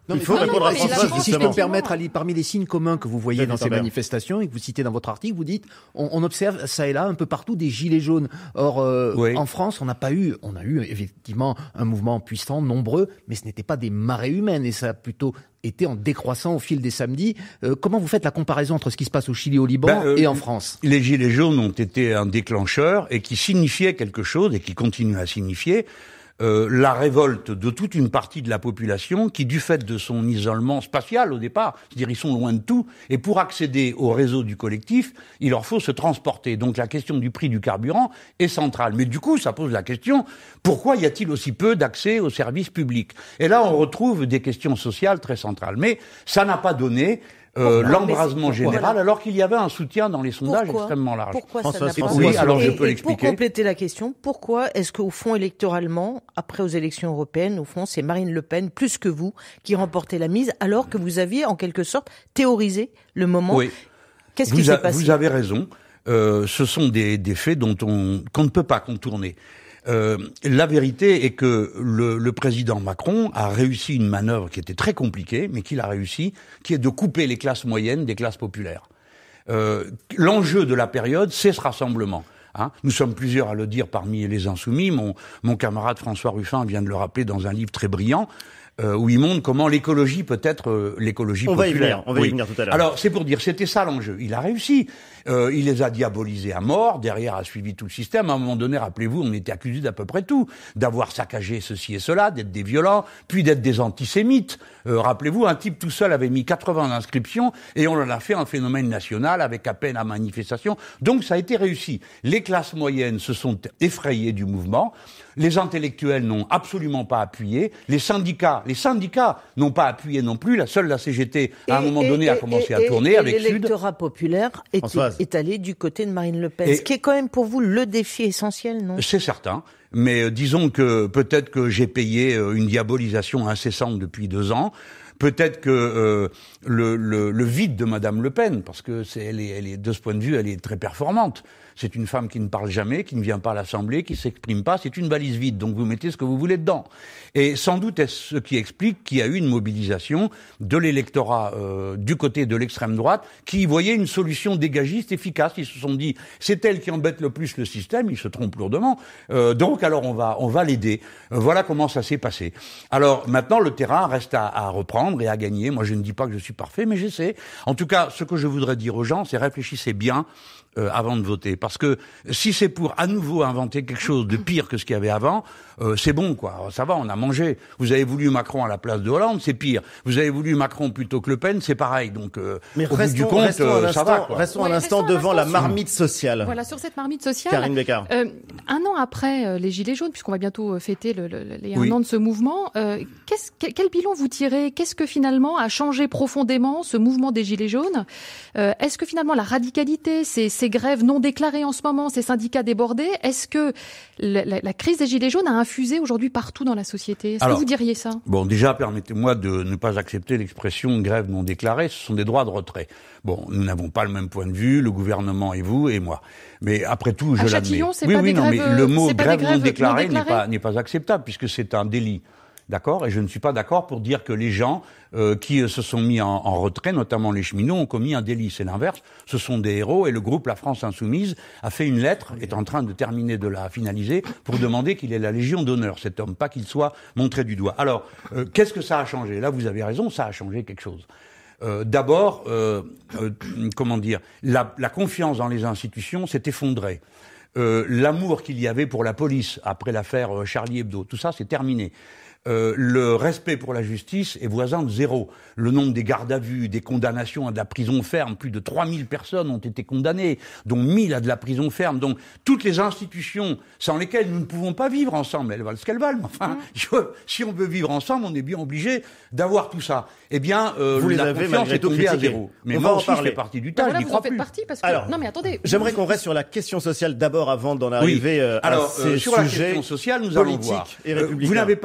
Non, il faut non, répondre non, à François, si, si je peux me permettre, Ali, parmi les signes communs que vous voyez dans ces manifestations et que vous citez dans votre article, vous dites on, on observe ça et là un peu partout des gilets jaunes. Or, euh, oui. en France, on n'a pas eu, on a eu effectivement un mouvement puissant, nombreux, mais ce n'était pas des marées humaines et ça a plutôt été en décroissant au fil des samedis. Euh, comment vous faites la comparaison entre ce qui se passe au Chili, au Liban ben, euh, et en France? Les gilets jaunes ont été un déclencheur et qui signifiait quelque chose et qui continue à signifier Euh, la révolte de toute une partie de la population qui, du fait de son isolement spatial au départ, c'est-à-dire ils sont loin de tout, et pour accéder au réseau du collectif, il leur faut se transporter. Donc la question du prix du carburant est centrale. Mais du coup, ça pose la question, pourquoi y a-t-il aussi peu d'accès aux services publics? Et là, on retrouve des questions sociales très centrales. Mais ça n'a pas donné Euh, l'embrasement général, alors qu'il y avait un soutien dans les sondages pourquoi extrêmement large. Pourquoi François, ça n'a pas oui, alors et, je peux et l'expliquer. Pour compléter la question, pourquoi est-ce qu'au fond, électoralement, après aux élections européennes, au fond, c'est Marine Le Pen, plus que vous, qui remportait la mise, alors que vous aviez, en quelque sorte, théorisé le moment? Oui. Qu'est-ce vous qui s'est a, passé? Vous avez raison. Euh, ce sont des, des faits dont on, qu'on ne peut pas contourner. Euh, la vérité est que le, le président Macron a réussi une manœuvre qui était très compliquée, mais qu'il a réussi, qui est de couper les classes moyennes des classes populaires. Euh, l'enjeu de la période, c'est ce rassemblement. Hein. Nous sommes plusieurs à le dire parmi les Insoumis. Mon, mon camarade François Ruffin vient de le rappeler dans un livre très brillant. Euh, où il montre comment l'écologie peut être euh, l'écologie on populaire. Va y venir, on va oui. y venir tout à l'heure. Alors, c'est pour dire, c'était ça l'enjeu. Il a réussi. Euh, il les a diabolisés à mort. Derrière, a suivi tout le système. À un moment donné, rappelez-vous, on était accusés d'à peu près tout. D'avoir saccagé ceci et cela, d'être des violents, puis d'être des antisémites. Euh, rappelez-vous, un type tout seul avait mis quatre-vingts inscriptions et on en a fait un phénomène national avec à peine à manifestation. Donc, ça a été réussi. Les classes moyennes se sont effrayées du mouvement. Les intellectuels n'ont absolument pas appuyé. Les syndicats, les syndicats n'ont pas appuyé non plus. La seule, la C G T, à un et, moment et, donné, et, a commencé et, à tourner et, avec et Sud. L'électorat populaire est, est allé du côté de Marine Le Pen. Et ce qui est quand même pour vous le défi essentiel, non? C'est certain. Mais euh, disons que peut-être que j'ai payé euh, une diabolisation incessante depuis deux ans. Peut-être que euh, le, le, le vide de Madame Le Pen, parce que c'est, elle est, elle est, de ce point de vue, elle est très performante. C'est une femme qui ne parle jamais, qui ne vient pas à l'Assemblée, qui s'exprime pas. C'est une valise vide, donc vous mettez ce que vous voulez dedans. Et sans doute est-ce ce qui explique qu'il y a eu une mobilisation de l'électorat euh, du côté de l'extrême droite, qui voyait une solution dégagiste efficace. Ils se sont dit, c'est elle qui embête le plus le système. Ils se trompent lourdement. Euh, donc alors on va, on va l'aider. Euh, voilà comment ça s'est passé. Alors maintenant le terrain reste à, à reprendre et à gagner. Moi je ne dis pas que je suis parfait, mais j'essaie. En tout cas, ce que je voudrais dire aux gens, c'est réfléchissez bien Euh, avant de voter. Parce que si c'est pour à nouveau inventer quelque chose de pire que ce qu'il y avait avant, euh, c'est bon, quoi. Ça va, on a mangé. Vous avez voulu Macron à la place de Hollande, c'est pire. Vous avez voulu Macron plutôt que Le Pen, c'est pareil. Donc, euh, Mais au restons, bout du compte, restons un euh, instant, ça va, quoi. Restons ouais, un instant restons devant un la instant marmite sociale. Voilà, sur cette marmite sociale. Karine Bécard. Euh, un an après euh, les Gilets jaunes, puisqu'on va bientôt fêter le, le, les oui. un an de ce mouvement, euh, qu'est-ce, quel, quel bilan vous tirez? Qu'est-ce que finalement a changé profondément ce mouvement des Gilets jaunes? euh, Est-ce que finalement la radicalité, ces, ces grèves non déclarées en ce moment, ces syndicats débordés, est-ce que la, la, la crise des Gilets jaunes a infusé aujourd'hui partout dans la société? Est-ce Alors, que vous diriez ça? Bon, déjà, permettez-moi de ne pas accepter l'expression grève non déclarée. Ce sont des droits de retrait. Bon, nous n'avons pas le même point de vue, le gouvernement et vous et moi. Mais après tout, je à l'admets. Châtillon, c'est oui, pas oui, des non, grèves, mais le mot c'est pas grève des non grèves déclarée non n'est pas, n'est pas acceptable puisque c'est un délit. D'accord? Et je ne suis pas d'accord pour dire que les gens euh, qui euh, se sont mis en, en retrait, notamment les cheminots, ont commis un délit. C'est l'inverse. Ce sont des héros et le groupe La France Insoumise a fait une lettre, est en train de terminer de la finaliser, pour demander qu'il ait la Légion d'honneur, cet homme, pas qu'il soit montré du doigt. Alors, euh, qu'est-ce que ça a changé? Là, vous avez raison, ça a changé quelque chose. Euh, d'abord, euh, euh, comment dire, la, la confiance dans les institutions s'est effondrée. Euh, l'amour qu'il y avait pour la police après l'affaire euh, Charlie Hebdo, tout ça, c'est terminé. Euh, le respect pour la justice est voisin de zéro. Le nombre des gardes à vue, des condamnations à de la prison ferme, plus de trois mille personnes ont été condamnées, dont mille à de la prison ferme. Donc, toutes les institutions sans lesquelles nous ne pouvons pas vivre ensemble, elles valent ce qu'elles valent. Enfin, mmh. si on veut vivre ensemble, on est bien obligé d'avoir tout ça. Eh bien, euh, Vous la les avez confiance est tombée à zéro. Mais on moi va aussi, en je parler. fais partie du tas, voilà, je n'y vous crois en faites plus. partie parce que... Alors, non mais attendez. J'aimerais qu'on reste sur la question sociale d'abord avant d'en arriver oui. euh, Alors, à ces euh, sur la sujets question sociale, nous politiques allons voir. et Euh, républicains. vous n'avez pas, vous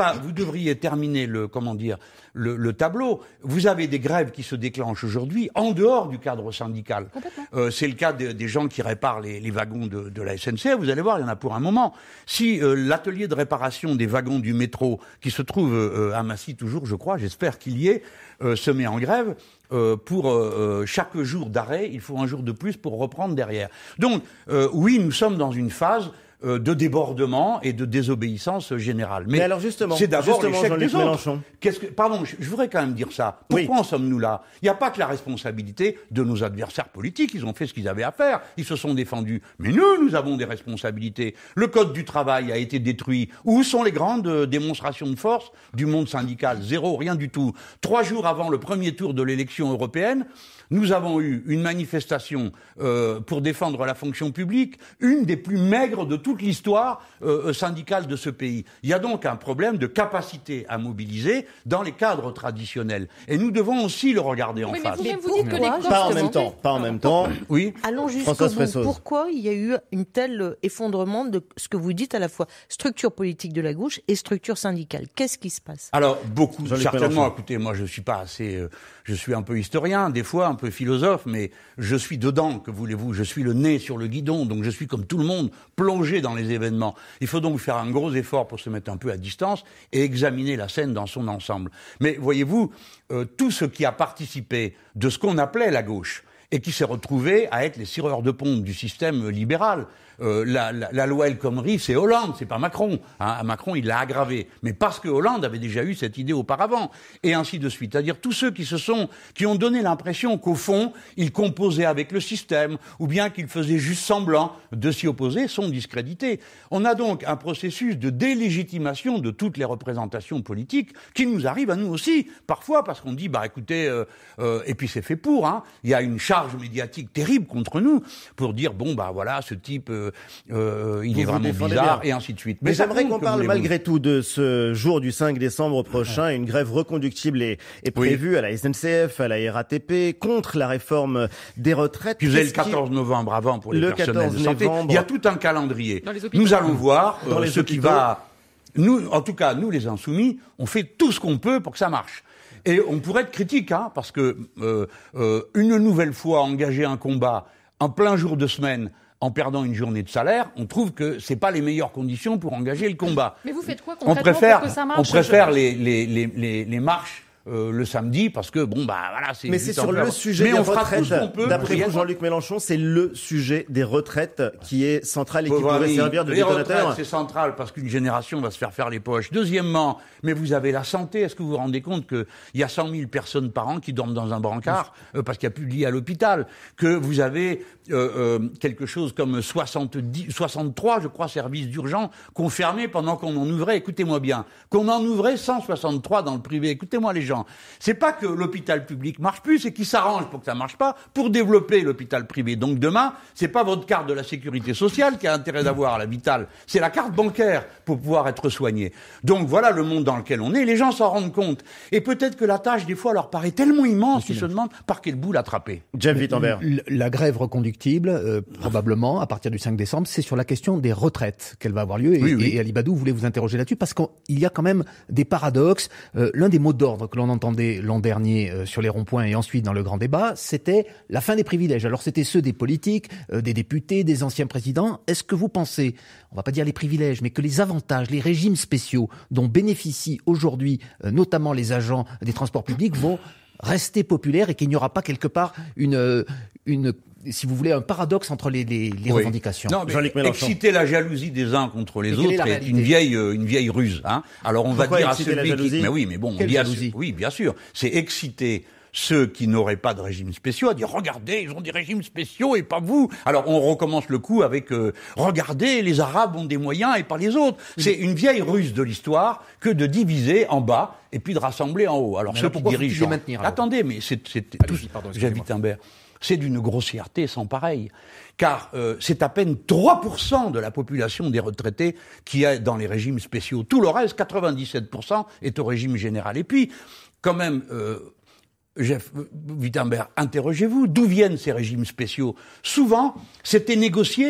devriez terminer le, comment dire, le, le tableau. Vous avez des grèves qui se déclenchent aujourd'hui en dehors du cadre syndical. Euh, c'est le cas de, des gens qui réparent les, les wagons de, de la S N C F. Vous allez voir, il y en a pour un moment. Si euh, l'atelier de réparation des wagons du métro, qui se trouve euh, à Massy toujours, je crois, j'espère qu'il y est, euh, se met en grève, Euh, pour euh, chaque jour d'arrêt, il faut un jour de plus pour reprendre derrière. Donc, euh, oui, nous sommes dans une phase euh, de débordement et de désobéissance générale. Mais, Mais alors justement, c'est d'abord justement, l'échec Jean-Luc des autres. Mélenchon. Qu'est-ce que, pardon, je, je voudrais quand même dire ça. Pourquoi Oui. en sommes-nous là? Il n'y a pas que la responsabilité de nos adversaires politiques. Ils ont fait ce qu'ils avaient à faire. Ils se sont défendus. Mais nous, nous avons des responsabilités. Le code du travail a été détruit. Où sont les grandes euh, démonstrations de force du monde syndical? Zéro, rien du tout. Trois jours avant le premier tour de l'élection européenne, nous avons eu une manifestation euh, pour défendre la fonction publique, une des plus maigres de toute l'histoire euh, syndicale de ce pays. Il y a donc un problème de capacité à mobiliser dans les cadres traditionnels. Et nous devons aussi le regarder en oui, face. Mais vous, vous dites que les Pas en même temps, pas en même temps. Oui. Allons jusqu'au bout. Pourquoi il y a eu une telle effondrement de ce que vous dites à la fois structure politique de la gauche et structure syndicale? Qu'est-ce qui se passe? Alors, beaucoup, Jean-Luc certainement. Mélenchon. Écoutez, moi, je suis pas assez, euh, je suis un peu historien, des fois, un peu philosophe, mais je suis dedans, que voulez-vous, je suis le nez sur le guidon, donc je suis comme tout le monde, plongé dans les événements. Il faut donc faire un gros effort pour se mettre un peu à distance et examiner la scène dans son ensemble. Mais voyez-vous, euh, tout ce qui a participé de ce qu'on appelait la gauche, et qui s'est retrouvé à être les cireurs de pompe du système libéral. Euh, la, la, la loi El Khomri, c'est Hollande, c'est pas Macron. Hein. Macron, il l'a aggravé. Mais parce que Hollande avait déjà eu cette idée auparavant. Et ainsi de suite. C'est-à-dire tous ceux qui se sont, qui ont donné l'impression qu'au fond, ils composaient avec le système, ou bien qu'ils faisaient juste semblant de s'y opposer, sont discrédités. On a donc un processus de délégitimation de toutes les représentations politiques qui nous arrive à nous aussi. Parfois, parce qu'on dit, bah écoutez, euh, euh, et puis c'est fait pour, hein. Il y a une charge médiatique terrible contre nous pour dire, bon, bah voilà, ce type, euh, euh, il vous est vous vraiment bizarre, bien. et ainsi de suite. Mais, Mais j'aimerais qu'on parle voulez-vous. malgré tout de ce jour du cinq décembre prochain. Une grève reconductible est, est prévue oui. à la S N C F, à la R A T P, contre la réforme des retraites. Puis vous avez le quatorze novembre avant pour les le personnels de santé. novembre. Il y a tout un calendrier. Nous allons voir dans euh, les ce hôpitaux. qui va... Nous, en tout cas, nous les Insoumis, on fait tout ce qu'on peut pour que ça marche. Et on pourrait être critique, hein, parce que euh, euh, une nouvelle fois engager un combat en plein jour de semaine, en perdant une journée de salaire, on trouve que c'est pas les meilleures conditions pour engager le combat. Mais vous faites quoi concrètement on préfère, pour que ça marche? On préfère les, les, les, les, les marches Euh, le samedi parce que bon bah voilà c'est mais c'est sur le sujet mais des on fera retraites tout ce qu'on peut. D'après vous, Jean-Luc Mélenchon, c'est le sujet des retraites qui est central et qui Bon, pourrait oui, servir de les détonateur. retraites, c'est central parce qu'une génération va se faire faire les poches. Deuxièmement, mais vous avez la santé. Est-ce que vous vous rendez compte qu'il y a cent mille personnes par an qui dorment dans un brancard euh, parce qu'il n'y a plus de lit à l'hôpital, que vous avez euh, euh, quelque chose comme soixante-dix, soixante-trois, je crois, services d'urgence qu'on fermait pendant qu'on en ouvrait. Écoutez-moi bien, qu'on en ouvrait cent soixante-trois dans le privé. Écoutez-moi les gens, c'est pas que l'hôpital public marche plus, c'est qu'il s'arrange pour que ça marche pas, pour développer l'hôpital privé. Donc demain, c'est pas votre carte de la sécurité sociale qui a intérêt d'avoir à la vitale, c'est la carte bancaire pour pouvoir être soigné. Donc voilà le monde dans lequel on est, les gens s'en rendent compte. Et peut-être que la tâche, des fois, leur paraît tellement immense qu'ils se demandent par quel bout l'attraper. Jeff Wittenberg. La grève reconductible, euh, probablement, à partir du cinq décembre, c'est sur la question des retraites qu'elle va avoir lieu. Et, oui, oui. et Ali Badou voulait vous interroger là-dessus parce qu'il y a quand même des paradoxes. Euh, l'un des mots d'ordre que l'on entendait l'an dernier euh, sur les ronds-points et ensuite dans le grand débat, c'était la fin des privilèges. Alors c'était ceux des politiques, euh, des députés, des anciens présidents. Est-ce que vous pensez, on va pas dire les privilèges, mais que les avantages, les régimes spéciaux dont bénéficient aujourd'hui euh, notamment les agents des transports publics vont rester populaires et qu'il n'y aura pas quelque part une, une si vous voulez, un paradoxe entre les, les, les oui. revendications. Non, mais exciter la jalousie des uns contre les autres est, est une vieille, une vieille ruse. Hein. Alors on Pourquoi va dire à celui qui... Mais oui, mais bon, Quelle on dit jalousie à... Oui, bien sûr. C'est exciter ceux qui n'auraient pas de régime spéciaux à dire regardez, ils ont des régimes spéciaux et pas vous. Alors on recommence le coup avec euh, regardez, les Arabes ont des moyens et pas les autres. Oui. C'est une vieille ruse de l'histoire que de diviser en bas et puis de rassembler en haut. Alors mais ceux alors qui dirigent... maintenir, Attendez, mais c'est, c'est tout... J'habite Wittenberg. C'est d'une grossièreté sans pareil, car euh, c'est à peine trois pour cent de la population des retraités qui est dans les régimes spéciaux. Tout le reste, quatre-vingt-dix-sept pour cent, est au régime général. Et puis, quand même... Euh, Jeff Wittenberg, interrogez-vous, d'où viennent ces régimes spéciaux? Souvent, c'était négocié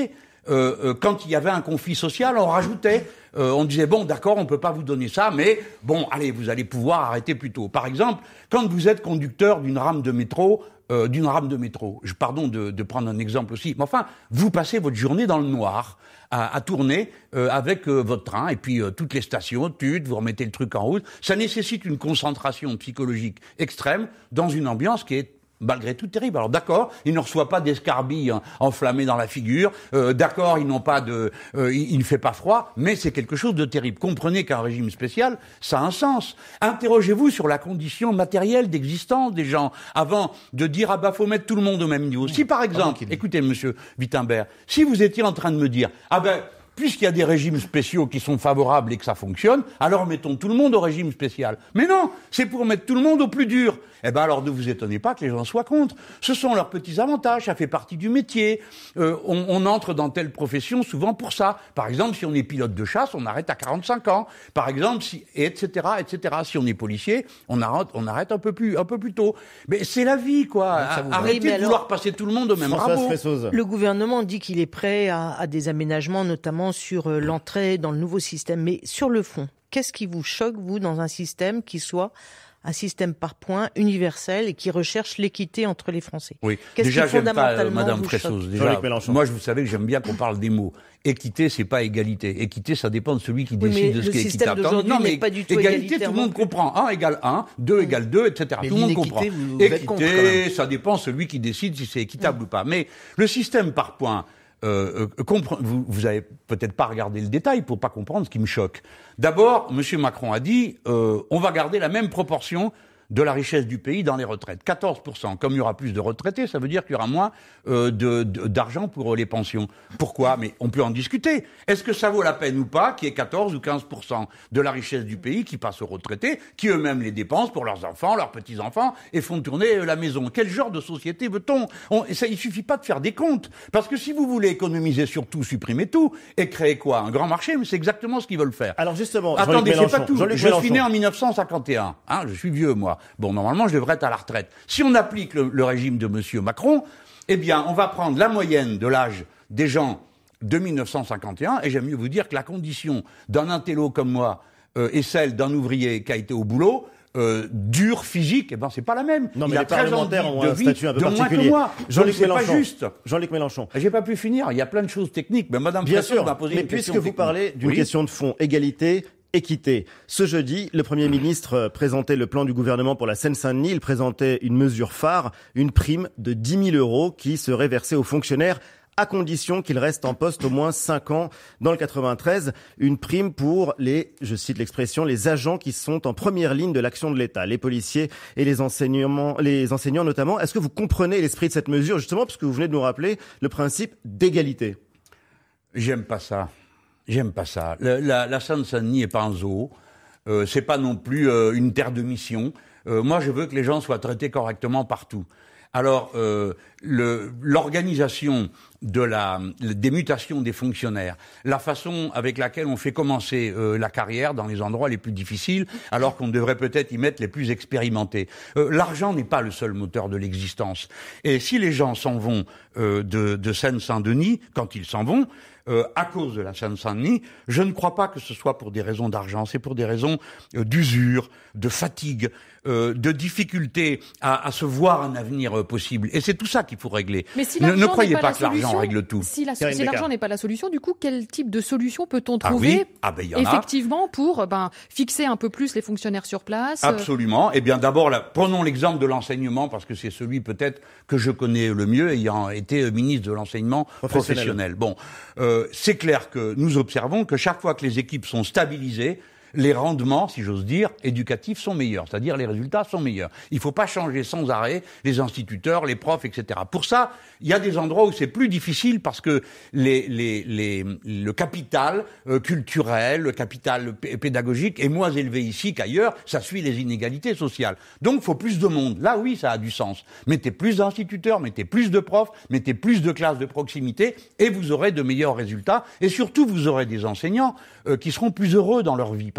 euh, euh, quand il y avait un conflit social, on rajoutait, euh, on disait bon, d'accord, on peut pas vous donner ça, mais bon, allez, vous allez pouvoir arrêter plus tôt. Par exemple, quand vous êtes conducteur d'une rame de métro, euh, d'une rame de métro, je pardon de, de prendre un exemple aussi, mais enfin, vous passez votre journée dans le noir. À, à tourner euh, avec euh, votre train et puis euh, toutes les stations, tut, vous remettez le truc en route. Ça nécessite une concentration psychologique extrême dans une ambiance qui est malgré tout terrible. Alors d'accord, ils ne reçoivent pas d'escarbilles hein, enflammées dans la figure, euh, d'accord, ils n'ont pas de, euh, il, il ne fait pas froid, mais c'est quelque chose de terrible. Comprenez qu'un régime spécial, ça a un sens. Interrogez-vous sur la condition matérielle d'existence des gens avant de dire ah bah faut mettre tout le monde au même niveau. Si par exemple, écoutez Monsieur Wittenberg, si vous étiez en train de me dire ah ben puisqu'il y a des régimes spéciaux qui sont favorables et que ça fonctionne, alors mettons tout le monde au régime spécial. Mais non, c'est pour mettre tout le monde au plus dur. Eh ben alors ne vous étonnez pas que les gens soient contre. Ce sont leurs petits avantages, ça fait partie du métier. Euh, on, on entre dans telle profession souvent pour ça. Par exemple, si on est pilote de chasse, on arrête à quarante-cinq ans. Par exemple, si, et et cetera, et cetera. Si on est policier, on arrête, on arrête un peu plus, un peu plus tôt. Mais c'est la vie, quoi. Arrêtez oui, de alors, vouloir passer tout le monde au même rabot. Le gouvernement dit qu'il est prêt à, à des aménagements, notamment sur euh, l'entrée dans le nouveau système. Mais sur le fond, qu'est-ce qui vous choque, vous, dans un système qui soit un système par points universel et qui recherche l'équité entre les Français? Oui, qu'est-ce déjà, qui j'aime fondamentalement pas euh, Madame vous Fressos. choque? Déjà, moi, je vous savez que j'aime bien qu'on parle des mots. Équité, c'est pas égalité. Équité, ça dépend de celui qui oui, décide de ce qui est équitable. Non, mais pas du tout égalité, tout le monde comprend. un égale un, deux égale deux, et cetera. Mais tout le monde comprend. Vous, vous équité, ça dépend de celui qui décide si c'est équitable mmh. ou pas. Mais le système par points, Euh, euh, compre- vous, vous avez peut-être pas regardé le détail pour pas comprendre ce qui me choque. D'abord, M. Macron a dit euh, on va garder la même proportion de la richesse du pays dans les retraites. quatorze pour cent. Comme il y aura plus de retraités, ça veut dire qu'il y aura moins euh, de, de, d'argent pour les pensions. Pourquoi? Mais on peut en discuter. Est-ce que ça vaut la peine ou pas qu'il y ait quatorze ou quinze pour cent de la richesse du pays qui passe aux retraités, qui eux-mêmes les dépensent pour leurs enfants, leurs petits-enfants, et font tourner la maison? Quel genre de société veut-on? on, ça, Il suffit pas de faire des comptes. Parce que si vous voulez économiser sur tout, supprimer tout, et créer quoi? Un grand marché? Mais c'est exactement ce qu'ils veulent faire. Alors justement, attendez, c'est pas tout. Jean-Luc Je suis né en mille neuf cent cinquante et un. Hein, je suis vieux, moi. Bon, normalement, je devrais être à la retraite. Si on applique le, le régime de M. Macron, eh bien, on va prendre la moyenne de l'âge des gens de mille neuf cent cinquante et un, et j'aime mieux vous dire que la condition d'un intello comme moi euh, et celle d'un ouvrier qui a été au boulot, euh, dur, physique, eh ben, c'est pas la même. Non, mais il les a parlementaires ont un statut un peu particulier. Jean-Luc Mélenchon. Pas juste. Jean-Luc Mélenchon. J'ai pas pu finir. Il y a plein de choses techniques. Mais Madame Bien Fresson sûr. m'a posé mais une puisque question vous technique. parlez d'une oui. question de fond, égalité, équité. Ce jeudi, le Premier ministre présentait le plan du gouvernement pour la Seine-Saint-Denis. Il présentait une mesure phare, une prime de dix mille euros qui serait versée aux fonctionnaires à condition qu'ils restent en poste au moins cinq ans dans le quatre-vingt-treize. Une prime pour les, je cite l'expression, les agents qui sont en première ligne de l'action de l'État, les policiers et les enseignants, les enseignants notamment. Est-ce que vous comprenez l'esprit de cette mesure, justement, parce que vous venez de nous rappeler le principe d'égalité? J'aime pas ça. J'aime pas ça. Le, la, la Seine-Saint-Denis est pas un zoo. Euh, c'est pas non plus euh, une terre de mission. Euh, moi, je veux que les gens soient traités correctement partout. Alors, euh, le, l'organisation de la, des mutations des fonctionnaires, la façon avec laquelle on fait commencer euh, la carrière dans les endroits les plus difficiles, alors qu'on devrait peut-être y mettre les plus expérimentés. Euh, l'argent n'est pas le seul moteur de l'existence. Et si les gens s'en vont euh, de, de Seine-Saint-Denis, quand ils s'en vont, Euh, à cause de la Seine-Saint-Denis, je ne crois pas que ce soit pour des raisons d'argent, c'est pour des raisons euh, d'usure, de fatigue, euh, de difficulté à, à se voir un avenir euh, possible. Et c'est tout ça qu'il faut régler. Mais si ne, ne croyez pas, pas la que l'argent solution, règle tout. Si, la, si l'argent n'est pas la solution, du coup, quel type de solution peut-on trouver ah oui ah ben, y en effectivement a. pour ben, fixer un peu plus les fonctionnaires sur place? Absolument. Eh bien, d'abord, là, prenons l'exemple de l'enseignement, parce que c'est celui peut-être que je connais le mieux, ayant été ministre de l'enseignement professionnel. professionnel. Bon, euh, c'est clair que nous observons que chaque fois que les équipes sont stabilisées, les rendements, si j'ose dire, éducatifs sont meilleurs, c'est-à-dire les résultats sont meilleurs. Il ne faut pas changer sans arrêt les instituteurs, les profs, et cetera. Pour ça, il y a des endroits où c'est plus difficile parce que les, les, les, le capital euh, culturel, le capital p- pédagogique est moins élevé ici qu'ailleurs. Ça suit les inégalités sociales. Donc, il faut plus de monde. Là, oui, ça a du sens. Mettez plus d'instituteurs, mettez plus de profs, mettez plus de classes de proximité et vous aurez de meilleurs résultats. Et surtout, vous aurez des enseignants euh, qui seront plus heureux dans leur vie. Parce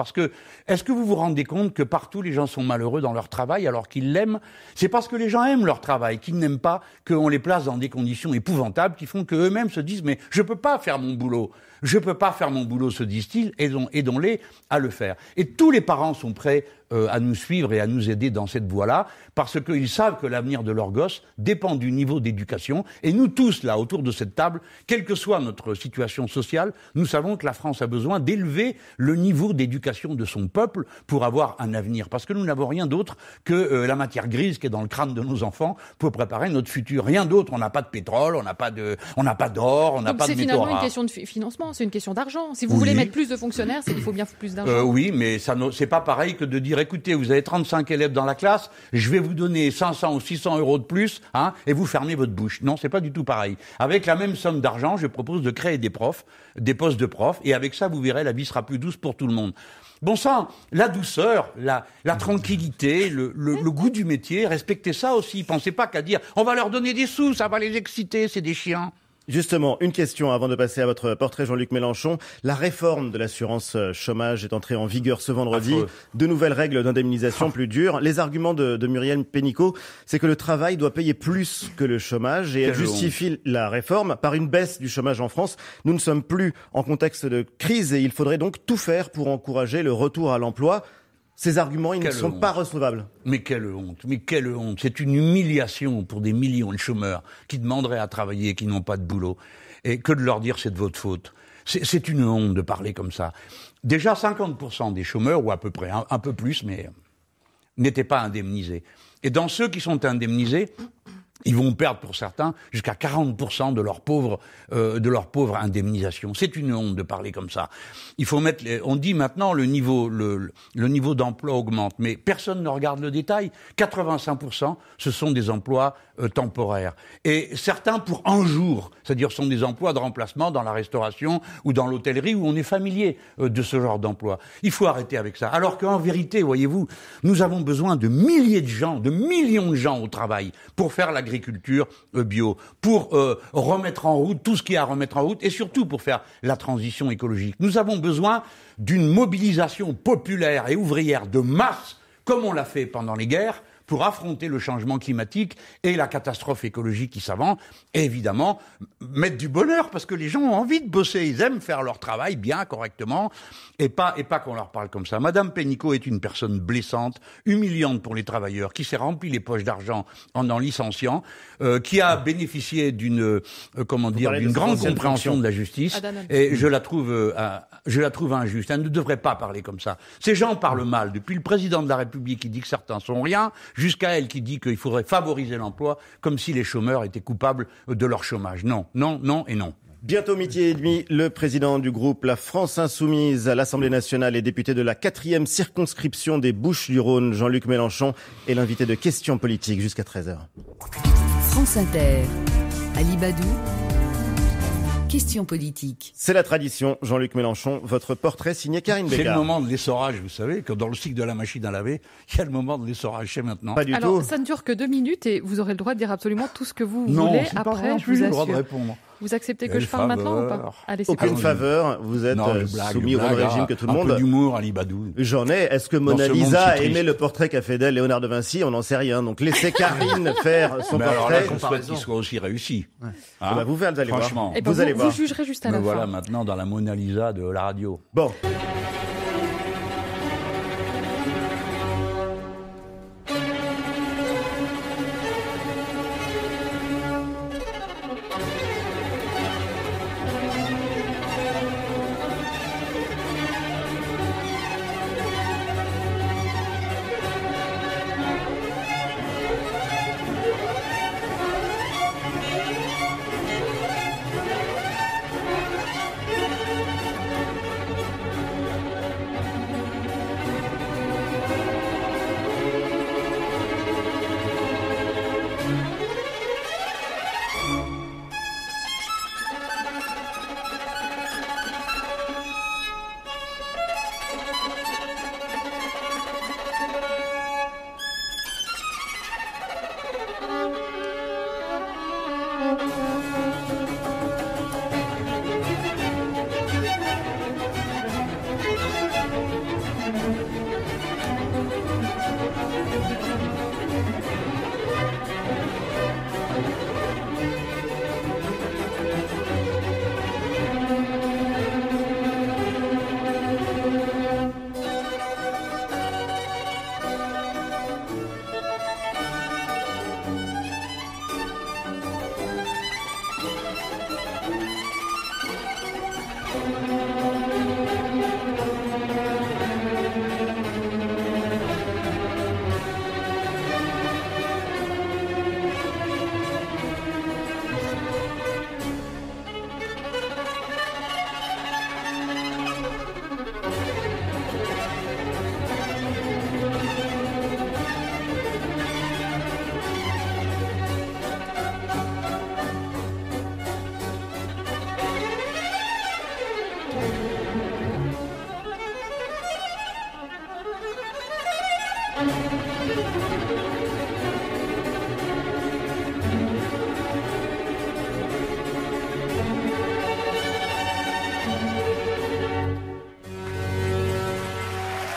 Parce que, est-ce que vous vous rendez compte que partout les gens sont malheureux dans leur travail alors qu'ils l'aiment? C'est parce que les gens aiment leur travail, qu'ils n'aiment pas qu'on les place dans des conditions épouvantables qui font qu'eux-mêmes se disent « mais je peux pas faire mon boulot ». Je peux pas faire mon boulot, se disent-ils, aidons-les à le faire. Et tous les parents sont prêts euh, à nous suivre et à nous aider dans cette voie-là, parce qu'ils savent que l'avenir de leurs gosses dépend du niveau d'éducation. Et nous tous, là, autour de cette table, quelle que soit notre situation sociale, nous savons que la France a besoin d'élever le niveau d'éducation de son peuple pour avoir un avenir. Parce que nous n'avons rien d'autre que euh, la matière grise qui est dans le crâne de nos enfants pour préparer notre futur. Rien d'autre. On n'a pas de pétrole, on n'a pas de, on n'a pas d'or, on n'a pas de métaux rares. C'est finalement une question de financement. C'est une question d'argent. Si vous oui. voulez mettre plus de fonctionnaires, c'est qu'il faut bien plus d'argent. Euh, oui, mais ça c'est pas pareil que de dire, écoutez, vous avez trente-cinq élèves dans la classe, je vais vous donner cinq cents ou six cents euros de plus, hein, et vous fermez votre bouche. Non, c'est pas du tout pareil. Avec la même somme d'argent, je propose de créer des profs, des postes de profs, et avec ça, vous verrez, la vie sera plus douce pour tout le monde. Bon sang, la douceur, la, la tranquillité, le, le, le goût du métier, respectez ça aussi. Pensez pas qu'à dire, on va leur donner des sous, ça va les exciter, c'est des chiens. Justement, une question avant de passer à votre portrait, Jean-Luc Mélenchon. La réforme de l'assurance chômage est entrée en vigueur ce vendredi. Affreux. De nouvelles règles d'indemnisation plus dures. Les arguments de, de Muriel Pénicaud, c'est que le travail doit payer plus que le chômage et elle justifie la réforme par une baisse du chômage en France. Nous ne sommes plus en contexte de crise et il faudrait donc tout faire pour encourager le retour à l'emploi. Ces arguments, ils quelle ne sont honte. Pas recevables. Mais quelle honte, mais quelle honte. C'est une humiliation pour des millions de chômeurs qui demanderaient à travailler et qui n'ont pas de boulot. Et que de leur dire c'est de votre faute. C'est, c'est une honte de parler comme ça. Déjà, cinquante pour cent des chômeurs, ou à peu près, un, un peu plus, mais n'étaient pas indemnisés. Et dans ceux qui sont indemnisés, ils vont perdre pour certains jusqu'à quarante pour cent de leur pauvre euh, de leur pauvre indemnisation. C'est une honte de parler comme ça. Il faut mettre les, on dit maintenant le niveau le le niveau d'emploi augmente, mais personne ne regarde le détail. quatre-vingt-cinq pour cent ce sont des emplois euh, temporaires et certains pour un jour, c'est-à-dire sont des emplois de remplacement dans la restauration ou dans l'hôtellerie où on est familier euh, de ce genre d'emploi. Il faut arrêter avec ça. Alors qu'en vérité, voyez-vous, nous avons besoin de milliers de gens, de millions de gens au travail pour faire l'agriculture agriculture bio, pour euh, remettre en route tout ce qu'il y a à remettre en route et surtout pour faire la transition écologique. Nous avons besoin d'une mobilisation populaire et ouvrière de masse, comme on l'a fait pendant les guerres, pour affronter le changement climatique et la catastrophe écologique qui s'avance, et évidemment mettre du bonheur, parce que les gens ont envie de bosser, ils aiment faire leur travail bien, correctement, et pas, et pas qu'on leur parle comme ça. Madame Pénicaud est une personne blessante, humiliante pour les travailleurs, qui s'est rempli les poches d'argent en en licenciant, euh, qui a bénéficié d'une, euh, comment dire, d'une grande compréhension de la justice, et je la trouve, euh, je la trouve injuste. Elle ne devrait pas parler comme ça. Ces gens parlent mal, depuis le président de la République qui dit que certains sont rien, jusqu'à elle qui dit qu'il faudrait favoriser l'emploi comme si les chômeurs étaient coupables de leur chômage. Non, non, non et non. Bientôt midi et demi, le président du groupe La France Insoumise à l'Assemblée nationale et député de la quatrième circonscription des Bouches-du-Rhône, Jean-Luc Mélenchon, est l'invité de Questions politiques jusqu'à treize heures. France Inter, Ali Badou. Question politique. C'est la tradition, Jean-Luc Mélenchon, votre portrait signé Karine Bécard. C'est le moment de l'essorage, vous savez, que dans le cycle de la machine à laver, il y a le moment de l'essorage, c'est maintenant. Pas du Alors, tout. ça ne dure que deux minutes et vous aurez le droit de dire absolument tout ce que vous non, voulez. C'est après, pas vrai, je vous le assure. droit de répondre. Vous acceptez que Quelle je parle faveur. maintenant ou pas? Allez, c'est Aucune parti. faveur, vous êtes non, euh, blague, soumis au blague, même régime que tout le un monde. Un peu d'humour, Ali Badou. J'en ai. Est-ce que Mona Lisa a aimé le portrait qu'a fait d'elle Léonard de Vinci? On n'en sait rien. Donc laissez Karine faire son Mais portrait. Alors là, qu'on souhaite qu'il soit aussi réussi. Ouais. Hein bah, vous, allez Franchement. voir. Et ben vous, vous, allez vous voir. jugerez juste à Me la voilà fin. maintenant dans la Mona Lisa de la radio. Bon.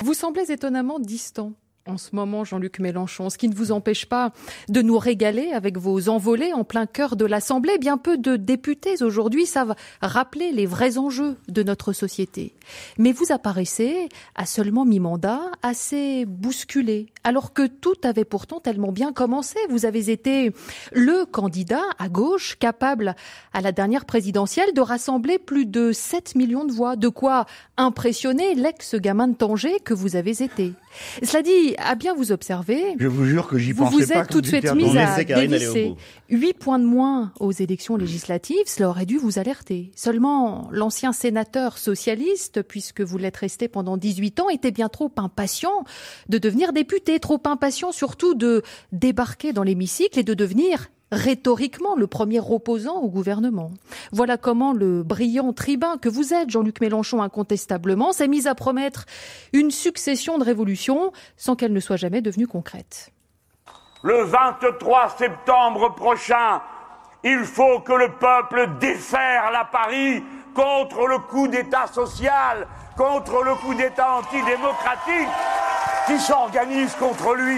Vous semblez étonnamment distant en ce moment, Jean-Luc Mélenchon, ce qui ne vous empêche pas de nous régaler avec vos envolées en plein cœur de l'Assemblée. Bien peu de députés aujourd'hui savent rappeler les vrais enjeux de notre société. Mais vous apparaissez, à seulement mi-mandat, assez bousculé, alors que tout avait pourtant tellement bien commencé. Vous avez été le candidat à gauche capable, à la dernière présidentielle, de rassembler plus de sept millions de voix. De quoi impressionner l'ex-gamin de Tanger que vous avez été. Cela dit, à bien vous observer, je vous jure que j'y vous pensais vous pas êtes tout de suite mis à dévisser. Huit points de moins aux élections législatives, cela aurait dû vous alerter. Seulement, l'ancien sénateur socialiste, puisque vous l'êtes resté pendant dix-huit ans, était bien trop impatient de devenir député, trop impatient surtout de débarquer dans l'hémicycle et de devenir rhétoriquement le premier opposant au gouvernement. Voilà comment le brillant tribun que vous êtes, Jean-Luc Mélenchon, incontestablement, s'est mis à promettre une succession de révolutions sans qu'elles ne soient jamais devenues concrètes. Le vingt-trois septembre prochain, il faut que le peuple déferle à Paris contre le coup d'État social, contre le coup d'État antidémocratique qui s'organise contre lui.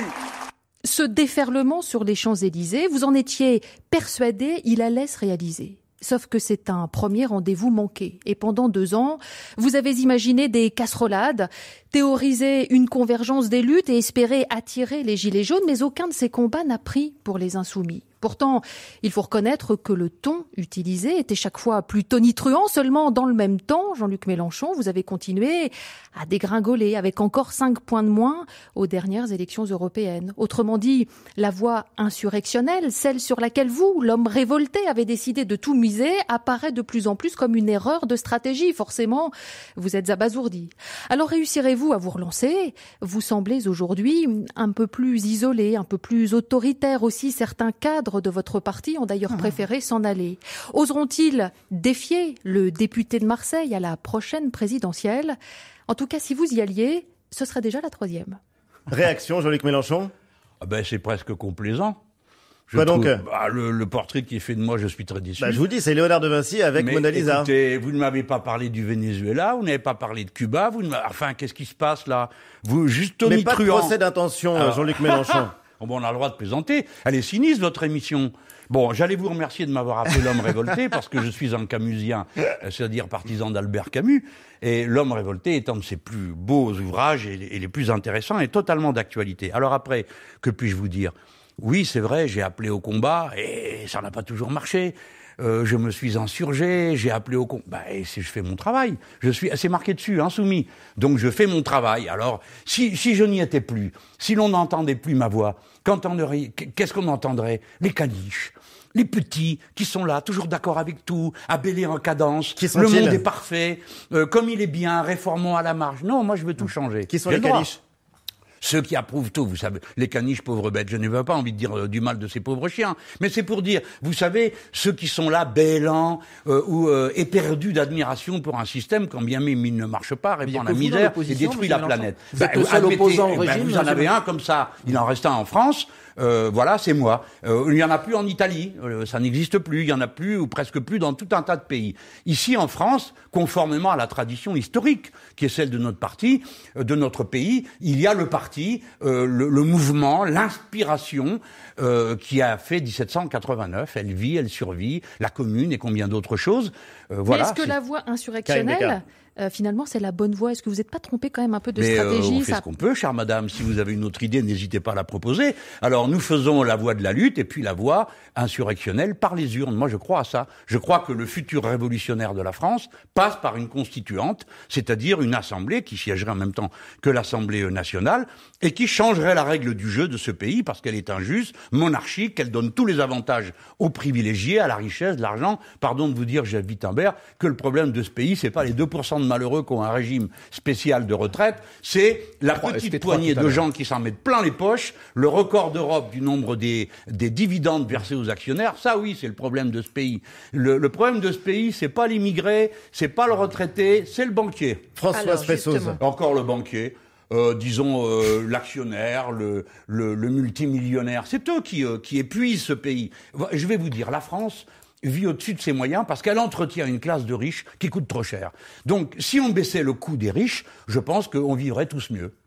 Ce déferlement sur les Champs-Élysées, vous en étiez persuadé, il allait se réaliser. Sauf que c'est un premier rendez-vous manqué. Et pendant deux ans, vous avez imaginé des casserolades, théorisé une convergence des luttes et espéré attirer les gilets jaunes, mais aucun de ces combats n'a pris pour les insoumis. Pourtant, il faut reconnaître que le ton utilisé était chaque fois plus tonitruant. Seulement, dans le même temps, Jean-Luc Mélenchon, vous avez continué à dégringoler avec encore cinq points de moins aux dernières élections européennes. Autrement dit, la voie insurrectionnelle, celle sur laquelle vous, l'homme révolté, avez décidé de tout miser, apparaît de plus en plus comme une erreur de stratégie. Forcément, vous êtes abasourdi. Alors réussirez-vous à vous relancer ? Vous semblez aujourd'hui un peu plus isolé, un peu plus autoritaire aussi. Certains cadres de votre parti ont d'ailleurs préféré s'en aller. Oseront-ils défier le député de Marseille à la prochaine présidentielle ? En tout cas, si vous y alliez, ce serait déjà la troisième. Réaction, Jean-Luc Mélenchon ? Ah ben, c'est presque complaisant. Je Quoi trouve, donc bah, le, le portrait qui est fait de moi, je suis très déçu. Bah, je vous dis, c'est Léonard de Vinci avec Mais Mona Lisa. Écoutez, vous ne m'avez pas parlé du Venezuela, vous n'avez pas parlé de Cuba, vous ne enfin, qu'est-ce qui se passe là ? Vous, juste tonitruant. Mais pas de procès d'intention, Alors... Jean-Luc Mélenchon. Bon, on a le droit de plaisanter. Elle est sinistre, votre émission. Bon, j'allais vous remercier de m'avoir appelé l'homme révolté, parce que je suis un camusien, c'est-à-dire partisan d'Albert Camus. Et l'homme révolté est un de ses plus beaux ouvrages et, et les plus intéressants et totalement d'actualité. Alors après, que puis-je vous dire ? Oui, c'est vrai, j'ai appelé au combat et ça n'a pas toujours marché. Euh, je me suis insurgé, j'ai appelé au combat. Bah, et si je fais mon travail, je suis, c'est marqué dessus, insoumis. Donc je fais mon travail. Alors, si, si je n'y étais plus, si l'on n'entendait plus ma voix, qu'entendrait, qu'est-ce qu'on entendrait ? Les caniches, les petits qui sont là, toujours d'accord avec tout, à bêler en cadence. Qui le monde est parfait, euh, comme il est bien, réformons à la marge. Non, moi je veux tout changer. Qui sont les caniches ? Ceux qui approuvent tout, vous savez, les caniches, pauvres bêtes, je n'ai pas envie de dire euh, du mal de ces pauvres chiens, mais c'est pour dire, vous savez, ceux qui sont là, bêlants, euh, ou euh, éperdus d'admiration pour un système, quand bien même il ne marche pas, répand la misère et détruit la planète. Vous bah, êtes le seul opposant au régime. Vous en avez un comme ça, il en reste un en France, euh, voilà, c'est moi. Euh, il n'y en a plus en Italie, euh, ça n'existe plus, il n'y en a plus, ou presque plus, dans tout un tas de pays. Ici, en France, conformément à la tradition historique, qui est celle de notre parti, euh, de notre pays, il y a le parti Euh, le, le mouvement, l'inspiration euh, qui a fait dix-sept cent quatre-vingt-neuf. Elle vit, elle survit, la Commune et combien d'autres choses. Euh, Mais voilà, est-ce que c'est... la voie insurrectionnelle, euh, finalement, c'est la bonne voie ? Est-ce que vous n'êtes pas trompé quand même un peu de Mais stratégie ? euh, on fait ça... ce qu'on peut, chère madame. Si vous avez une autre idée, n'hésitez pas à la proposer. Alors, nous faisons la voie de la lutte et puis la voie insurrectionnelle par les urnes. Moi, je crois à ça. Je crois que le futur révolutionnaire de la France passe par une constituante, c'est-à-dire une assemblée qui siégerait en même temps que l'Assemblée nationale et qui changerait la règle du jeu de ce pays parce qu'elle est injuste, monarchique, qu'elle donne tous les avantages aux privilégiés, à la richesse, de l'argent. Pardon de vous dire, Jeff Wittenberg, que le problème de ce pays, c'est pas les deux pour cent de malheureux qui ont un régime spécial de retraite, c'est la petite poignée de gens qui s'en mettent plein les poches, le record d'Europe du nombre des, des dividendes versés aux actionnaires. Ça, oui, c'est le problème de ce pays. Le, le problème de ce pays, c'est pas l'immigré, c'est pas le retraité, c'est le banquier. Françoise Fessoz. Encore le banquier. Euh, disons euh, l'actionnaire, le, le, le multimillionnaire, c'est eux qui, euh, qui épuisent ce pays. Je vais vous dire, la France vit au-dessus de ses moyens parce qu'elle entretient une classe de riches qui coûte trop cher. Donc, si on baissait le coût des riches, je pense qu'on vivrait tous mieux.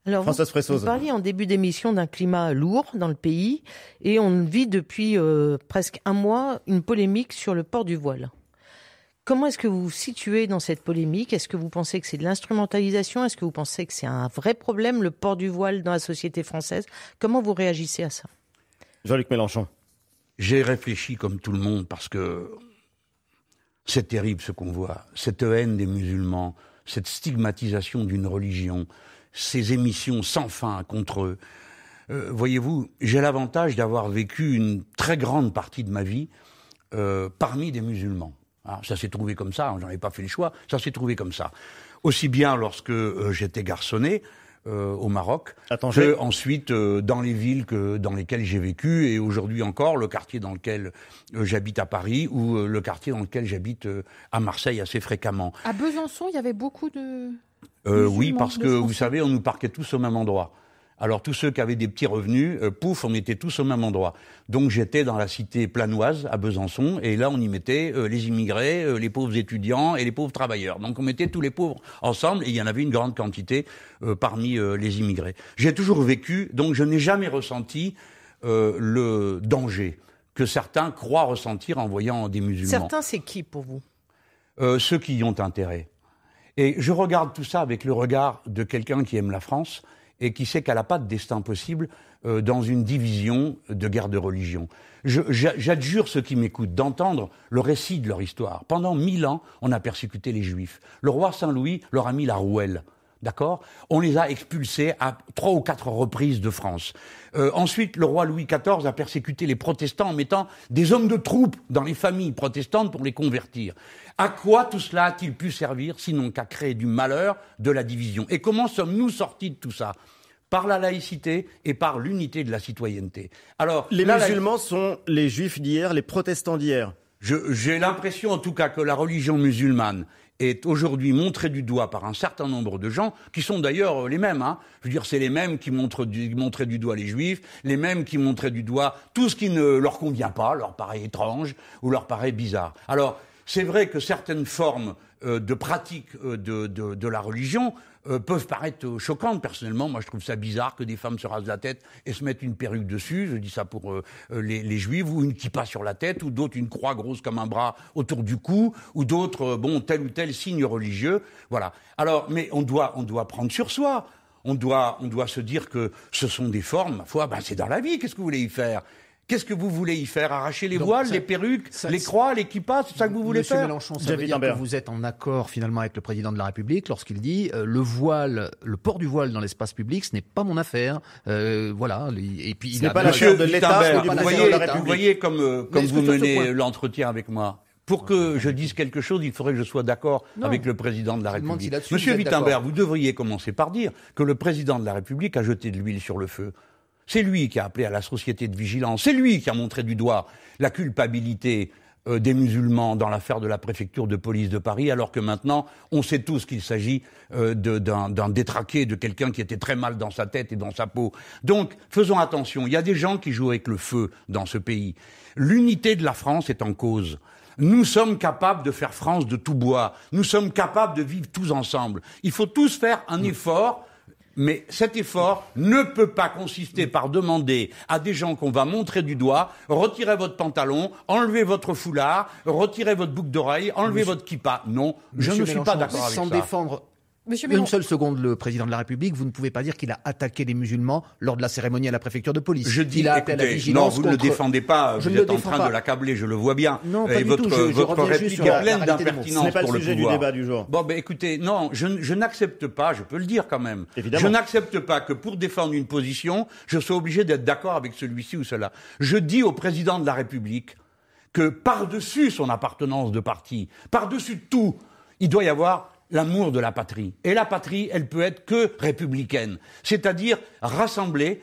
Alors, Françoise Fressoz. Vous parliez en début d'émission d'un climat lourd dans le pays et on vit depuis euh, presque un mois une polémique sur le port du voile. Comment est-ce que vous vous situez dans cette polémique ? Est-ce que vous pensez que c'est de l'instrumentalisation ? Est-ce que vous pensez que c'est un vrai problème, le port du voile dans la société française ? Comment vous réagissez à ça ? Jean-Luc Mélenchon. J'ai réfléchi comme tout le monde parce que c'est terrible ce qu'on voit. Cette haine des musulmans, cette stigmatisation d'une religion, ces émissions sans fin contre eux. Euh, voyez-vous, j'ai l'avantage d'avoir vécu une très grande partie de ma vie euh, parmi des musulmans. Ah, ça s'est trouvé comme ça, j'en ai pas fait le choix, ça s'est trouvé comme ça. Aussi bien lorsque euh, j'étais garçonné euh, au Maroc, que ensuite euh, dans les villes que, dans lesquelles j'ai vécu, et aujourd'hui encore le quartier dans lequel euh, j'habite à Paris, ou euh, le quartier dans lequel j'habite euh, à Marseille assez fréquemment. À Besançon, il y avait beaucoup de... Euh, oui, parce que, vous savez, on nous parquait tous au même endroit. Alors, tous ceux qui avaient des petits revenus, euh, pouf, on était tous au même endroit. Donc, j'étais dans la cité planoise, à Besançon, et là, on y mettait euh, les immigrés, euh, les pauvres étudiants et les pauvres travailleurs. Donc, on mettait tous les pauvres ensemble, et il y en avait une grande quantité euh, parmi euh, les immigrés. J'ai toujours vécu, donc je n'ai jamais ressenti euh, le danger que certains croient ressentir en voyant des musulmans. Certains, c'est qui pour vous ? euh, Ceux qui y ont intérêt. Et je regarde tout ça avec le regard de quelqu'un qui aime la France et qui sait qu'elle n'a pas de destin possible euh, dans une division de guerre de religion. Je, j'adjure ceux qui m'écoutent d'entendre le récit de leur histoire. Pendant mille ans, on a persécuté les Juifs. Le roi Saint-Louis leur a mis la rouelle. D'accord ? On les a expulsés à trois ou quatre reprises de France. Euh, ensuite, le roi Louis quatorze a persécuté les protestants en mettant des hommes de troupe dans les familles protestantes pour les convertir. À quoi tout cela a-t-il pu servir, sinon qu'à créer du malheur, de la division ? Et comment sommes-nous sortis de tout ça ? Par la laïcité et par l'unité de la citoyenneté. Alors, les musulmans laïc... sont les juifs d'hier, les protestants d'hier. Je, j'ai l'impression en tout cas que la religion musulmane est aujourd'hui montrée du doigt par un certain nombre de gens, qui sont d'ailleurs les mêmes. Hein. Je veux dire, c'est les mêmes qui montrent du, montraient du doigt les juifs, les mêmes qui montraient du doigt tout ce qui ne leur convient pas, leur paraît étrange ou leur paraît bizarre. Alors, c'est vrai que certaines formes euh, de pratique euh, de, de, de la religion euh, peuvent paraître choquantes. Personnellement, moi je trouve ça bizarre que des femmes se rasent la tête et se mettent une perruque dessus, je dis ça pour euh, les, les juifs, ou une kippa sur la tête, ou d'autres une croix grosse comme un bras autour du cou, ou d'autres, euh, bon, tel ou tel signe religieux, voilà. Alors, mais on doit, on doit prendre sur soi, on doit, on doit se dire que ce sont des formes, ma foi, ben c'est dans la vie, qu'est-ce que vous voulez y faire ? Qu'est-ce que vous voulez y faire ? Arracher les Donc, voiles, ça, les perruques, ça, les croix, les kippas, c'est ça que vous voulez Monsieur faire ? Mélenchon, ça veut dire que vous êtes en accord finalement avec le président de la République lorsqu'il dit euh, le voile, le port du voile dans l'espace public, ce n'est pas mon affaire. Euh, voilà. Et puis ce il n'est a pas l'affaire de l'État, vous, voyez, vous voyez comme euh, comme vous menez l'entretien avec moi. Pour que je dise quelque chose, il faudrait que je sois d'accord non. avec le président de la République. Monsieur Wittenberg, vous devriez commencer par dire que le président de la République a jeté de l'huile sur le feu. C'est lui qui a appelé à la société de vigilance. C'est lui qui a montré du doigt la culpabilité euh, des musulmans dans l'affaire de la préfecture de police de Paris, alors que maintenant, on sait tous qu'il s'agit euh, de, d'un, d'un détraqué, de quelqu'un qui était très mal dans sa tête et dans sa peau. Donc, faisons attention. Il y a des gens qui jouent avec le feu dans ce pays. L'unité de la France est en cause. Nous sommes capables de faire France de tout bois. Nous sommes capables de vivre tous ensemble. Il faut tous faire un effort. Mais cet effort ne peut pas consister par demander à des gens qu'on va montrer du doigt, retirez votre pantalon, enlevez votre foulard, retirez votre boucle d'oreille, enlevez Monsieur... votre kippa. Non, je ne suis pas d'accord avec sans ça. Défendre... Monsieur Une seule seconde, le président de la République, vous ne pouvez pas dire qu'il a attaqué les musulmans lors de la cérémonie à la préfecture de police. Je dis, il a écoutez, à la vigilance non, vous contre... ne le défendez pas, je vous êtes en train pas. de l'accabler, je le vois bien. Non, pas et du votre, tout. Je, votre je réplique est pleine d'impertinence Ce n'est pas pour le le sujet pouvoir. du débat du jour. Bon, ben écoutez, non, je, je n'accepte pas, je peux le dire quand même, Évidemment. je n'accepte pas que pour défendre une position, je sois obligé d'être d'accord avec celui-ci ou cela. Je dis au président de la République que par-dessus son appartenance de parti, par-dessus tout, il doit y avoir l'amour de la patrie. Et la patrie, elle peut être que républicaine, c'est-à-dire rassemblée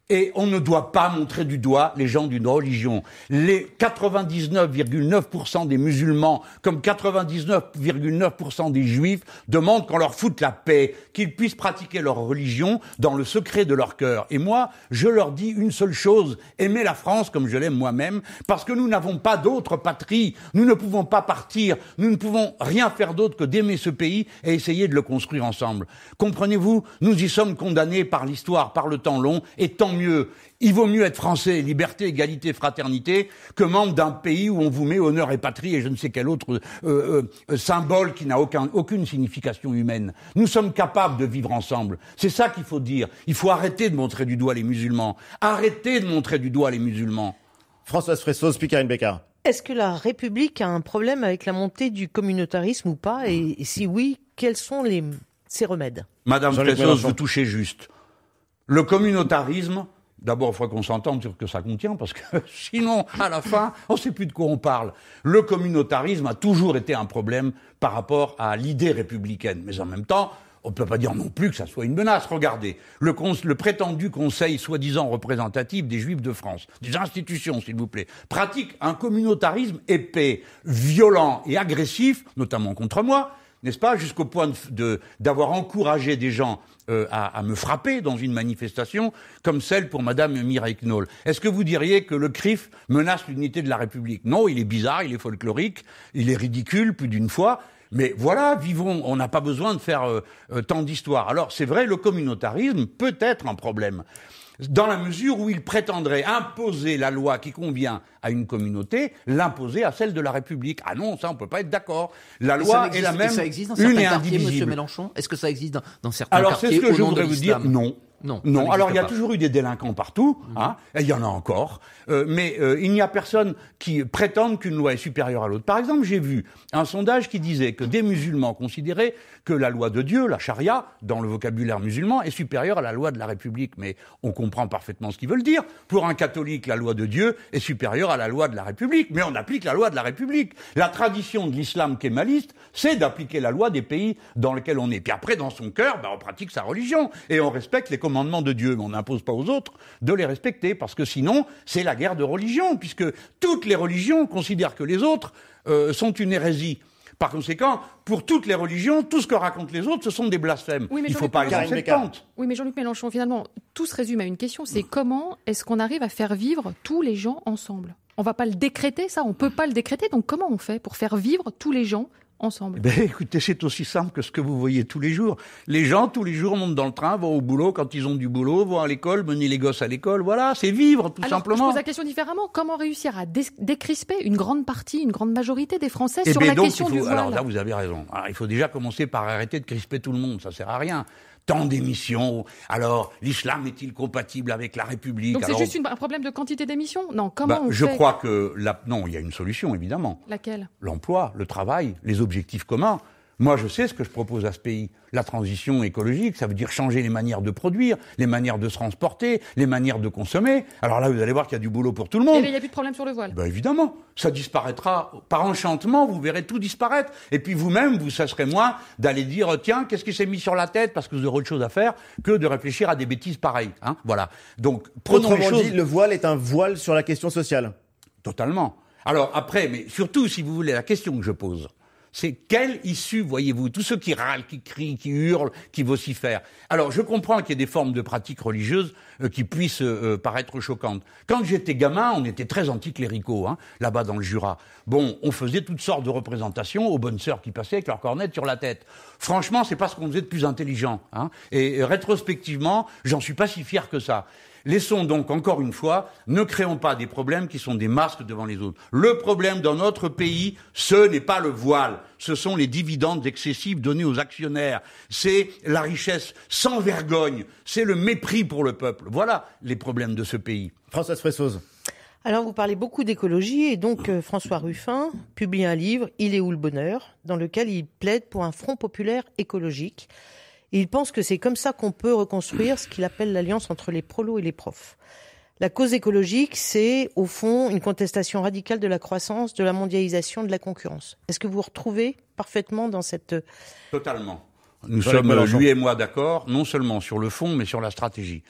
Et on ne doit pas montrer du doigt les gens d'une religion. Les quatre-vingt-dix-neuf virgule neuf pour cent des musulmans, comme quatre-vingt-dix-neuf virgule neuf pour cent des juifs, demandent qu'on leur foute la paix, qu'ils puissent pratiquer leur religion dans le secret de leur cœur. Et moi, je leur dis une seule chose, aimez la France comme je l'aime moi-même, parce que nous n'avons pas d'autre patrie. Nous ne pouvons pas partir, nous ne pouvons rien faire d'autre que d'aimer ce pays et essayer de le construire ensemble. Comprenez-vous, nous y sommes condamnés par l'histoire, par le temps long, et tant mieux. Il vaut mieux être français, liberté, égalité, fraternité, que membre d'un pays où on vous met honneur et patrie et je ne sais quel autre euh, euh, symbole qui n'a aucun, aucune signification humaine. Nous sommes capables de vivre ensemble. C'est ça qu'il faut dire. Il faut arrêter de montrer du doigt les musulmans. Arrêtez de montrer du doigt les musulmans. Françoise Fressoz, puis Karine Bécard. Est-ce que la République a un problème avec la montée du communautarisme ou pas? Et si oui, quels sont les, ses remèdes? Madame Fressoz, vous touchez juste. Le communautarisme, d'abord, il faut qu'on s'entende sur ce que ça contient, parce que sinon, à la fin, on ne sait plus de quoi on parle. Le communautarisme a toujours été un problème par rapport à l'idée républicaine. Mais en même temps, on ne peut pas dire non plus que ça soit une menace. Regardez, le, cons- le prétendu conseil soi-disant représentatif des Juifs de France, des institutions, s'il vous plaît, pratique un communautarisme épais, violent et agressif, notamment contre moi, n'est-ce pas, jusqu'au point de, de, d'avoir encouragé des gens euh, à, à me frapper dans une manifestation comme celle pour Madame Mireille Knoll. Est-ce que vous diriez que le C R I F menace l'unité de la République? Non, il est bizarre, il est folklorique, il est ridicule plus d'une fois. Mais voilà, vivons, on n'a pas besoin de faire euh, euh, tant d'histoires. Alors, c'est vrai, le communautarisme peut être un problème, dans la mesure où il prétendrait imposer la loi qui convient à une communauté, l'imposer à celle de la République. Ah non, ça, on ne peut pas être d'accord. La et loi existe, est la même, ça existe dans une certains et quartiers, indivisible. Monsieur Mélenchon? Est-ce que ça existe dans, dans certains Alors, quartiers? Alors, c'est ce que je au nom voudrais de vous dire. Non. Non. Non. Alors, il y a pas. toujours eu des délinquants partout, mmh. hein, et il y en a encore, euh, mais euh, il n'y a personne qui prétende qu'une loi est supérieure à l'autre. Par exemple, j'ai vu un sondage qui disait que des musulmans considéraient que la loi de Dieu, la charia, dans le vocabulaire musulman, est supérieure à la loi de la République. Mais on comprend parfaitement ce qu'ils veulent dire. Pour un catholique, la loi de Dieu est supérieure à la loi de la République. Mais on applique la loi de la République. La tradition de l'islam kémaliste, c'est d'appliquer la loi des pays dans lesquels on est. Puis après, dans son cœur, ben, on pratique sa religion. Et on respecte les commandements de Dieu. Mais on n'impose pas aux autres de les respecter. Parce que sinon, c'est la guerre de religion. Puisque toutes les religions considèrent que les autres euh, sont une hérésie. Par conséquent, pour toutes les religions, tout ce que racontent les autres, ce sont des blasphèmes. Oui, il ne faut pas aller dans cette pente. Oui, mais Jean-Luc Mélenchon, finalement, tout se résume à une question, c'est comment est-ce qu'on arrive à faire vivre tous les gens ensemble? On ne va pas le décréter, ça, on ne peut pas le décréter, donc comment on fait pour faire vivre tous les gens ensemble? Ben, écoutez, c'est aussi simple que ce que vous voyez tous les jours. Les gens, tous les jours, montent dans le train, vont au boulot quand ils ont du boulot, vont à l'école, mener les gosses à l'école. Voilà, c'est vivre, tout Alors, simplement. Je pose la question différemment. Comment réussir à dé- décrisper une grande partie, une grande majorité des Français Et sur bien la donc, question il faut, du voile? Alors là, vous avez raison. Alors, il faut déjà commencer par arrêter de crisper tout le monde. Ça sert à rien. Tant d'émissions. Alors, l'islam est-il compatible avec la République? Donc c'est Alors, juste une, un problème de quantité d'émissions? Non, comment bah, on je fait? crois que... La... Non, il y a une solution, évidemment. Laquelle? L'emploi, le travail, les objectifs communs. Moi, je sais ce que je propose à ce pays. La transition écologique, ça veut dire changer les manières de produire, les manières de se transporter, les manières de consommer. Alors là, vous allez voir qu'il y a du boulot pour tout le monde. Et il n'y a plus de problème sur le voile? Ben évidemment, ça disparaîtra. Par enchantement, vous verrez tout disparaître. Et puis vous-même, vous cesserez moins d'aller dire, tiens, qu'est-ce qui s'est mis sur la tête, parce que vous aurez autre chose à faire que de réfléchir à des bêtises pareilles. Hein, voilà. Donc, prenons Autrement les choses... dit, le voile est un voile sur la question sociale. Totalement. Alors après, mais surtout, si vous voulez, la question que je pose, c'est quelle issue, voyez-vous, tous ceux qui râlent, qui crient, qui hurlent, qui vocifèrent. Alors, je comprends qu'il y ait des formes de pratiques religieuses euh, qui puissent euh, paraître choquantes. Quand j'étais gamin, on était très anticléricaux, hein, là-bas dans le Jura. Bon, on faisait toutes sortes de représentations aux bonnes sœurs qui passaient avec leur cornette sur la tête. Franchement, c'est pas ce qu'on faisait de plus intelligent. Hein, et, et rétrospectivement, j'en suis pas si fier que ça. Laissons donc, encore une fois, ne créons pas des problèmes qui sont des masques devant les autres. Le problème dans notre pays, ce n'est pas le voile. Ce sont les dividendes excessifs donnés aux actionnaires. C'est la richesse sans vergogne. C'est le mépris pour le peuple. Voilà les problèmes de ce pays. Françoise Fressoz. Alors, vous parlez beaucoup d'écologie et donc euh, François Ruffin publie un livre, Il est où le bonheur, dans lequel il plaide pour un front populaire écologique. Et il pense que c'est comme ça qu'on peut reconstruire ce qu'il appelle l'alliance entre les prolos et les profs. La cause écologique, c'est au fond une contestation radicale de la croissance, de la mondialisation, de la concurrence. Est-ce que vous vous retrouvez parfaitement dans cette... Totalement. Nous sommes, lui et moi, d'accord, non seulement sur le fond, mais sur la stratégie.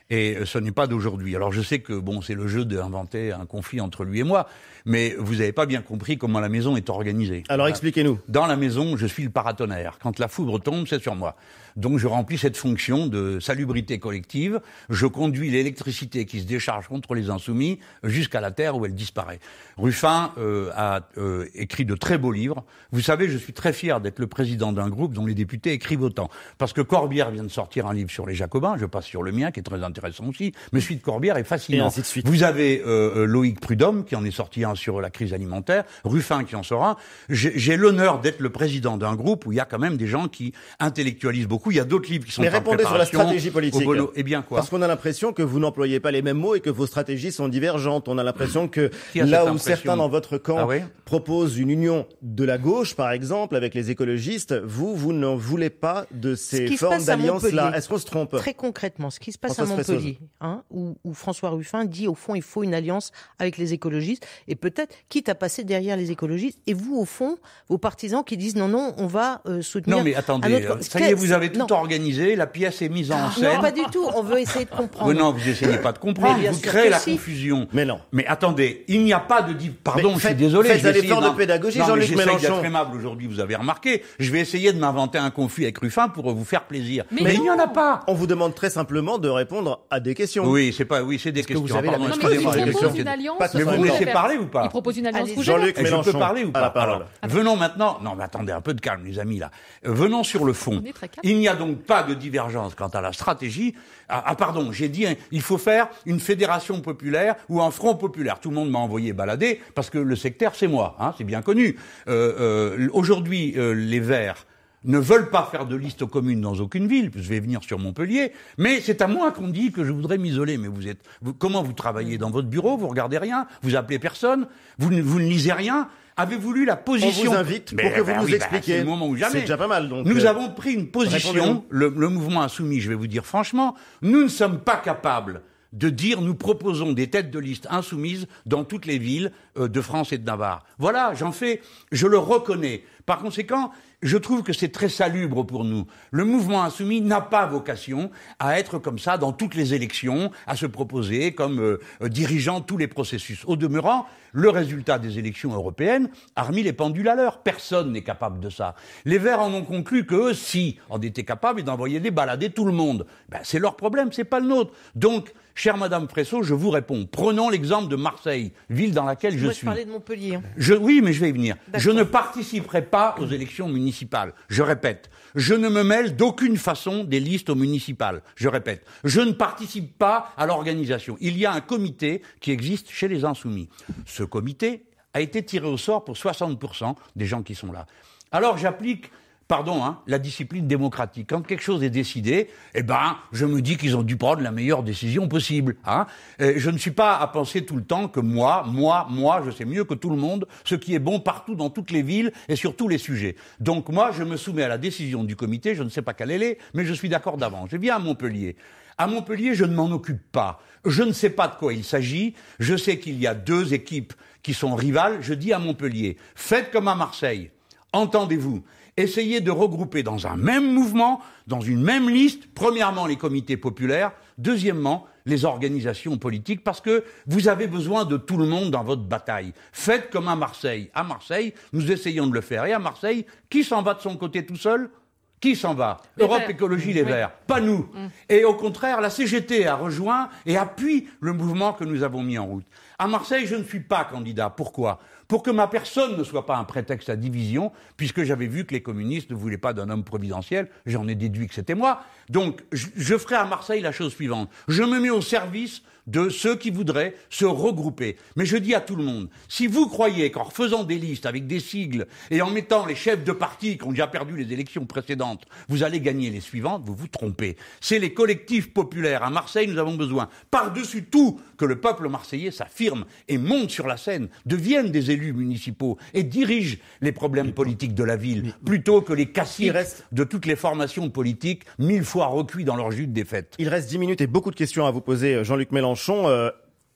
Et ce n'est pas d'aujourd'hui. Alors je sais que bon, c'est le jeu d'inventer un conflit entre lui et moi, mais vous n'avez pas bien compris comment la maison est organisée. Alors voilà. Expliquez-nous. Dans la maison, je suis le paratonnerre. Quand la foudre tombe, c'est sur moi. Donc je remplis cette fonction de salubrité collective. Je conduis l'électricité qui se décharge contre les insoumis jusqu'à la terre où elle disparaît. Ruffin euh, a euh, écrit de très beaux livres. Vous savez, je suis très fier d'être le président d'un groupe dont les députés écrivent autant. Parce que Corbière vient de sortir un livre sur les Jacobins, je passe sur le mien, qui est très intéressant aussi, mais celui de Corbière est fascinant. Et ainsi de suite. Vous avez euh, Loïc Prudhomme, qui en est sorti un sur la crise alimentaire, Ruffin qui en sort un. J'ai, j'ai l'honneur d'être le président d'un groupe où il y a quand même des gens qui intellectualisent beaucoup. Il y a d'autres livres qui sont mais en répondez sur la stratégie politique. Eh bien quoi? Parce qu'on a l'impression que vous n'employez pas les mêmes mots et que vos stratégies sont divergentes. On a l'impression que là où certains dans votre camp ah oui proposent une union de la gauche, par exemple, avec les écologistes, vous, vous n'en voulez pas de ces formes d'alliance-là. Est-ce qu'on se trompe? Très concrètement, ce qui se passe à Montpellier, hein, où, où François Ruffin dit au fond il faut une alliance avec les écologistes et peut-être quitte à passer derrière les écologistes. Et vous, au fond, vos partisans qui disent non, non, on va euh, soutenir. Non, mais attendez, autre... ça y est, vous avez tout non. organisé, la pièce est mise en scène. Non, pas du tout. On veut essayer de comprendre. Mais non, vous essayez pas de comprendre. Vous créez la si. confusion. Mais non. Mais attendez, il n'y a pas de dit. Pardon, mais je faites, suis désolé. Faites je vais un effort de pédagogie, Jean-Luc Mélenchon. J'essaie d'être aimable aujourd'hui. Vous avez remarqué. Je vais essayer de m'inventer un conflit avec Ruffin pour vous faire plaisir. Mais, mais il n'y en a pas. On vous demande très simplement de répondre à des questions. Oui, c'est pas. Oui, c'est des Est-ce questions. Que vous avez Pardon, la non, mais il propose une alliance. Mais vous me laissez parler ou pas? Il propose une alliance. Jean-Luc Mélenchon. Je peux parler ou pas? Alors, venons maintenant. Non, mais attendez, un peu de calme, les amis là. Venons sur le fond. Il n'y a donc pas de divergence quant à la stratégie. Ah, ah pardon, j'ai dit, hein, il faut faire une fédération populaire ou un front populaire. Tout le monde m'a envoyé balader parce que le sectaire, c'est moi, hein, c'est bien connu. Euh, euh, aujourd'hui, euh, les Verts ne veulent pas faire de liste commune dans aucune ville, je vais venir sur Montpellier, mais c'est à moi qu'on dit que je voudrais m'isoler. Mais vous êtes, vous, comment vous travaillez dans votre bureau? Vous regardez rien? Vous appelez personne? Vous ne, vous ne lisez rien? Avez-vous lu la position? On vous invite pour mais, que vous ben nous oui, expliquiez. Ben, c'est le moment où jamais. C'est déjà pas mal. Donc nous euh, avons pris une position, le, le mouvement insoumis, je vais vous dire franchement, nous ne sommes pas capables de dire nous proposons des têtes de liste insoumises dans toutes les villes euh, de France et de Navarre. Voilà, j'en fais, je le reconnais. Par conséquent, je trouve que c'est très salubre pour nous. Le mouvement insoumis n'a pas vocation à être comme ça dans toutes les élections, à se proposer comme euh, euh, dirigeant tous les processus. Au demeurant, le résultat des élections européennes a remis les pendules à l'heure. Personne n'est capable de ça. Les Verts en ont conclu qu'eux, si, en étaient capables et d'envoyer les balader tout le monde. Ben, c'est leur problème, c'est pas le nôtre. Donc, chère Madame Fresso, je vous réponds. Prenons l'exemple de Marseille, ville dans laquelle je Moi, suis. Je parlais de Montpellier. Je, oui, mais je vais y venir. D'accord. Je ne participerai pas aux élections municipales. Je répète. Je ne me mêle d'aucune façon des listes aux municipales. Je répète. Je ne participe pas à l'organisation. Il y a un comité qui existe chez les Insoumis. Ce comité a été tiré au sort pour soixante pour cent des gens qui sont là. Alors j'applique Pardon, hein, la discipline démocratique. Quand quelque chose est décidé, eh ben, je me dis qu'ils ont dû prendre la meilleure décision possible. Hein. Et je ne suis pas à penser tout le temps que moi, moi, moi, je sais mieux que tout le monde ce qui est bon partout dans toutes les villes et sur tous les sujets. Donc moi, je me soumets à la décision du comité. Je ne sais pas quelle elle est, mais je suis d'accord d'avance. Je viens à Montpellier. À Montpellier, je ne m'en occupe pas. Je ne sais pas de quoi il s'agit. Je sais qu'il y a deux équipes qui sont rivales. Je dis à Montpellier, faites comme à Marseille. Entendez-vous. Essayez de regrouper dans un même mouvement, dans une même liste, premièrement les comités populaires, deuxièmement les organisations politiques, parce que vous avez besoin de tout le monde dans votre bataille. Faites comme à Marseille. À Marseille, nous essayons de le faire. Et à Marseille, qui s'en va de son côté tout seul ? Qui s'en va ? Les Europe Verts. Écologie Les oui. Verts. Pas nous. Mmh. Et au contraire, la C G T a rejoint et appuie le mouvement que nous avons mis en route. À Marseille, je ne suis pas candidat. Pourquoi ? Pour que ma personne ne soit pas un prétexte à division, puisque j'avais vu que les communistes ne voulaient pas d'un homme providentiel, j'en ai déduit que c'était moi. Donc, je, je ferai à Marseille la chose suivante. Je me mets au service de ceux qui voudraient se regrouper. Mais je dis à tout le monde, si vous croyez qu'en refaisant des listes avec des sigles et en mettant les chefs de parti qui ont déjà perdu les élections précédentes, vous allez gagner les suivantes, vous vous trompez. C'est les collectifs populaires. À Marseille, nous avons besoin, par-dessus tout, que le peuple marseillais s'affirme et monte sur la scène, devienne des élus municipaux et dirige les problèmes politiques de la ville, plutôt que les caciques reste... de toutes les formations politiques, mille fois recuits dans leur jus de défaite. Il reste dix minutes et beaucoup de questions à vous poser, Jean-Luc Mélenchon. Euh,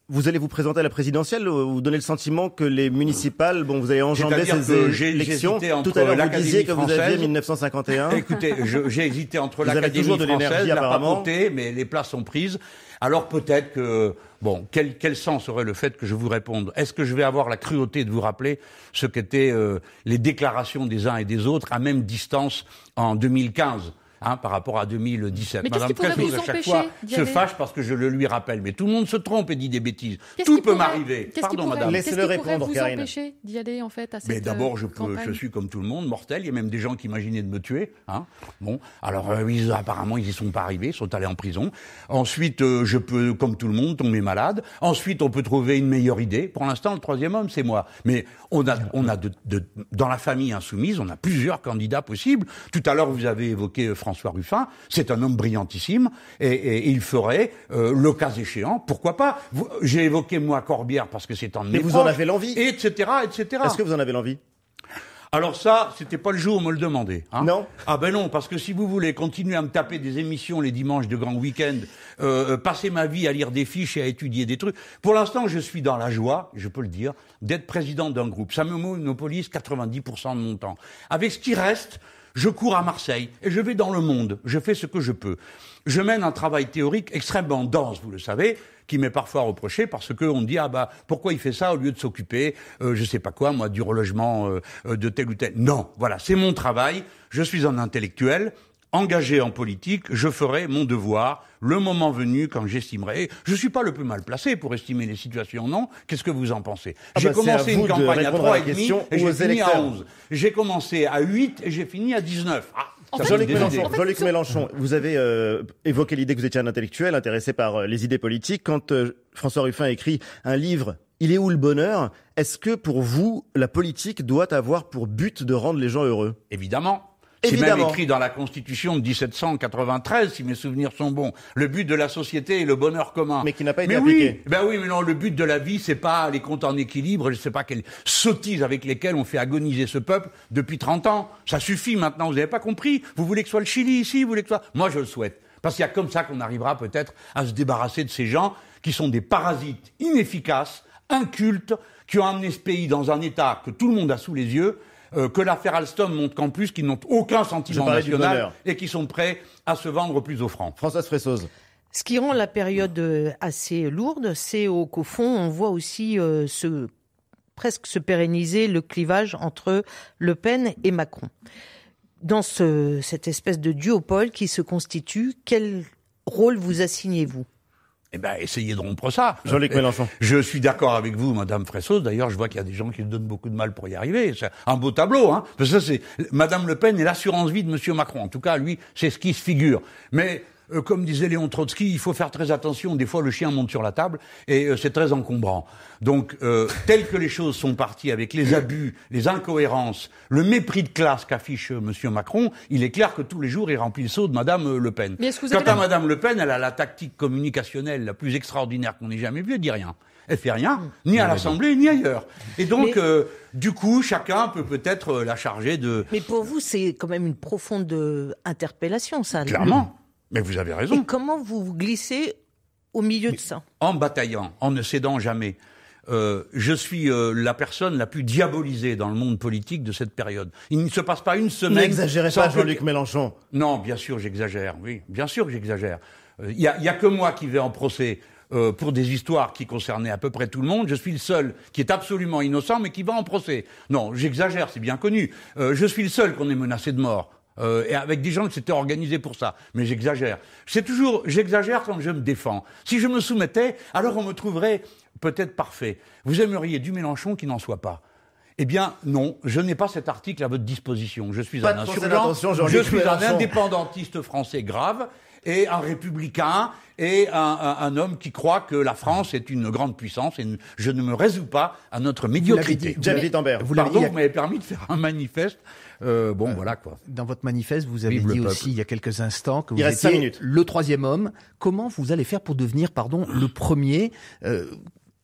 Vous allez vous présenter à la présidentielle, vous donnez le sentiment que les municipales, bon, vous allez enjamber ces élections. Tout à l'heure, vous disiez que vous aviez mille neuf cent cinquante et un. Écoutez, je, j'ai hésité entre l'Académie française, la papauté, mais les places sont prises. Alors peut-être que, bon, quel, quel sens aurait le fait que je vous réponde? Est-ce que je vais avoir la cruauté de vous rappeler ce qu'étaient euh, les déclarations des uns et des autres à même distance en deux mille quinze? Hein, par rapport à deux mille dix-sept. Mais Madame Fresos, à chaque fois, se fâche parce que je le lui rappelle. Mais tout le monde se trompe et dit des bêtises. Qu'est-ce Tout peut pourrait, m'arriver. Pardon, pourrait, madame. Laissez-le répondre, vous Karine. Empêcher d'y aller, en fait, à cette Mais d'abord, je, peux, je suis comme tout le monde, mortel. Il y a même des gens qui imaginaient de me tuer. Hein. Bon, alors euh, ils, apparemment, ils y sont pas arrivés, ils sont allés en prison. Ensuite, euh, je peux, comme tout le monde, tomber malade. Ensuite, on peut trouver une meilleure idée. Pour l'instant, le troisième homme, c'est moi. Mais on a, on a de, de, dans la famille insoumise, on a plusieurs candidats possibles. Tout à l'heure, vous avez évoqué François Ruffin. C'est un homme brillantissime et, et, et il ferait, euh, le cas échéant, pourquoi pas. Vous, j'ai évoqué moi Corbière parce que c'est un de mes Mais vous proches, en avez l'envie, et etc., et cetera. Est-ce que vous en avez l'envie? Alors ça, c'était pas le jour où on me le demandait. Hein. Non. Ah ben non, parce que si vous voulez continuer à me taper des émissions les dimanches de grand week-end, euh, passer ma vie à lire des fiches et à étudier des trucs, pour l'instant, je suis dans la joie, je peux le dire, d'être président d'un groupe. Ça me monopolise quatre-vingt-dix pour cent de mon temps. Avec ce qui reste, je cours à Marseille et je vais dans le monde. Je fais ce que je peux. Je mène un travail théorique extrêmement dense, vous le savez, qui m'est parfois reproché parce que on me dit ah bah pourquoi il fait ça au lieu de s'occuper, euh, je sais pas quoi, moi, du relogement euh, de tel ou tel. Non, voilà, c'est mon travail. Je suis un intellectuel. Engagé en politique, je ferai mon devoir le moment venu quand j'estimerai. Je suis pas le plus mal placé pour estimer les situations, non? Qu'est-ce que vous en pensez? Ah J'ai bah commencé une campagne à trois et demi et j'ai fini électeurs. à onze. J'ai commencé à huit et j'ai fini à dix-neuf. Ah, En Jean-Luc Mélenchon, en fait, Jean-Luc Mélenchon, vous avez euh, évoqué l'idée que vous étiez un intellectuel intéressé par euh, les idées politiques. Quand euh, François Ruffin écrit un livre, Il est où le bonheur? Est-ce que pour vous, la politique doit avoir pour but de rendre les gens heureux? Évidemment. C'est même écrit dans la Constitution de dix-sept cent quatre-vingt-treize, si mes souvenirs sont bons. Le but de la société est le bonheur commun. Mais qui n'a pas été mais appliqué. Oui, ben oui, mais non, le but de la vie, c'est pas les comptes en équilibre, je sais pas quelles sottises avec lesquelles on fait agoniser ce peuple depuis trente ans. Ça suffit maintenant, vous n'avez pas compris. Vous voulez que ce soit le Chili ici, vous voulez que ce soit... Moi, je le souhaite. Parce qu'il y a comme ça qu'on arrivera peut-être à se débarrasser de ces gens qui sont des parasites inefficaces, incultes, qui ont amené ce pays dans un état que tout le monde a sous les yeux, Euh, que l'affaire Alstom montre qu'en plus, qu'ils n'ont aucun sentiment national et qui sont prêts à se vendre plus offrant. Françoise Fresos. Ce qui rend la période assez lourde, c'est au, qu'au fond, on voit aussi euh, se, presque se pérenniser le clivage entre Le Pen et Macron. Dans ce, cette espèce de duopole qui se constitue, quel rôle vous assignez-vous ? Eh ben, essayez de rompre ça. Jean-Luc Mélenchon. Je suis d'accord avec vous, Madame Fresos. D'ailleurs, je vois qu'il y a des gens qui se donnent beaucoup de mal pour y arriver. C'est un beau tableau, hein. Parce que ça, c'est, Madame Le Pen est l'assurance vie de Monsieur Macron. En tout cas, lui, c'est ce qui se figure. Mais, euh, comme disait Léon Trotsky, il faut faire très attention. Des fois, le chien monte sur la table et euh, c'est très encombrant. Donc, euh, telles que les choses sont parties avec les abus, les incohérences, le mépris de classe qu'affiche euh, Monsieur Macron, il est clair que tous les jours, il remplit le seau de Madame euh, Le Pen. Quant à Madame Le Pen, elle a la tactique communicationnelle la plus extraordinaire qu'on ait jamais vue. Elle dit rien. Elle fait rien, ni à l'Assemblée, ni ailleurs. Et donc, Mais... euh, du coup, chacun peut peut-être euh, la charger de... Mais pour vous, c'est quand même une profonde interpellation, ça. Clairement. Mais vous avez raison. Et comment vous vous glissez au milieu Mais de ça? En bataillant, en ne cédant jamais. Euh, je suis euh, la personne la plus diabolisée dans le monde politique de cette période. Il ne se passe pas une semaine... N'exagérez pas, Jean-Luc Mélenchon. Non, bien sûr, j'exagère, oui. Bien sûr que j'exagère. Il euh, n'y a, a que moi qui vais en procès euh, pour des histoires qui concernaient à peu près tout le monde. Je suis le seul qui est absolument innocent, mais qui va en procès. Non, j'exagère, c'est bien connu. Euh, je suis le seul qu'on ait menacé de mort. Euh, et avec des gens qui s'étaient organisés pour ça. Mais j'exagère. C'est toujours, j'exagère quand je me défends. Si je me soumettais, alors on me trouverait peut-être parfait. Vous aimeriez du Mélenchon qui n'en soit pas. Eh bien, non, je n'ai pas cet article à votre disposition. Je suis pas un insurgent, je suis un indépendantiste français grave, et un républicain, et un, un, un homme qui croit que la France est une grande puissance, et je ne me résous pas à notre médiocrité. Vous l'avez dit, vous Pardon, vous m'avez permis de faire un manifeste. Euh, bon, euh, voilà quoi. Dans votre manifeste, vous avez Vive dit aussi il y a quelques instants que vous il reste cinq étiez minutes. le troisième homme. Comment vous allez faire pour devenir, pardon, le premier euh,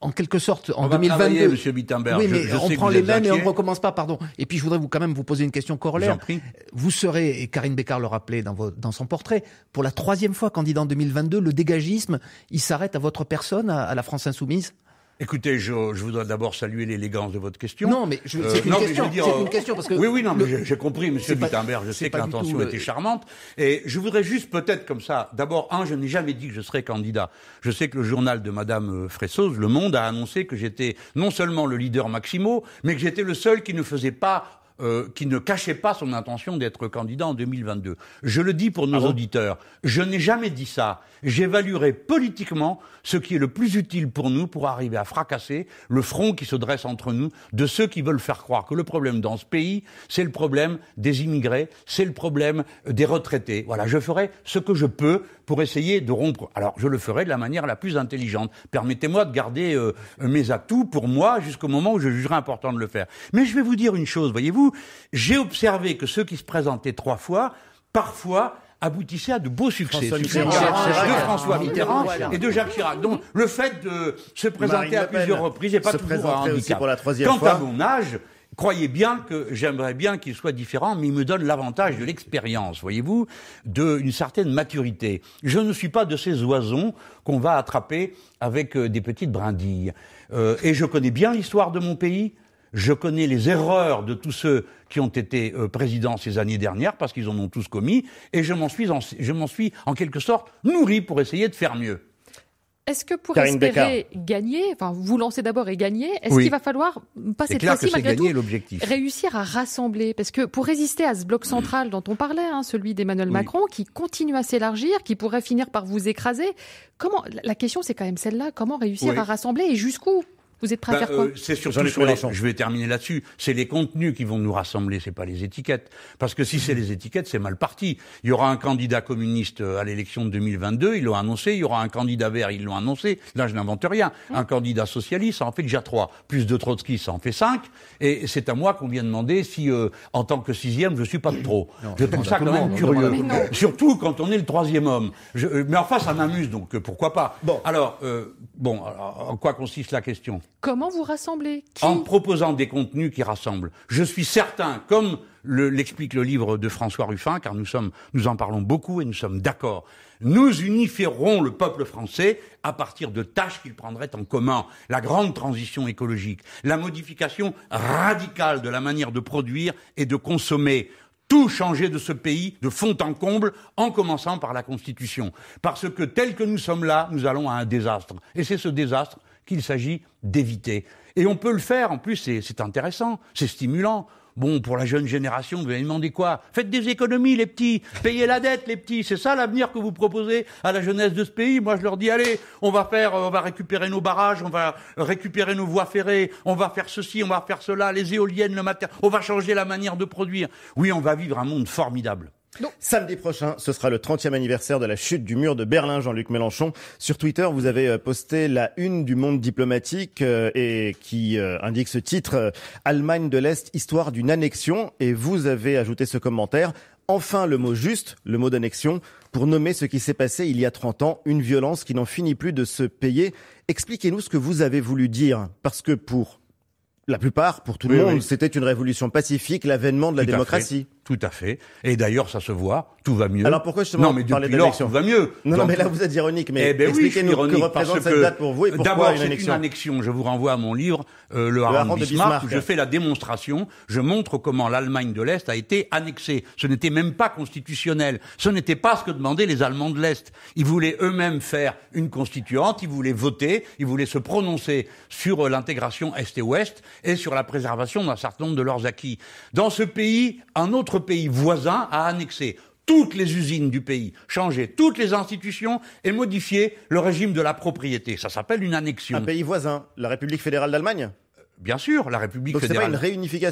en quelque sorte, en on deux mille vingt-deux. Va travailler, Monsieur Bittenberg. Oui, mais je, je on sais prend que les vous mêmes êtes et on inquiet. ne recommence pas, pardon. Et puis je voudrais vous quand même vous poser une question corollaire. J'en prie. Vous serez, et Karine Bécard le rappelait dans, vos, dans son portrait, pour la troisième fois candidat en deux mille vingt-deux, le dégagisme, il s'arrête à votre personne, à, à la France Insoumise? Écoutez, je, je voudrais d'abord saluer l'élégance de votre question. Non, mais je, c'est, une euh, question, non, dire, c'est une question parce que oui, oui, non, le, mais j'ai, j'ai compris, Monsieur Bittenberg. Je sais que l'intention était charmante, et je voudrais juste peut-être comme ça. D'abord, un, je n'ai jamais dit que je serais candidat. Je sais que le journal de Madame Fressoz, Le Monde, a annoncé que j'étais non seulement le leader Maximo, mais que j'étais le seul qui ne faisait pas. Euh, qui ne cachait pas son intention d'être candidat en deux mille vingt-deux. Je le dis pour nos ah bon auditeurs, je n'ai jamais dit ça. J'évaluerai politiquement ce qui est le plus utile pour nous pour arriver à fracasser le front qui se dresse entre nous de ceux qui veulent faire croire que le problème dans ce pays, c'est le problème des immigrés, c'est le problème des retraités. Voilà, je ferai ce que je peux pour essayer de rompre. Alors, je le ferai de la manière la plus intelligente. Permettez-moi de garder euh, mes atouts pour moi jusqu'au moment où je jugerai important de le faire. Mais je vais vous dire une chose, voyez-vous, j'ai observé que ceux qui se présentaient trois fois, parfois, aboutissaient à de beaux succès. François succès Mitterrand, de Chirac, François Mitterrand voilà. et de Jacques Chirac. Donc, le fait de se présenter à plusieurs reprises n'est pas se toujours un handicap. Pour la troisième Quant fois. à mon âge, croyez bien que j'aimerais bien qu'il soit différent, mais il me donne l'avantage de l'expérience, voyez-vous, d'une certaine maturité. Je ne suis pas de ces oisons qu'on va attraper avec des petites brindilles. Euh, et je connais bien l'histoire de mon pays. Je connais les erreurs de tous ceux qui ont été euh, présidents ces années dernières, parce qu'ils en ont tous commis, et je m'en suis en, je m'en suis en quelque sorte nourri pour essayer de faire mieux. Est-ce que pour Karine espérer Bécard. gagner, enfin vous lancer d'abord et gagner, est-ce oui. qu'il va falloir, pas c'est cette clair fois-ci que c'est malgré gagner tout, l'objectif. réussir à rassembler? Parce que pour résister à ce bloc central dont on parlait, hein, celui d'Emmanuel oui. Macron, qui continue à s'élargir, qui pourrait finir par vous écraser, comment, la question c'est quand même celle-là, comment réussir oui. à rassembler et jusqu'où? Vous êtes prêt bah, à faire quoi euh, C'est surtout sur les, je vais terminer là-dessus. C'est les contenus qui vont nous rassembler, c'est pas les étiquettes. Parce que si c'est les étiquettes, c'est mal parti. Il y aura un candidat communiste à l'élection de deux mille vingt-deux, ils l'ont annoncé. Il y aura un candidat vert, ils l'ont annoncé. Là, je n'invente rien. Un candidat socialiste, ça en fait déjà trois. Plus de Trotsky, ça en fait cinq. Et c'est à moi qu'on vient demander si, euh, en tant que sixième, je suis pas de trop. Non, je trouve ça quand même curieux. Surtout quand on est le troisième homme. Je, mais enfin, ça m'amuse, donc euh, pourquoi pas. Bon, alors, euh, bon, alors, en quoi consiste la question? Comment vous rassemblez? Qui... En proposant des contenus qui rassemblent. Je suis certain, comme le, l'explique le livre de François Ruffin, car nous sommes, nous en parlons beaucoup et nous sommes d'accord, nous unifierons le peuple français à partir de tâches qu'il prendrait en commun. La grande transition écologique, la modification radicale de la manière de produire et de consommer. Tout changer de ce pays de fond en comble, en commençant par la Constitution. Parce que tel que nous sommes là, nous allons à un désastre. Et c'est ce désastre qu'il s'agit d'éviter. Et on peut le faire, en plus, c'est, c'est intéressant, c'est stimulant. Bon, pour la jeune génération, vous allez demander quoi? Faites des économies, les petits. Payez la dette, les petits. C'est ça l'avenir que vous proposez à la jeunesse de ce pays? Moi, je leur dis, allez, on va faire, on va récupérer nos barrages, on va récupérer nos voies ferrées, on va faire ceci, on va faire cela, les éoliennes, le matériel, on va changer la manière de produire. Oui, on va vivre un monde formidable. Non. Samedi prochain, ce sera le trentième anniversaire de la chute du mur de Berlin, Jean-Luc Mélenchon. Sur Twitter, vous avez posté la une du Monde diplomatique euh, et qui euh, indique ce titre euh, « Allemagne de l'Est, histoire d'une annexion ». Et vous avez ajouté ce commentaire « Enfin le mot juste, le mot d'annexion, pour nommer ce qui s'est passé il y a trente ans, une violence qui n'en finit plus de se payer ». Expliquez-nous ce que vous avez voulu dire, parce que pour la plupart, pour tout oui, le monde, oui. c'était une révolution pacifique, l'avènement de la tout démocratie. Tout à fait. Et d'ailleurs, ça se voit, tout va mieux. Alors pourquoi justement non, mais parler depuis lors, tout va mieux. Non, Donc, non, mais là vous êtes ironique. Mais eh ben expliquez-nous oui, que représente cette que date pour vous et pourquoi d'abord, une annexion. c'est une annexion. Je vous renvoie à mon livre, euh, Le Hareng de Bismarck, Bismarck, où je fais la démonstration. Je montre comment l'Allemagne de l'Est a été annexée. Ce n'était même pas constitutionnel. Ce n'était pas ce que demandaient les Allemands de l'Est. Ils voulaient eux-mêmes faire une constituante. Ils voulaient voter. Ils voulaient se prononcer sur l'intégration Est et Ouest et sur la préservation d'un certain nombre de leurs acquis. Dans ce pays, un autre pays voisin a annexé toutes les usines du pays, changé toutes les institutions et modifié le régime de la propriété. Ça s'appelle une annexion. Un pays voisin, la République fédérale d'Allemagne ? Bien sûr, la République Donc fédérale. Donc c'est pas une réunification ?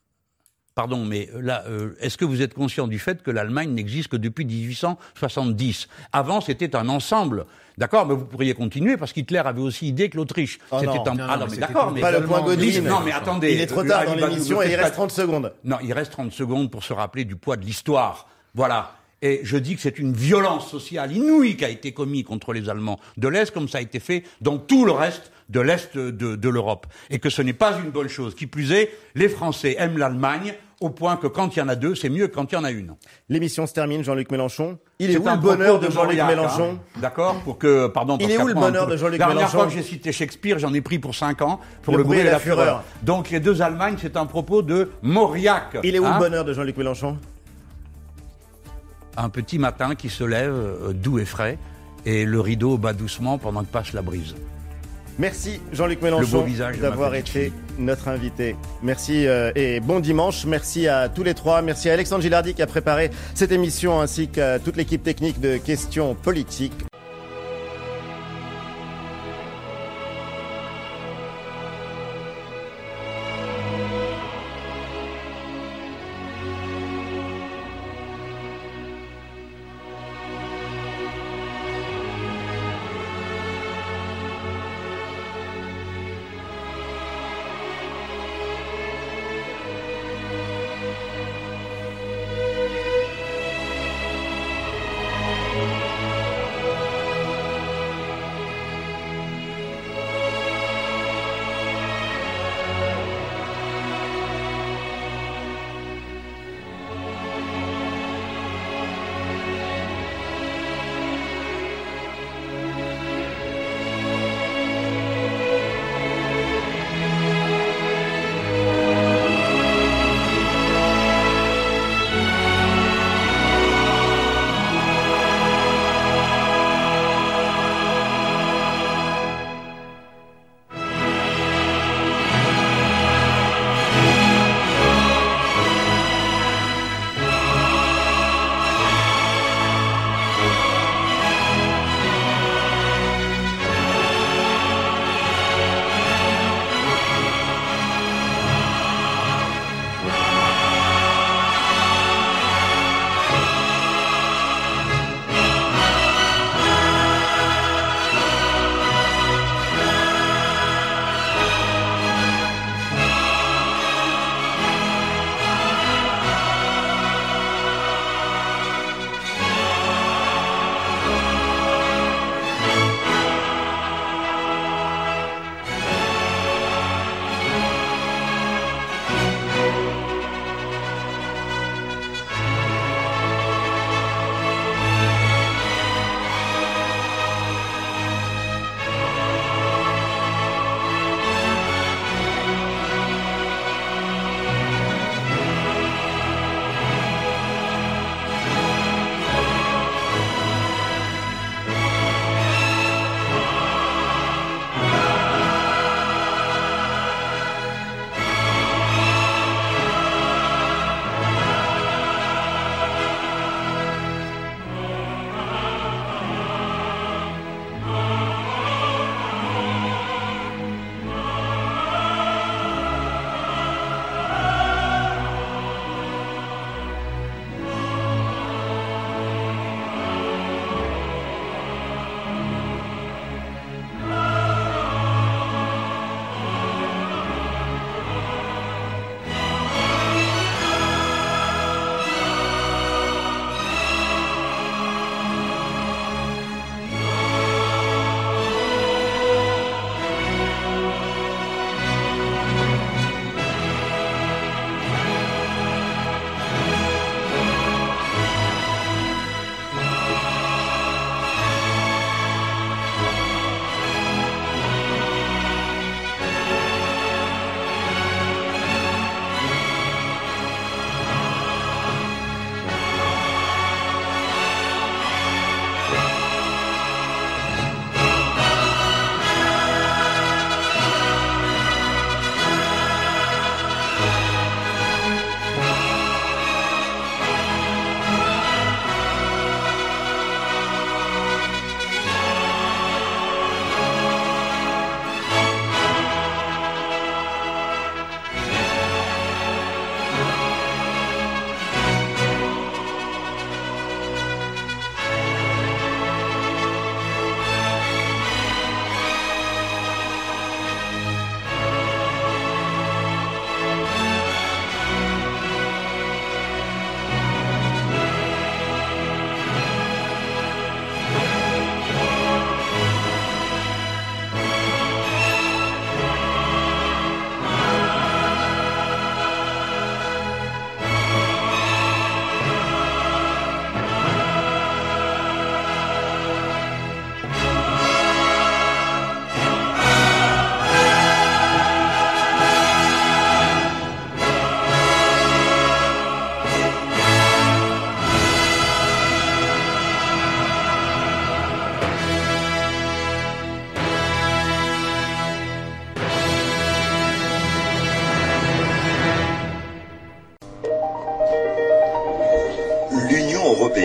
Pardon, mais là, euh, est-ce que vous êtes conscient du fait que l'Allemagne n'existe que depuis dix-huit cent soixante-dix ? Avant, c'était un ensemble. D'accord, mais vous pourriez continuer parce qu'Hitler avait aussi idée que l'Autriche. Oh c'était non, un... non, ah non, mais d'accord, mais pas le point Godin. Non, mais attendez. Il est trop tard dans l'émission et il reste trente secondes. Non, il reste trente secondes pour se rappeler du poids de l'histoire. Voilà. Et je dis que c'est une violence sociale inouïe qui a été commise contre les Allemands de l'Est, comme ça a été fait dans tout le reste de l'Est de, de l'Europe. Et que ce n'est pas une bonne chose. Qui plus est, les Français aiment l'Allemagne, au point que quand il y en a deux, c'est mieux que quand il y en a une. L'émission se termine, Jean-Luc Mélenchon. Il est où le bonheur de Jean-Luc Mélenchon? D'accord, pour que, pardon. Il est où le bonheur de Jean-Luc Mélenchon? La dernière fois que j'ai cité Shakespeare, j'en ai pris pour cinq ans, pour le bruit et la fureur. Donc les deux Allemagnes, c'est un propos de Mauriac. Il est où le bonheur de Jean-Luc Mélenchon? Un petit matin qui se lève, euh, doux et frais, et le rideau bat doucement pendant que passe la brise. Merci Jean-Luc Mélenchon d'avoir été notre invité. Merci euh, et bon dimanche. Merci à tous les trois. Merci à Alexandre Gilardi qui a préparé cette émission ainsi qu'à toute l'équipe technique de Questions Politiques.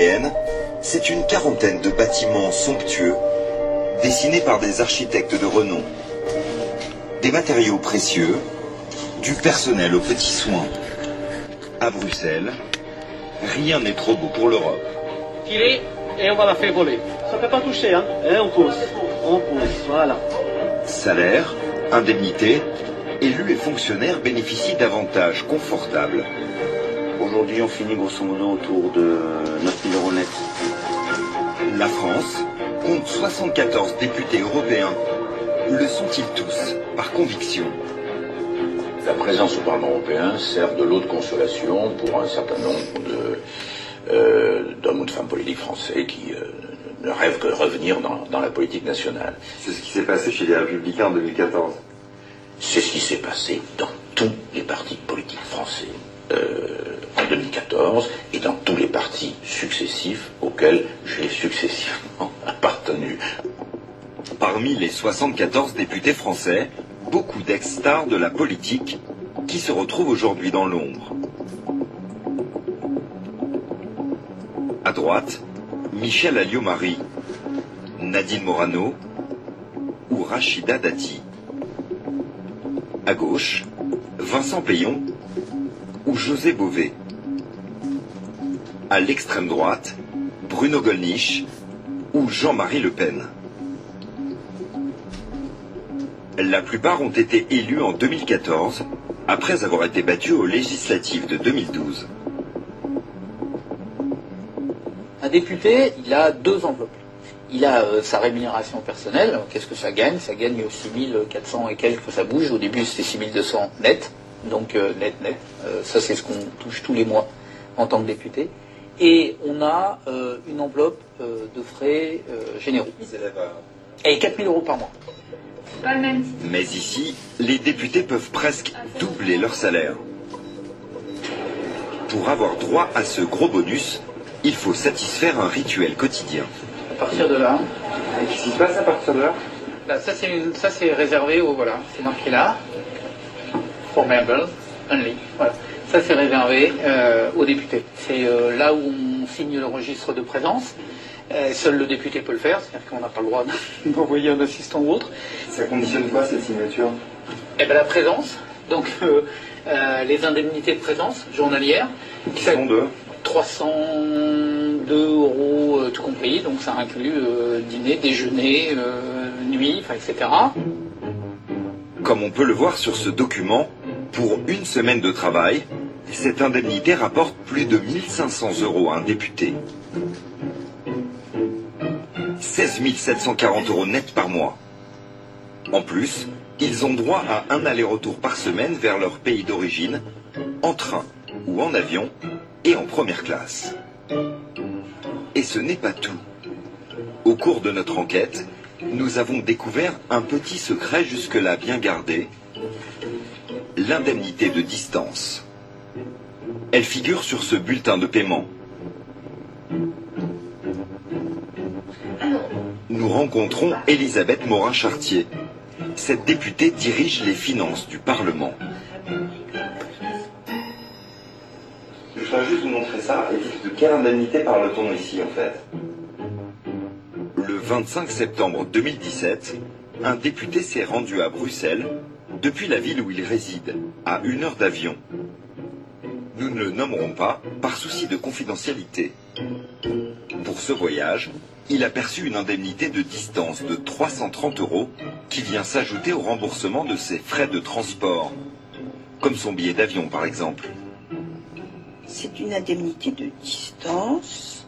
européenne, c'est une quarantaine de bâtiments somptueux, dessinés par des architectes de renom. Des matériaux précieux, du personnel aux petits soins. À Bruxelles, rien n'est trop beau pour l'Europe. Tirez et on va la faire voler. Ça ne peut pas toucher, hein, et on pousse. On pousse, voilà. Salaire, indemnité, élus et fonctionnaires bénéficient d'avantages confortables. Aujourd'hui, on finit grosso modo autour de neuf mille euros net. La France compte soixante-quatorze députés européens. Le sont-ils tous, par conviction? La présence au Parlement européen sert de lot de consolation pour un certain nombre de, euh, d'hommes ou de femmes politiques français qui euh, ne rêvent que de revenir dans, dans la politique nationale. C'est ce qui s'est passé chez les Républicains en deux mille quatorze. C'est ce qui s'est passé dans tous les partis politiques français euh, en deux mille quatorze et dans tous les partis successifs auxquels j'ai successivement appartenu. Parmi les soixante-quatorze députés français, beaucoup d'ex-stars de la politique qui se retrouvent aujourd'hui dans l'ombre. À droite, Michel Alliot-Marie, Nadine Morano ou Rachida Dati. À gauche, Vincent Peillon ou José Bové. À l'extrême droite, Bruno Gollnisch ou Jean-Marie Le Pen. La plupart ont été élus en deux mille quatorze, après avoir été battus aux législatives de deux mille douze. Un député, il a deux enveloppes. Il a euh, sa rémunération personnelle. Qu'est-ce que ça gagne? Ça gagne six mille quatre cents et quelques, ça bouge. Au début, c'était six mille deux cents net. Donc euh, net, net. Euh, ça, c'est ce qu'on touche tous les mois en tant que député. Et on a euh, une enveloppe euh, de frais euh, généraux. Et quatre mille euros par mois. Mais ici, les députés peuvent presque doubler leur salaire. Pour avoir droit à ce gros bonus, il faut satisfaire un rituel quotidien. À partir de là. Et qu'est-ce qui se passe à partir de là? Là, ça c'est une, ça c'est réservé au voilà, c'est marqué là. For members only. Voilà. Ça c'est réservé euh, aux députés. C'est euh, là où on signe le registre de présence. Euh, seul le député peut le faire, c'est-à-dire qu'on n'a pas le droit d'envoyer un assistant ou autre. Ça conditionne quoi cette signature? Eh bien la présence, donc euh, euh, les indemnités de présence journalières. Qui sont de trois cent deux euros euh, tout compris, donc ça inclut euh, dîner, déjeuner, euh, nuit, enfin, et cetera. Comme on peut le voir sur ce document, pour une semaine de travail, cette indemnité rapporte plus de mille cinq cents euros à un député. seize mille sept cent quarante euros net par mois. En plus, ils ont droit à un aller-retour par semaine vers leur pays d'origine, en train ou en avion, et en première classe. Et ce n'est pas tout. Au cours de notre enquête, nous avons découvert un petit secret jusque-là bien gardé, l'indemnité de distance. Elle figure sur ce bulletin de paiement. Nous rencontrons Elisabeth Morin-Chartier. Cette députée dirige les finances du Parlement. Je voudrais juste vous montrer ça. Et de quelle indemnité parle-t-on ici, en fait? Le vingt-cinq septembre deux mille dix-sept, un député s'est rendu à Bruxelles, depuis la ville où il réside, à une heure d'avion. Nous ne le nommerons pas, par souci de confidentialité. Pour ce voyage, il a perçu une indemnité de distance de trois cent trente euros qui vient s'ajouter au remboursement de ses frais de transport, comme son billet d'avion par exemple. C'est une indemnité de distance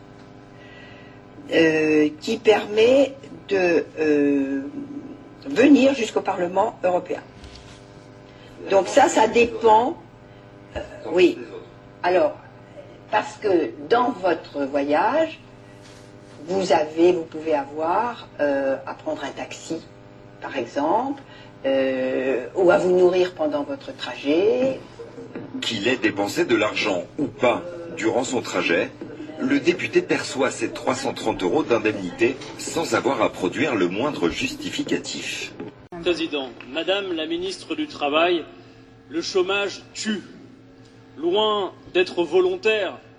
euh, qui permet de euh, venir jusqu'au Parlement européen. Donc ça, ça dépend. Euh, oui. Alors, parce que dans votre voyage, vous avez, vous pouvez avoir euh, à prendre un taxi, par exemple, euh, ou à vous nourrir pendant votre trajet. Qu'il ait dépensé de l'argent ou pas durant son trajet, le député perçoit ces trois cent trente euros d'indemnité sans avoir à produire le moindre justificatif. Président, Madame la ministre du Travail, le chômage tue. Loin d'être volontaire,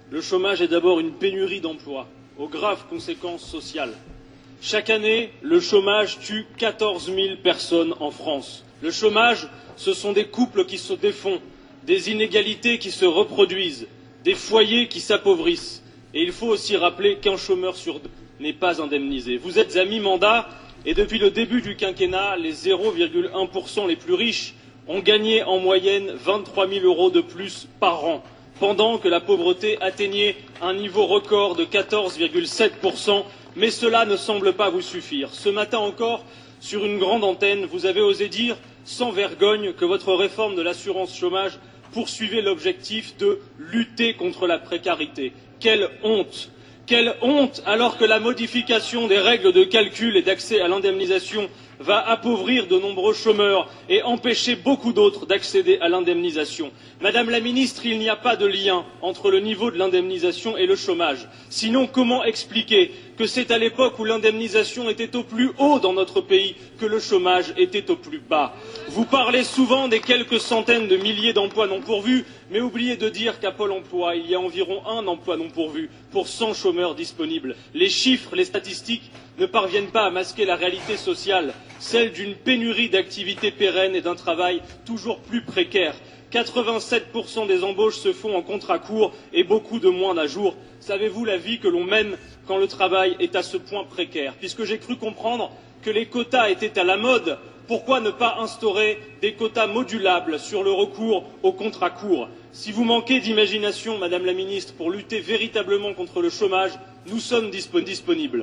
Le chômage est d'abord une pénurie d'emplois, aux graves conséquences sociales. Chaque année, le chômage tue quatorze mille personnes en France. Le chômage, ce sont des couples qui se défont, des inégalités qui se reproduisent, des foyers qui s'appauvrissent. Et il faut aussi rappeler qu'un chômeur sur deux n'est pas indemnisé. Vous êtes à mi-mandat et depuis le début du quinquennat, les zéro virgule un pour cent les plus riches ont gagné en moyenne vingt-trois mille euros de plus par an, pendant que la pauvreté atteignait un niveau record de quatorze virgule sept pour cent. Mais cela ne semble pas vous suffire. Ce matin encore, sur une grande antenne, vous avez osé dire, sans vergogne, que votre réforme de l'assurance chômage poursuivait l'objectif de lutter contre la précarité. Quelle honte! Quelle honte, alors que la modification des règles de calcul et d'accès à l'indemnisation va appauvrir de nombreux chômeurs et empêcher beaucoup d'autres d'accéder à l'indemnisation. Madame la ministre, il n'y a pas de lien entre le niveau de l'indemnisation et le chômage. Sinon, comment expliquer que c'est à l'époque où l'indemnisation était au plus haut dans notre pays que le chômage était au plus bas? Vous parlez souvent des quelques centaines de milliers d'emplois non pourvus, mais oubliez de dire qu'à Pôle emploi, il y a environ un emploi non pourvu pour cent chômeurs disponibles. Les chiffres, les statistiques ne parviennent pas à masquer la réalité sociale, celle d'une pénurie d'activités pérennes et d'un travail toujours plus précaire. quatre-vingt-sept pour cent des embauches se font en contrat court et beaucoup de moins d'un jour. Savez-vous la vie que l'on mène quand le travail est à ce point précaire? Puisque j'ai cru comprendre que les quotas étaient à la mode, pourquoi ne pas instaurer des quotas modulables sur le recours aux contrats courts? Si vous manquez d'imagination, Madame la Ministre, pour lutter véritablement contre le chômage, nous sommes disponibles.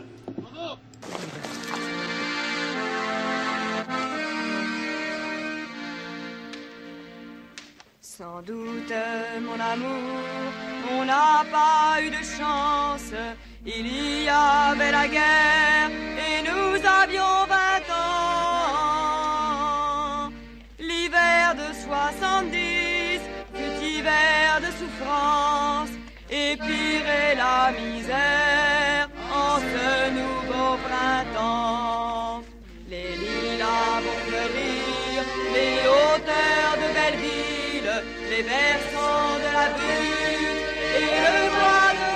Sans doute, mon amour, on n'a pas eu de chance. Il y avait la guerre et nous avions vingt ans. L'hiver de soixante-dix fut hiver de souffrance et pire est la misère en ce nouveau printemps. Les lilas vont fleurir, les hauteurs de Belleville, les versants de la butte et le bois de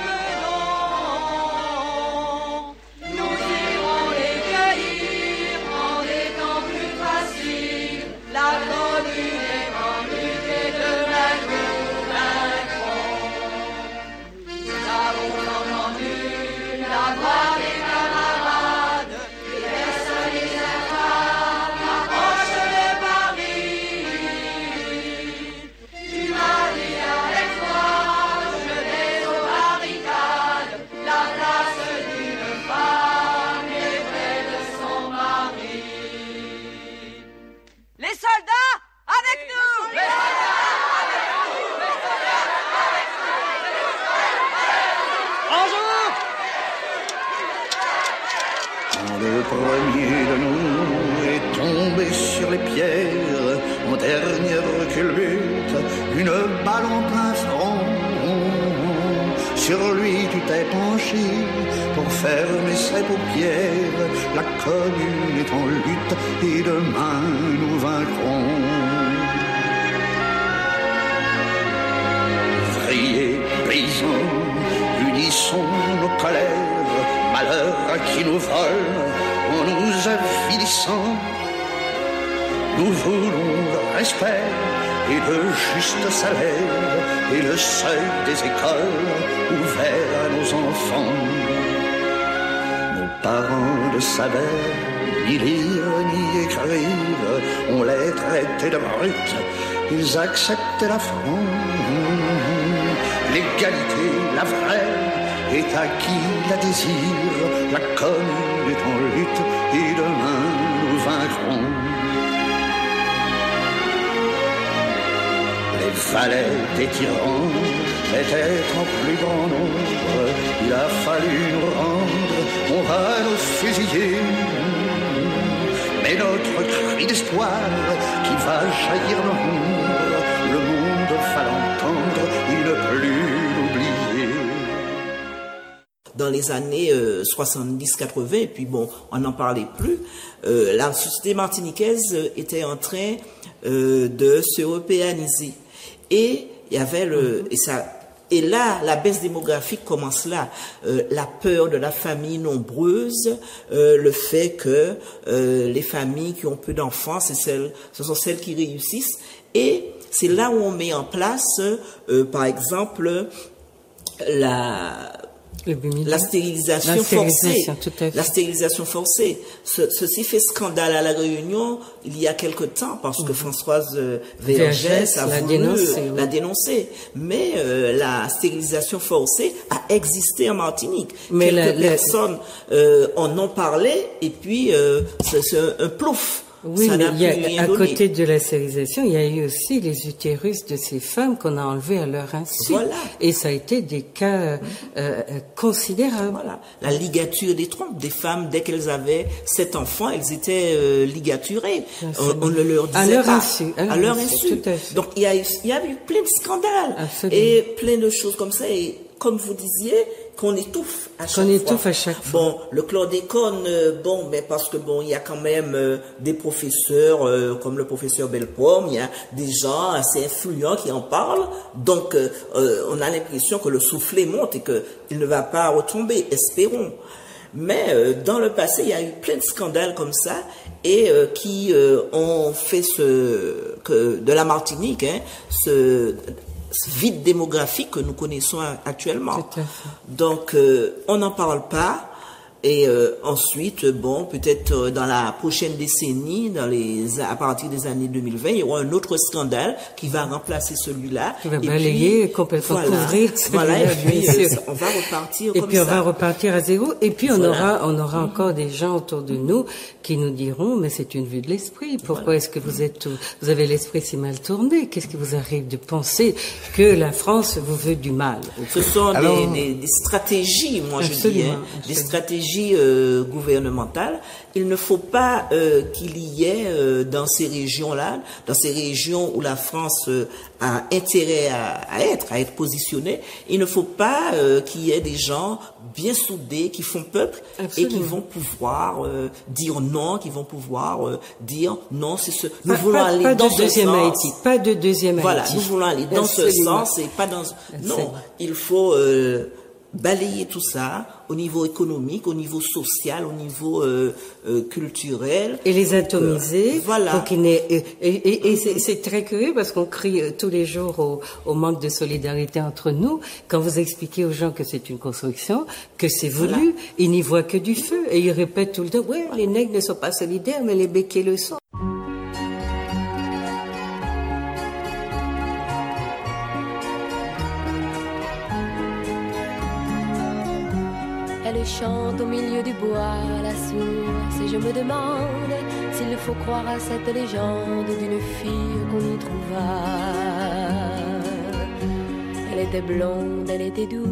Meudon. Nous irons les cueillir en des temps plus faciles. La commune est en lutte et demain nous vaincrons. Nous avons entendu la voix des camarades, les personnes et les infâmes approchent de Paris. Tu m'as dit avec moi, je vais aux barricades, la place d'une femme est près de son mari. Les soldats, avec nous! Les soldats, avec nous! Les soldats, avec nous! Bonjour! Quand le premier de nous est tombé sur les pierres, en dernière culbute, une balle en plein front. Sur lui tu t'es penché pour fermer ses paupières. La commune est en lutte et demain nous vaincrons. Ouvriers, paysans, unissons nos colères. Malheur à qui nous vole en nous avilissant. Nous voulons le respect et de justes salaires et le seuil des écoles ouvert à nos enfants. Nos parents ne savaient ni lire ni écrire, on les traitait de brutes, ils acceptaient l'affront. L'égalité, la vraie, est à qui la désire, la commune est en lutte et demain nous vaincrons. Les valets des tyrans étaient en plus grand nombre, il a fallu nous rendre, on va nous fusiller. Mais notre cri d'espoir qui va jaillir le monde, le monde va l'entendre et ne plus l'oublier. Dans les années euh, soixante-dix quatre-vingts, et puis bon, on n'en parlait plus, euh, la société martiniquaise était en train euh, de se européaniser. Et il y avait le, et ça Et là, la baisse démographique commence là. Euh, la peur de la famille nombreuse, euh, le fait que euh, les familles qui ont peu d'enfants, c'est celles, ce sont celles qui réussissent. Et c'est là où on met en place, euh, par exemple, la... La stérilisation, la stérilisation forcée. La stérilisation forcée. Ce, ceci fait scandale à La Réunion il y a quelque temps parce que Françoise Vergès a voulu dénoncé, oui. la dénoncer. Mais euh, la stérilisation forcée a existé en Martinique. Mais Quelques la, personnes la... euh, en ont parlé et puis euh, c'est, c'est un, un plouf. Oui, mais il y a, à donné. côté de la stérilisation, il y a eu aussi les utérus de ces femmes qu'on a enlevés à leur insu. Voilà. Et ça a été des cas euh, euh, considérables. Voilà. La ligature des trompes des femmes, dès qu'elles avaient sept enfants, elles étaient euh, ligaturées. On, on ne leur disait à leur pas. Insu, à leur à leur insu. insu. Donc il y a eu, il y a eu plein de scandales. Absolument. Et plein de choses comme ça. Et comme vous disiez, qu'on étouffe à chaque qu'on fois. étouffe à chaque fois. Bon, le chlordécone, euh, bon, mais parce que bon, il y a quand même euh, des professeurs euh, comme le professeur Bellepomme, il y a des gens assez influents qui en parlent. Donc, euh, euh, on a l'impression que le soufflet monte et que il ne va pas retomber. Espérons. Mais euh, dans le passé, il y a eu plein de scandales comme ça et euh, qui euh, ont fait ce que de la Martinique, hein, ce vide démographique que nous connaissons actuellement. Donc, euh, on n'en parle pas. Et euh, ensuite, bon, peut-être dans la prochaine décennie, dans les, à partir des années deux mille vingt, il y aura un autre scandale qui va remplacer celui-là. Qui va et balayer, puis, complètement voilà, couvrir voilà, et puis euh, on va repartir et comme puis ça. on va repartir à zéro. Et puis on voilà. aura, on aura encore des gens autour de nous qui nous diront, mais c'est une vue de l'esprit. Pourquoi voilà. est-ce que vous êtes, vous avez l'esprit si mal tourné? Qu'est-ce qui vous arrive de penser que la France vous veut du mal? Ce sont Alors, des, des, des stratégies, moi je dis, hein, des stratégies Euh, gouvernementale. Il ne faut pas euh, qu'il y ait euh, dans ces régions-là, dans ces régions où la France euh, a intérêt à, à être, à être positionnée, il ne faut pas euh, qu'il y ait des gens bien soudés qui font peuple Absolument. Et qui vont pouvoir euh, dire non, qui vont pouvoir euh, dire non, c'est ce. Nous pas, voulons pas, aller pas dans de ce deuxième sens. Haïti, pas de deuxième voilà, Haïti. Voilà, nous voulons aller dans Absolument. ce sens et pas dans. Absolument. Non, il faut euh, balayer tout ça au niveau économique, au niveau social, au niveau euh, euh, culturel. Et les atomiser. Euh, voilà. Donc, il est, et et, et c'est, c'est très curieux parce qu'on crie tous les jours au, au manque de solidarité entre nous. Quand vous expliquez aux gens que c'est une construction, que c'est voulu, voilà. ils n'y voient que du feu. Et ils répètent tout le temps, ouais, les nègres ne sont pas solidaires, mais les béquets le sont. Elle chante au milieu du bois, la source, et je me demande s'il faut croire à cette légende d'une fille qu'on y trouva. Elle était blonde, elle était douce,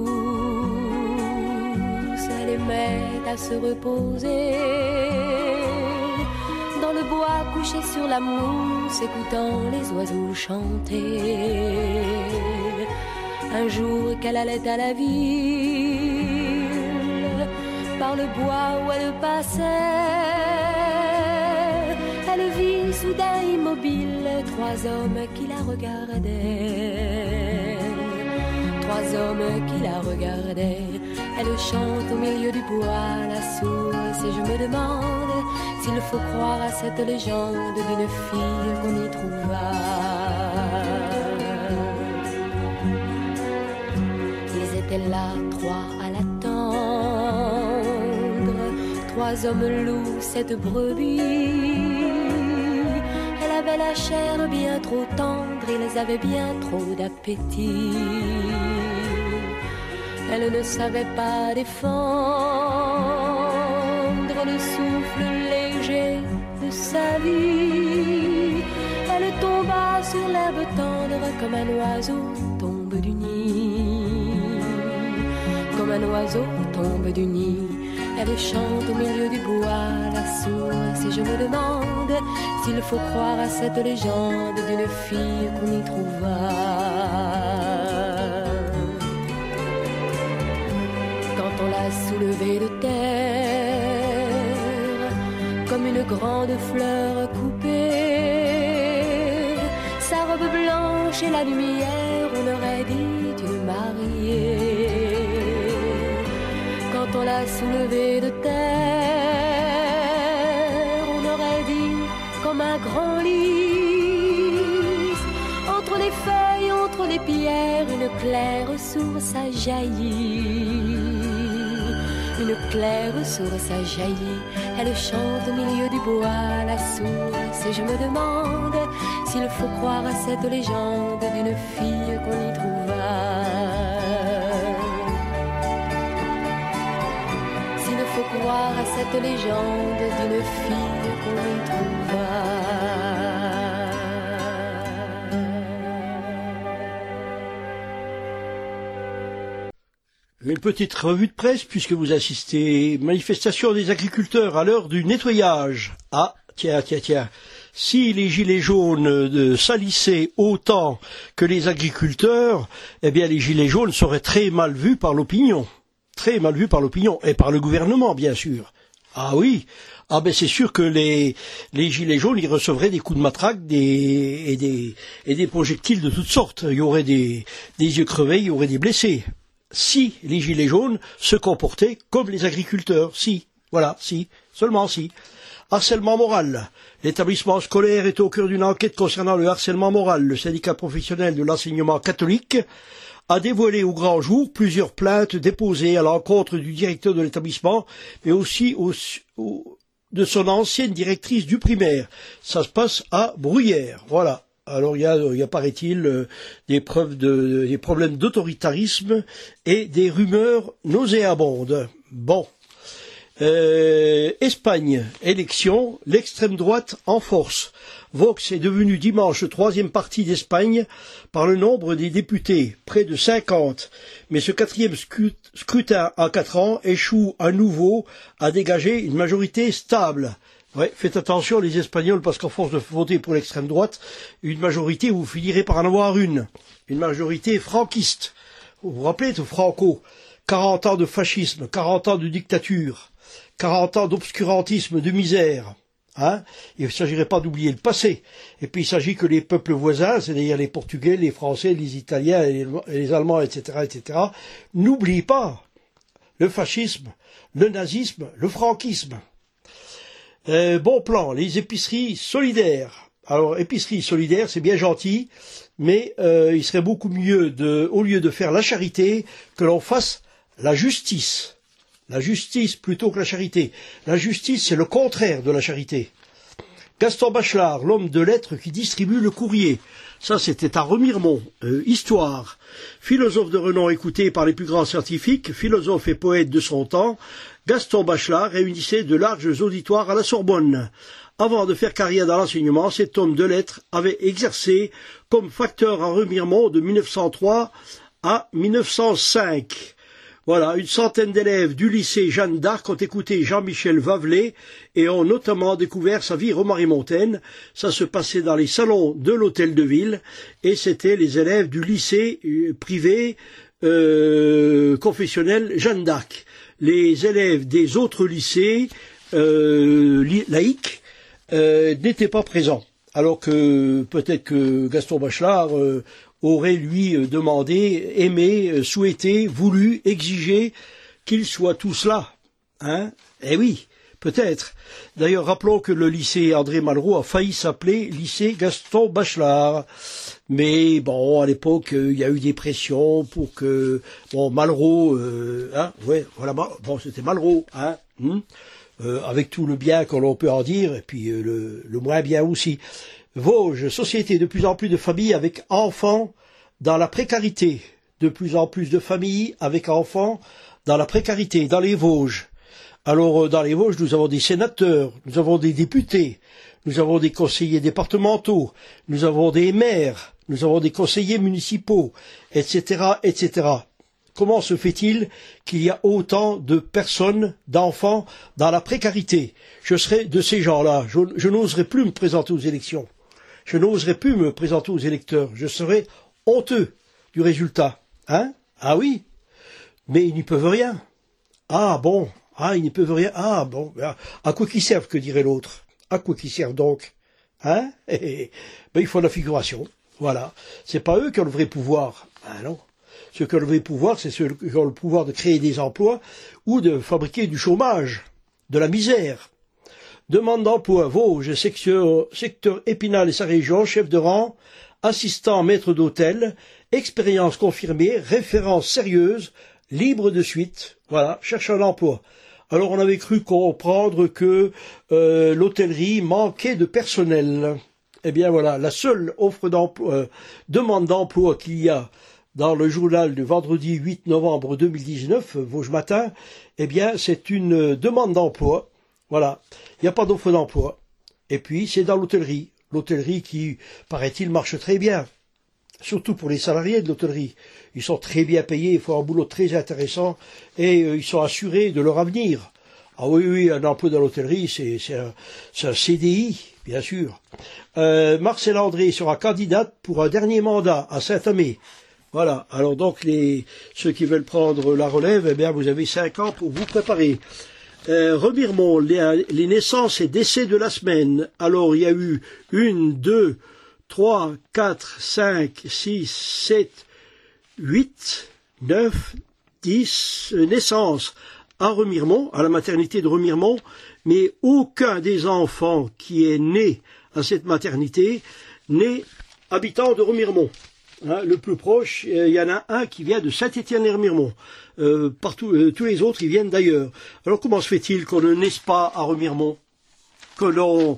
elle aimait à se reposer dans le bois couché sur la mousse, écoutant les oiseaux chanter. Un jour qu'elle allait à la ville, par le bois où elle passait, elle vit soudain immobile trois hommes qui la regardaient. Trois hommes qui la regardaient. Elle chante au milieu du bois, la source, et je me demande s'il faut croire à cette légende d'une fille qu'on y trouva. Ils étaient là, trois à l'attendre. Trois hommes louent cette brebis. Elle avait la chair bien trop tendre, ils avaient bien trop d'appétit. Elle ne savait pas défendre le souffle léger de sa vie. Elle tomba sur l'herbe tendre comme un oiseau tombe du nid. Comme un oiseau tombe du nid. Elle chante au milieu du bois, la source, et je me demande s'il faut croire à cette légende d'une fille qu'on y trouva. Quand on l'a soulevée de terre, comme une grande fleur coupée, sa robe blanche et la lumière, on aurait dit une mariée. Quand on l'a soulevée de terre, on aurait dit comme un grand lys. Entre les feuilles, entre les pierres, une claire source a jailli. Une claire source a jailli, elle chante au milieu du bois, la source. Et je me demande s'il faut croire à cette légende d'une fille qu'on y trouva. S'il faut croire à cette légende d'une fille qu'on y trouva. Une petite revue de presse, puisque vous assistez manifestation des agriculteurs à l'heure du nettoyage. Ah, tiens, tiens, tiens. Si les gilets jaunes euh, salissaient autant que les agriculteurs, eh bien les gilets jaunes seraient très mal vus par l'opinion. Très mal vus par l'opinion. Et par le gouvernement, bien sûr. Ah oui. Ah ben c'est sûr que les, les gilets jaunes, ils recevraient des coups de matraque des, et, des, et des projectiles de toutes sortes. Il y aurait des, des yeux crevés, il y aurait des blessés. Si les gilets jaunes se comportaient comme les agriculteurs, si, voilà, si, seulement si. Harcèlement moral. L'établissement scolaire est au cœur d'une enquête concernant le harcèlement moral. Le syndicat professionnel de l'enseignement catholique a dévoilé au grand jour plusieurs plaintes déposées à l'encontre du directeur de l'établissement, mais aussi au, au, de son ancienne directrice du primaire. Ça se passe à Bruyères, voilà. Alors il y a, il y a paraît-il, euh, des preuves de, des problèmes d'autoritarisme et des rumeurs nauséabondes. Bon. Euh, Espagne, élection, l'extrême droite en force. Vox est devenu dimanche le troisième parti d'Espagne par le nombre des députés, près de cinquante. Mais ce quatrième scrutin en quatre ans échoue à nouveau à dégager une majorité stable. Ouais, faites attention les Espagnols, parce qu'en force de voter pour l'extrême droite, une majorité, vous finirez par en avoir une. Une majorité franquiste. Vous vous rappelez de Franco? quarante ans de fascisme, quarante ans de dictature, quarante ans d'obscurantisme, de misère. Hein? Il ne s'agirait pas d'oublier le passé. Et puis il s'agit que les peuples voisins, c'est-à-dire les Portugais, les Français, les Italiens et les Allemands, et cetera, et cetera, n'oublient pas le fascisme, le nazisme, le franquisme. Euh, bon plan, les épiceries solidaires. Alors, épicerie solidaire, c'est bien gentil, mais euh, il serait beaucoup mieux, de, au lieu de faire la charité, que l'on fasse la justice. La justice plutôt que la charité. La justice, c'est le contraire de la charité. Gaston Bachelard, l'homme de lettres qui distribue le courrier. Ça, c'était à Remiremont. Euh, histoire. Philosophe de renom écouté par les plus grands scientifiques, philosophe et poète de son temps, Gaston Bachelard réunissait de larges auditoires à la Sorbonne. Avant de faire carrière dans l'enseignement, cet homme de lettres avait exercé comme facteur à Remiremont de mille neuf cent trois à mille neuf cent cinq. Voilà, une centaine d'élèves du lycée Jeanne d'Arc ont écouté Jean-Michel Vavelet et ont notamment découvert sa vie romarimontaine. Ça se passait dans les salons de l'hôtel de ville et c'était les élèves du lycée privé euh, confessionnel Jeanne d'Arc. Les élèves des autres lycées euh, laïcs euh, n'étaient pas présents. Alors que peut-être que Gaston Bachelard euh, aurait lui demandé, aimé, souhaité, voulu, exigé qu'ils soient tous là. Hein? Eh oui, peut-être. D'ailleurs, rappelons que le lycée André Malraux a failli s'appeler lycée Gaston Bachelard. Mais bon, à l'époque, il y a eu des pressions pour que bon Malraux, euh, hein, ouais, voilà, bon, c'était Malraux, hein, hum, euh, avec tout le bien qu'on peut en dire, et puis euh, le, le moins bien aussi. Vosges, société, de plus en plus de familles avec enfants dans la précarité. De plus en plus de familles avec enfants dans la précarité, dans les Vosges. Alors, dans les Vosges, nous avons des sénateurs, nous avons des députés, nous avons des conseillers départementaux, nous avons des maires, nous avons des conseillers municipaux, et cetera, et cetera. Comment se fait-il qu'il y a autant de personnes, d'enfants, dans la précarité? Je serais de ces gens-là. Je, je n'oserais plus me présenter aux élections. Je n'oserais plus me présenter aux électeurs. Je serais honteux du résultat. Hein? Ah oui? Mais ils n'y peuvent rien. Ah bon? Ah, ils n'y peuvent rien. Ah bon? À quoi qu'ils servent, que dirait l'autre? À quoi qu'ils servent donc? Hein? Ben, ils font la figuration. Voilà. C'est pas eux qui ont le vrai pouvoir. Ah non. Ceux qui ont le pouvoir, c'est ceux qui ont le pouvoir de créer des emplois ou de fabriquer du chômage, de la misère. Demande d'emploi, Vosges, secteur, secteur Épinal et sa région, chef de rang, assistant maître d'hôtel, expérience confirmée, référence sérieuse, libre de suite. Voilà, cherche un emploi. Alors on avait cru comprendre que euh, l'hôtellerie manquait de personnel. Eh bien voilà, la seule offre d'emploi, euh, demande d'emploi qu'il y a dans le journal du vendredi huit novembre deux mille dix-neuf, Vosges Matin, eh bien c'est une demande d'emploi. Voilà, il n'y a pas d'offre d'emploi. Et puis c'est dans l'hôtellerie. L'hôtellerie qui, paraît-il, marche très bien. Surtout pour les salariés de l'hôtellerie. Ils sont très bien payés, ils font un boulot très intéressant et euh, ils sont assurés de leur avenir. Ah oui, oui, un emploi dans l'hôtellerie, c'est, c'est, un, c'est un C D I, bien sûr. Euh, Marcel André sera candidate pour un dernier mandat à Saint-Amé. Voilà, alors donc les ceux qui veulent prendre la relève, eh bien vous avez cinq ans pour vous préparer. Euh, Remiremont, les, les naissances et décès de la semaine. Alors il y a eu une, deux, trois, quatre, cinq, six, sept, huit, neuf, dix naissances à Remiremont, à la maternité de Remiremont, mais aucun des enfants qui est né à cette maternité n'est habitant de Remiremont. Hein, le plus proche, il euh, y en a un qui vient de Saint-Étienne-et-Remiremont. Euh, partout, euh, tous les autres, ils viennent d'ailleurs. Alors comment se fait-il qu'on ne naisse pas à Remiremont, que l'on,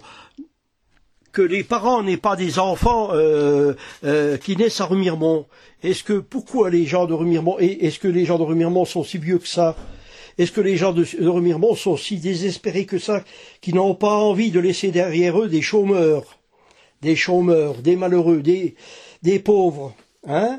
que les parents n'aient pas des enfants euh, euh, qui naissent à Remiremont? Est-ce que pourquoi les gens de Remiremont, est-ce que les gens de Remiremont sont si vieux que ça? Est-ce que les gens de, de Remiremont sont si désespérés que ça, qu'ils n'ont pas envie de laisser derrière eux des chômeurs, des chômeurs, des malheureux, des des pauvres, hein?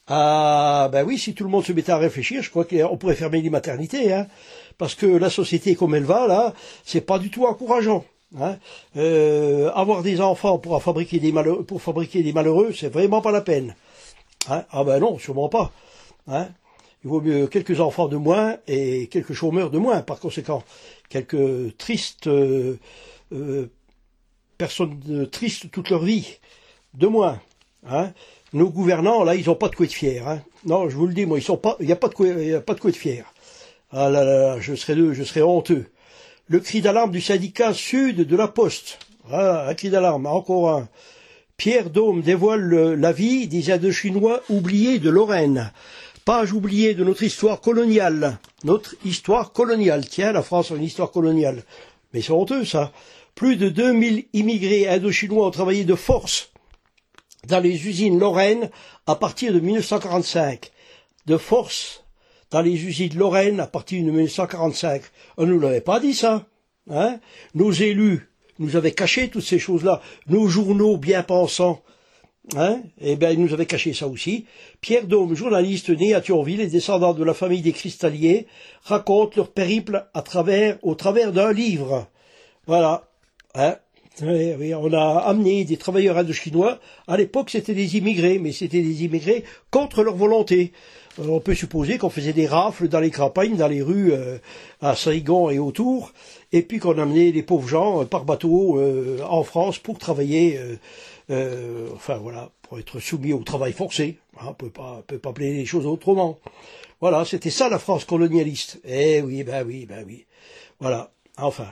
Ah, ben oui, si tout le monde se mettait à réfléchir, je crois qu'on pourrait fermer les maternités, hein? Parce que la société comme elle va, là, c'est pas du tout encourageant, hein? Euh, avoir des enfants pour fabriquer des malheureux, pour fabriquer des malheureux, c'est vraiment pas la peine, hein? Ah ben non, sûrement pas, hein? Il vaut mieux quelques enfants de moins et quelques chômeurs de moins, par conséquent. Quelques tristes euh, euh, personnes tristes toute leur vie, de moins. Hein? Nos gouvernants, là, ils n'ont pas de quoi être fiers. Hein? Non, je vous le dis, moi, ils sont pas, il n'y a pas de quoi, il y a pas de quoi être fiers. Ah là là, je serais deux, je serais honteux. Le cri d'alarme du syndicat Sud de la Poste. Ah, un cri d'alarme, encore un. Pierre Daume dévoile le, la vie des Indochinois oubliés de Lorraine. Page oubliée de notre histoire coloniale. Notre histoire coloniale. Tiens, la France a une histoire coloniale. Mais c'est honteux, ça. Plus de deux mille immigrés indochinois ont travaillé de force dans les usines Lorraine à partir de mille neuf cent quarante-cinq. De force dans les usines Lorraine à partir de mille neuf cent quarante-cinq. On ne nous l'avait pas dit, ça. Hein? Nos élus nous avaient caché toutes ces choses-là. Nos journaux bien pensants, hein? Eh bien, ils nous avaient caché ça aussi. Pierre Daume, journaliste né à Thionville et descendant de la famille des Cristalliers, raconte leur périple à travers, au travers d'un livre. Voilà. Hein? Oui, oui, on a amené des travailleurs indochinois. À l'époque, c'était des immigrés, mais c'était des immigrés contre leur volonté. Euh, on peut supposer qu'on faisait des rafles dans les campagnes, dans les rues euh, à Saigon et autour, et puis qu'on amenait les pauvres gens euh, par bateau euh, en France pour travailler, euh, euh, enfin voilà, pour être soumis au travail forcé. Hein, on peut pas, on peut pas appeler les choses autrement. Voilà, c'était ça la France colonialiste. Eh oui, ben oui, ben oui. Voilà, enfin.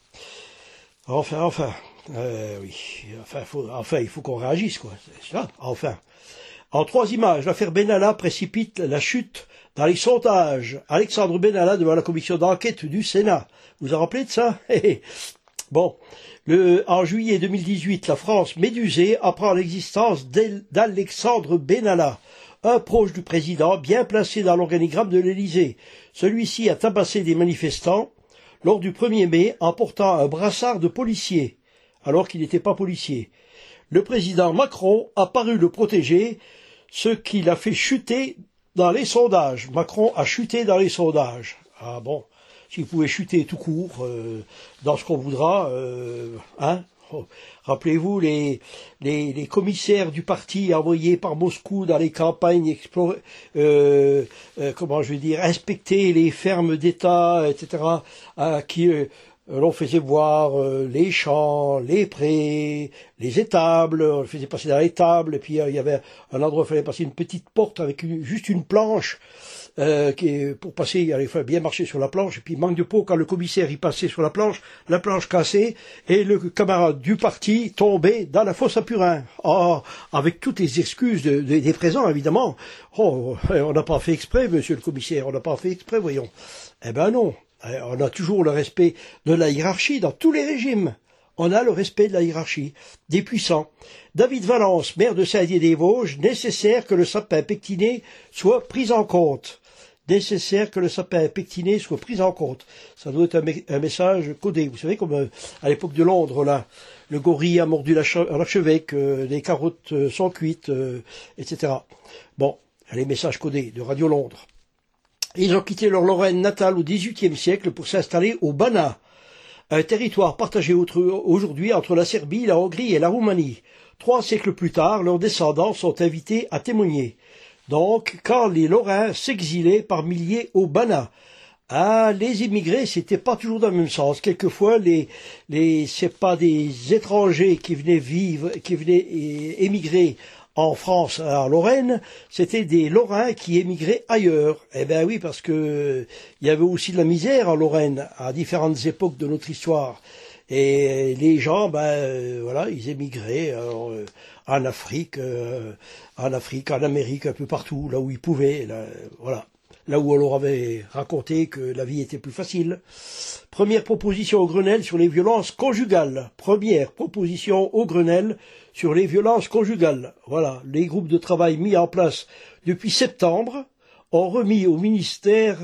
Enfin, enfin. Euh, oui, enfin, faut, enfin, il faut qu'on réagisse, quoi. C'est ça, enfin. En trois images, l'affaire Benalla précipite la chute dans les sondages. Alexandre Benalla devant la commission d'enquête du Sénat. Vous vous en rappelez de ça? Bon. Le, en juillet deux mille dix-huit, la France médusée apprend l'existence d'Alexandre Benalla, un proche du président bien placé dans l'organigramme de l'Élysée. Celui-ci a tabassé des manifestants lors du premier mai en portant un brassard de policier, alors qu'il n'était pas policier. Le président Macron a paru le protéger, ce qui l'a fait chuter dans les sondages. Macron a chuté dans les sondages. Ah bon, s'il pouvait chuter tout court, euh, dans ce qu'on voudra, euh, hein. Oh, rappelez-vous les, les, les commissaires du parti envoyés par Moscou dans les campagnes, explorer, euh, euh, comment je vais dire, inspecter les fermes d'État, et cetera, euh, qui, euh, euh, l'on faisait voir euh, les champs, les prés, les étables, on le faisait passer dans l'étable, et puis euh, il y avait un endroit où il fallait passer une petite porte avec une, juste une planche, euh, qui, pour passer, il fallait bien marcher sur la planche, et puis manque de peau, quand le commissaire y passait sur la planche, la planche cassée, et le camarade du parti tombait dans la fosse à purin. Oh, avec toutes les excuses de, de, des présents, évidemment. Oh, on n'a pas fait exprès, monsieur le commissaire, on n'a pas fait exprès, voyons. Eh ben non, on a toujours le respect de la hiérarchie dans tous les régimes. On a le respect de la hiérarchie, des puissants. David Valence, maire de Saint-Dié-des-Vosges, nécessaire que le sapin pectiné soit pris en compte. Nécessaire que le sapin pectiné soit pris en compte. Ça doit être un, un message codé. Vous savez, comme euh, à l'époque de Londres, là, le gorille a mordu l'archevêque, euh, les carottes euh, sont cuites, euh, et cetera. Bon, les messages codés de Radio Londres. Ils ont quitté leur Lorraine natale au dix-huitième siècle pour s'installer au Banat, un territoire partagé aujourd'hui entre la Serbie, la Hongrie et la Roumanie. Trois siècles plus tard, leurs descendants sont invités à témoigner. Donc, quand les Lorrains s'exilaient par milliers au Banat, ah, les immigrés, c'était pas toujours dans le même sens. Quelquefois, les, les, c'est pas des étrangers qui venaient vivre, qui venaient émigrer en France, en Lorraine, c'était des Lorrains qui émigraient ailleurs. Eh ben oui, parce que il y avait aussi de la misère en Lorraine à différentes époques de notre histoire. Et les gens, ben euh, voilà, ils émigraient alors, euh, en Afrique, euh, en Afrique, en Amérique, un peu partout, là où ils pouvaient. Là, voilà, là où on leur avait raconté que la vie était plus facile. Première proposition au Grenelle sur les violences conjugales. Première proposition au Grenelle sur les violences conjugales. Voilà, les groupes de travail mis en place depuis septembre ont remis au ministère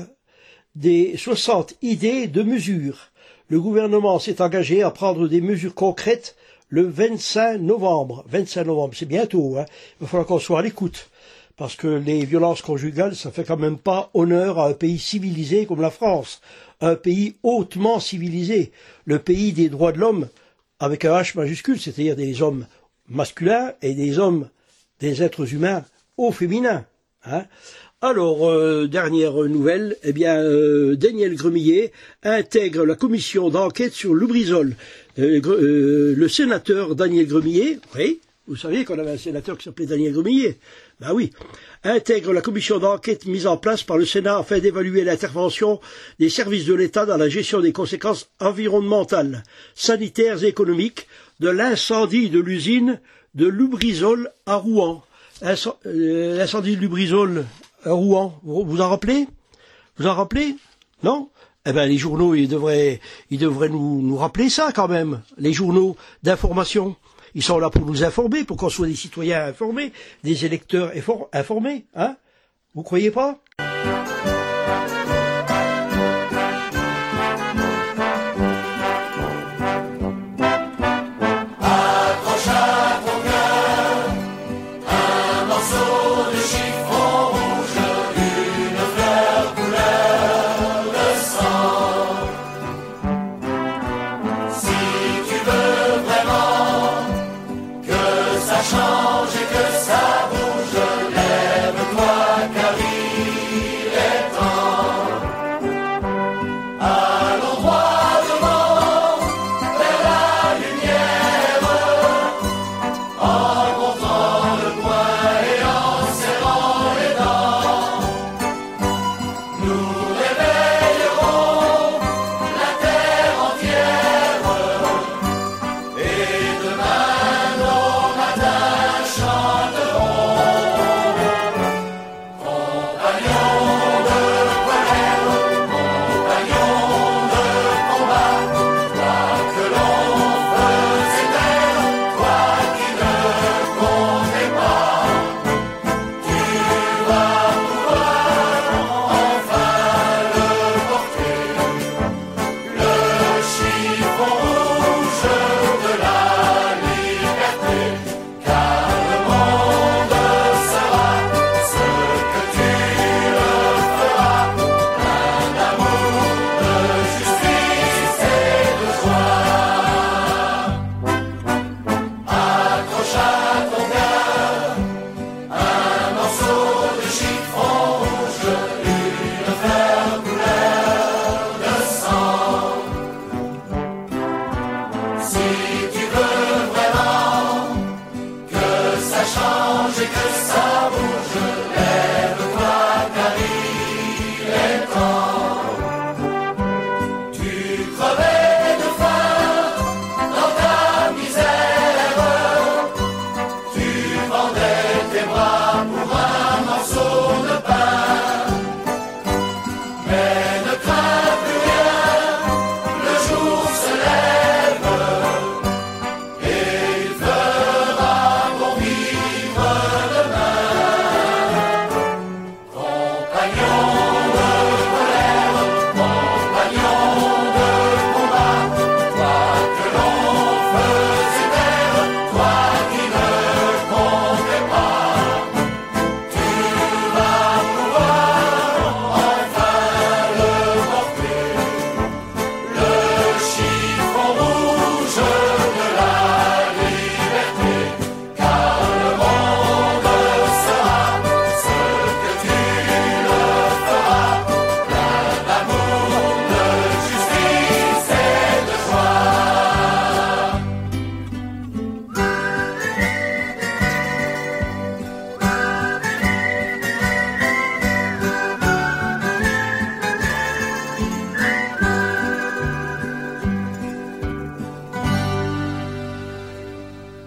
des soixante idées de mesures. Le gouvernement s'est engagé à prendre des mesures concrètes le vingt-cinq novembre. vingt-cinq novembre, c'est bientôt, hein. Il va falloir qu'on soit à l'écoute. Parce que les violences conjugales, ça fait quand même pas honneur à un pays civilisé comme la France. Un pays hautement civilisé. Le pays des droits de l'homme, avec un H majuscule, c'est-à-dire des hommes masculins et des hommes, des êtres humains au féminin. Hein. Alors, euh, dernière nouvelle, eh bien, euh, Daniel Gremillet intègre la commission d'enquête sur Lubrizol. Euh, euh, le sénateur Daniel Gremillet, oui, vous savez qu'on avait un sénateur qui s'appelait Daniel Gremillet, ben oui, intègre la commission d'enquête mise en place par le Sénat afin d'évaluer l'intervention des services de l'État dans la gestion des conséquences environnementales, sanitaires et économiques de l'incendie de l'usine de Lubrizol à Rouen. L'incendie de Lubrizol à Rouen, vous vous en rappelez? Vous en rappelez? Non? Eh ben, les journaux, ils devraient, ils devraient nous, nous rappeler ça quand même. Les journaux d'information. Ils sont là pour nous informer, pour qu'on soit des citoyens informés, des électeurs informés, hein? Vous croyez pas?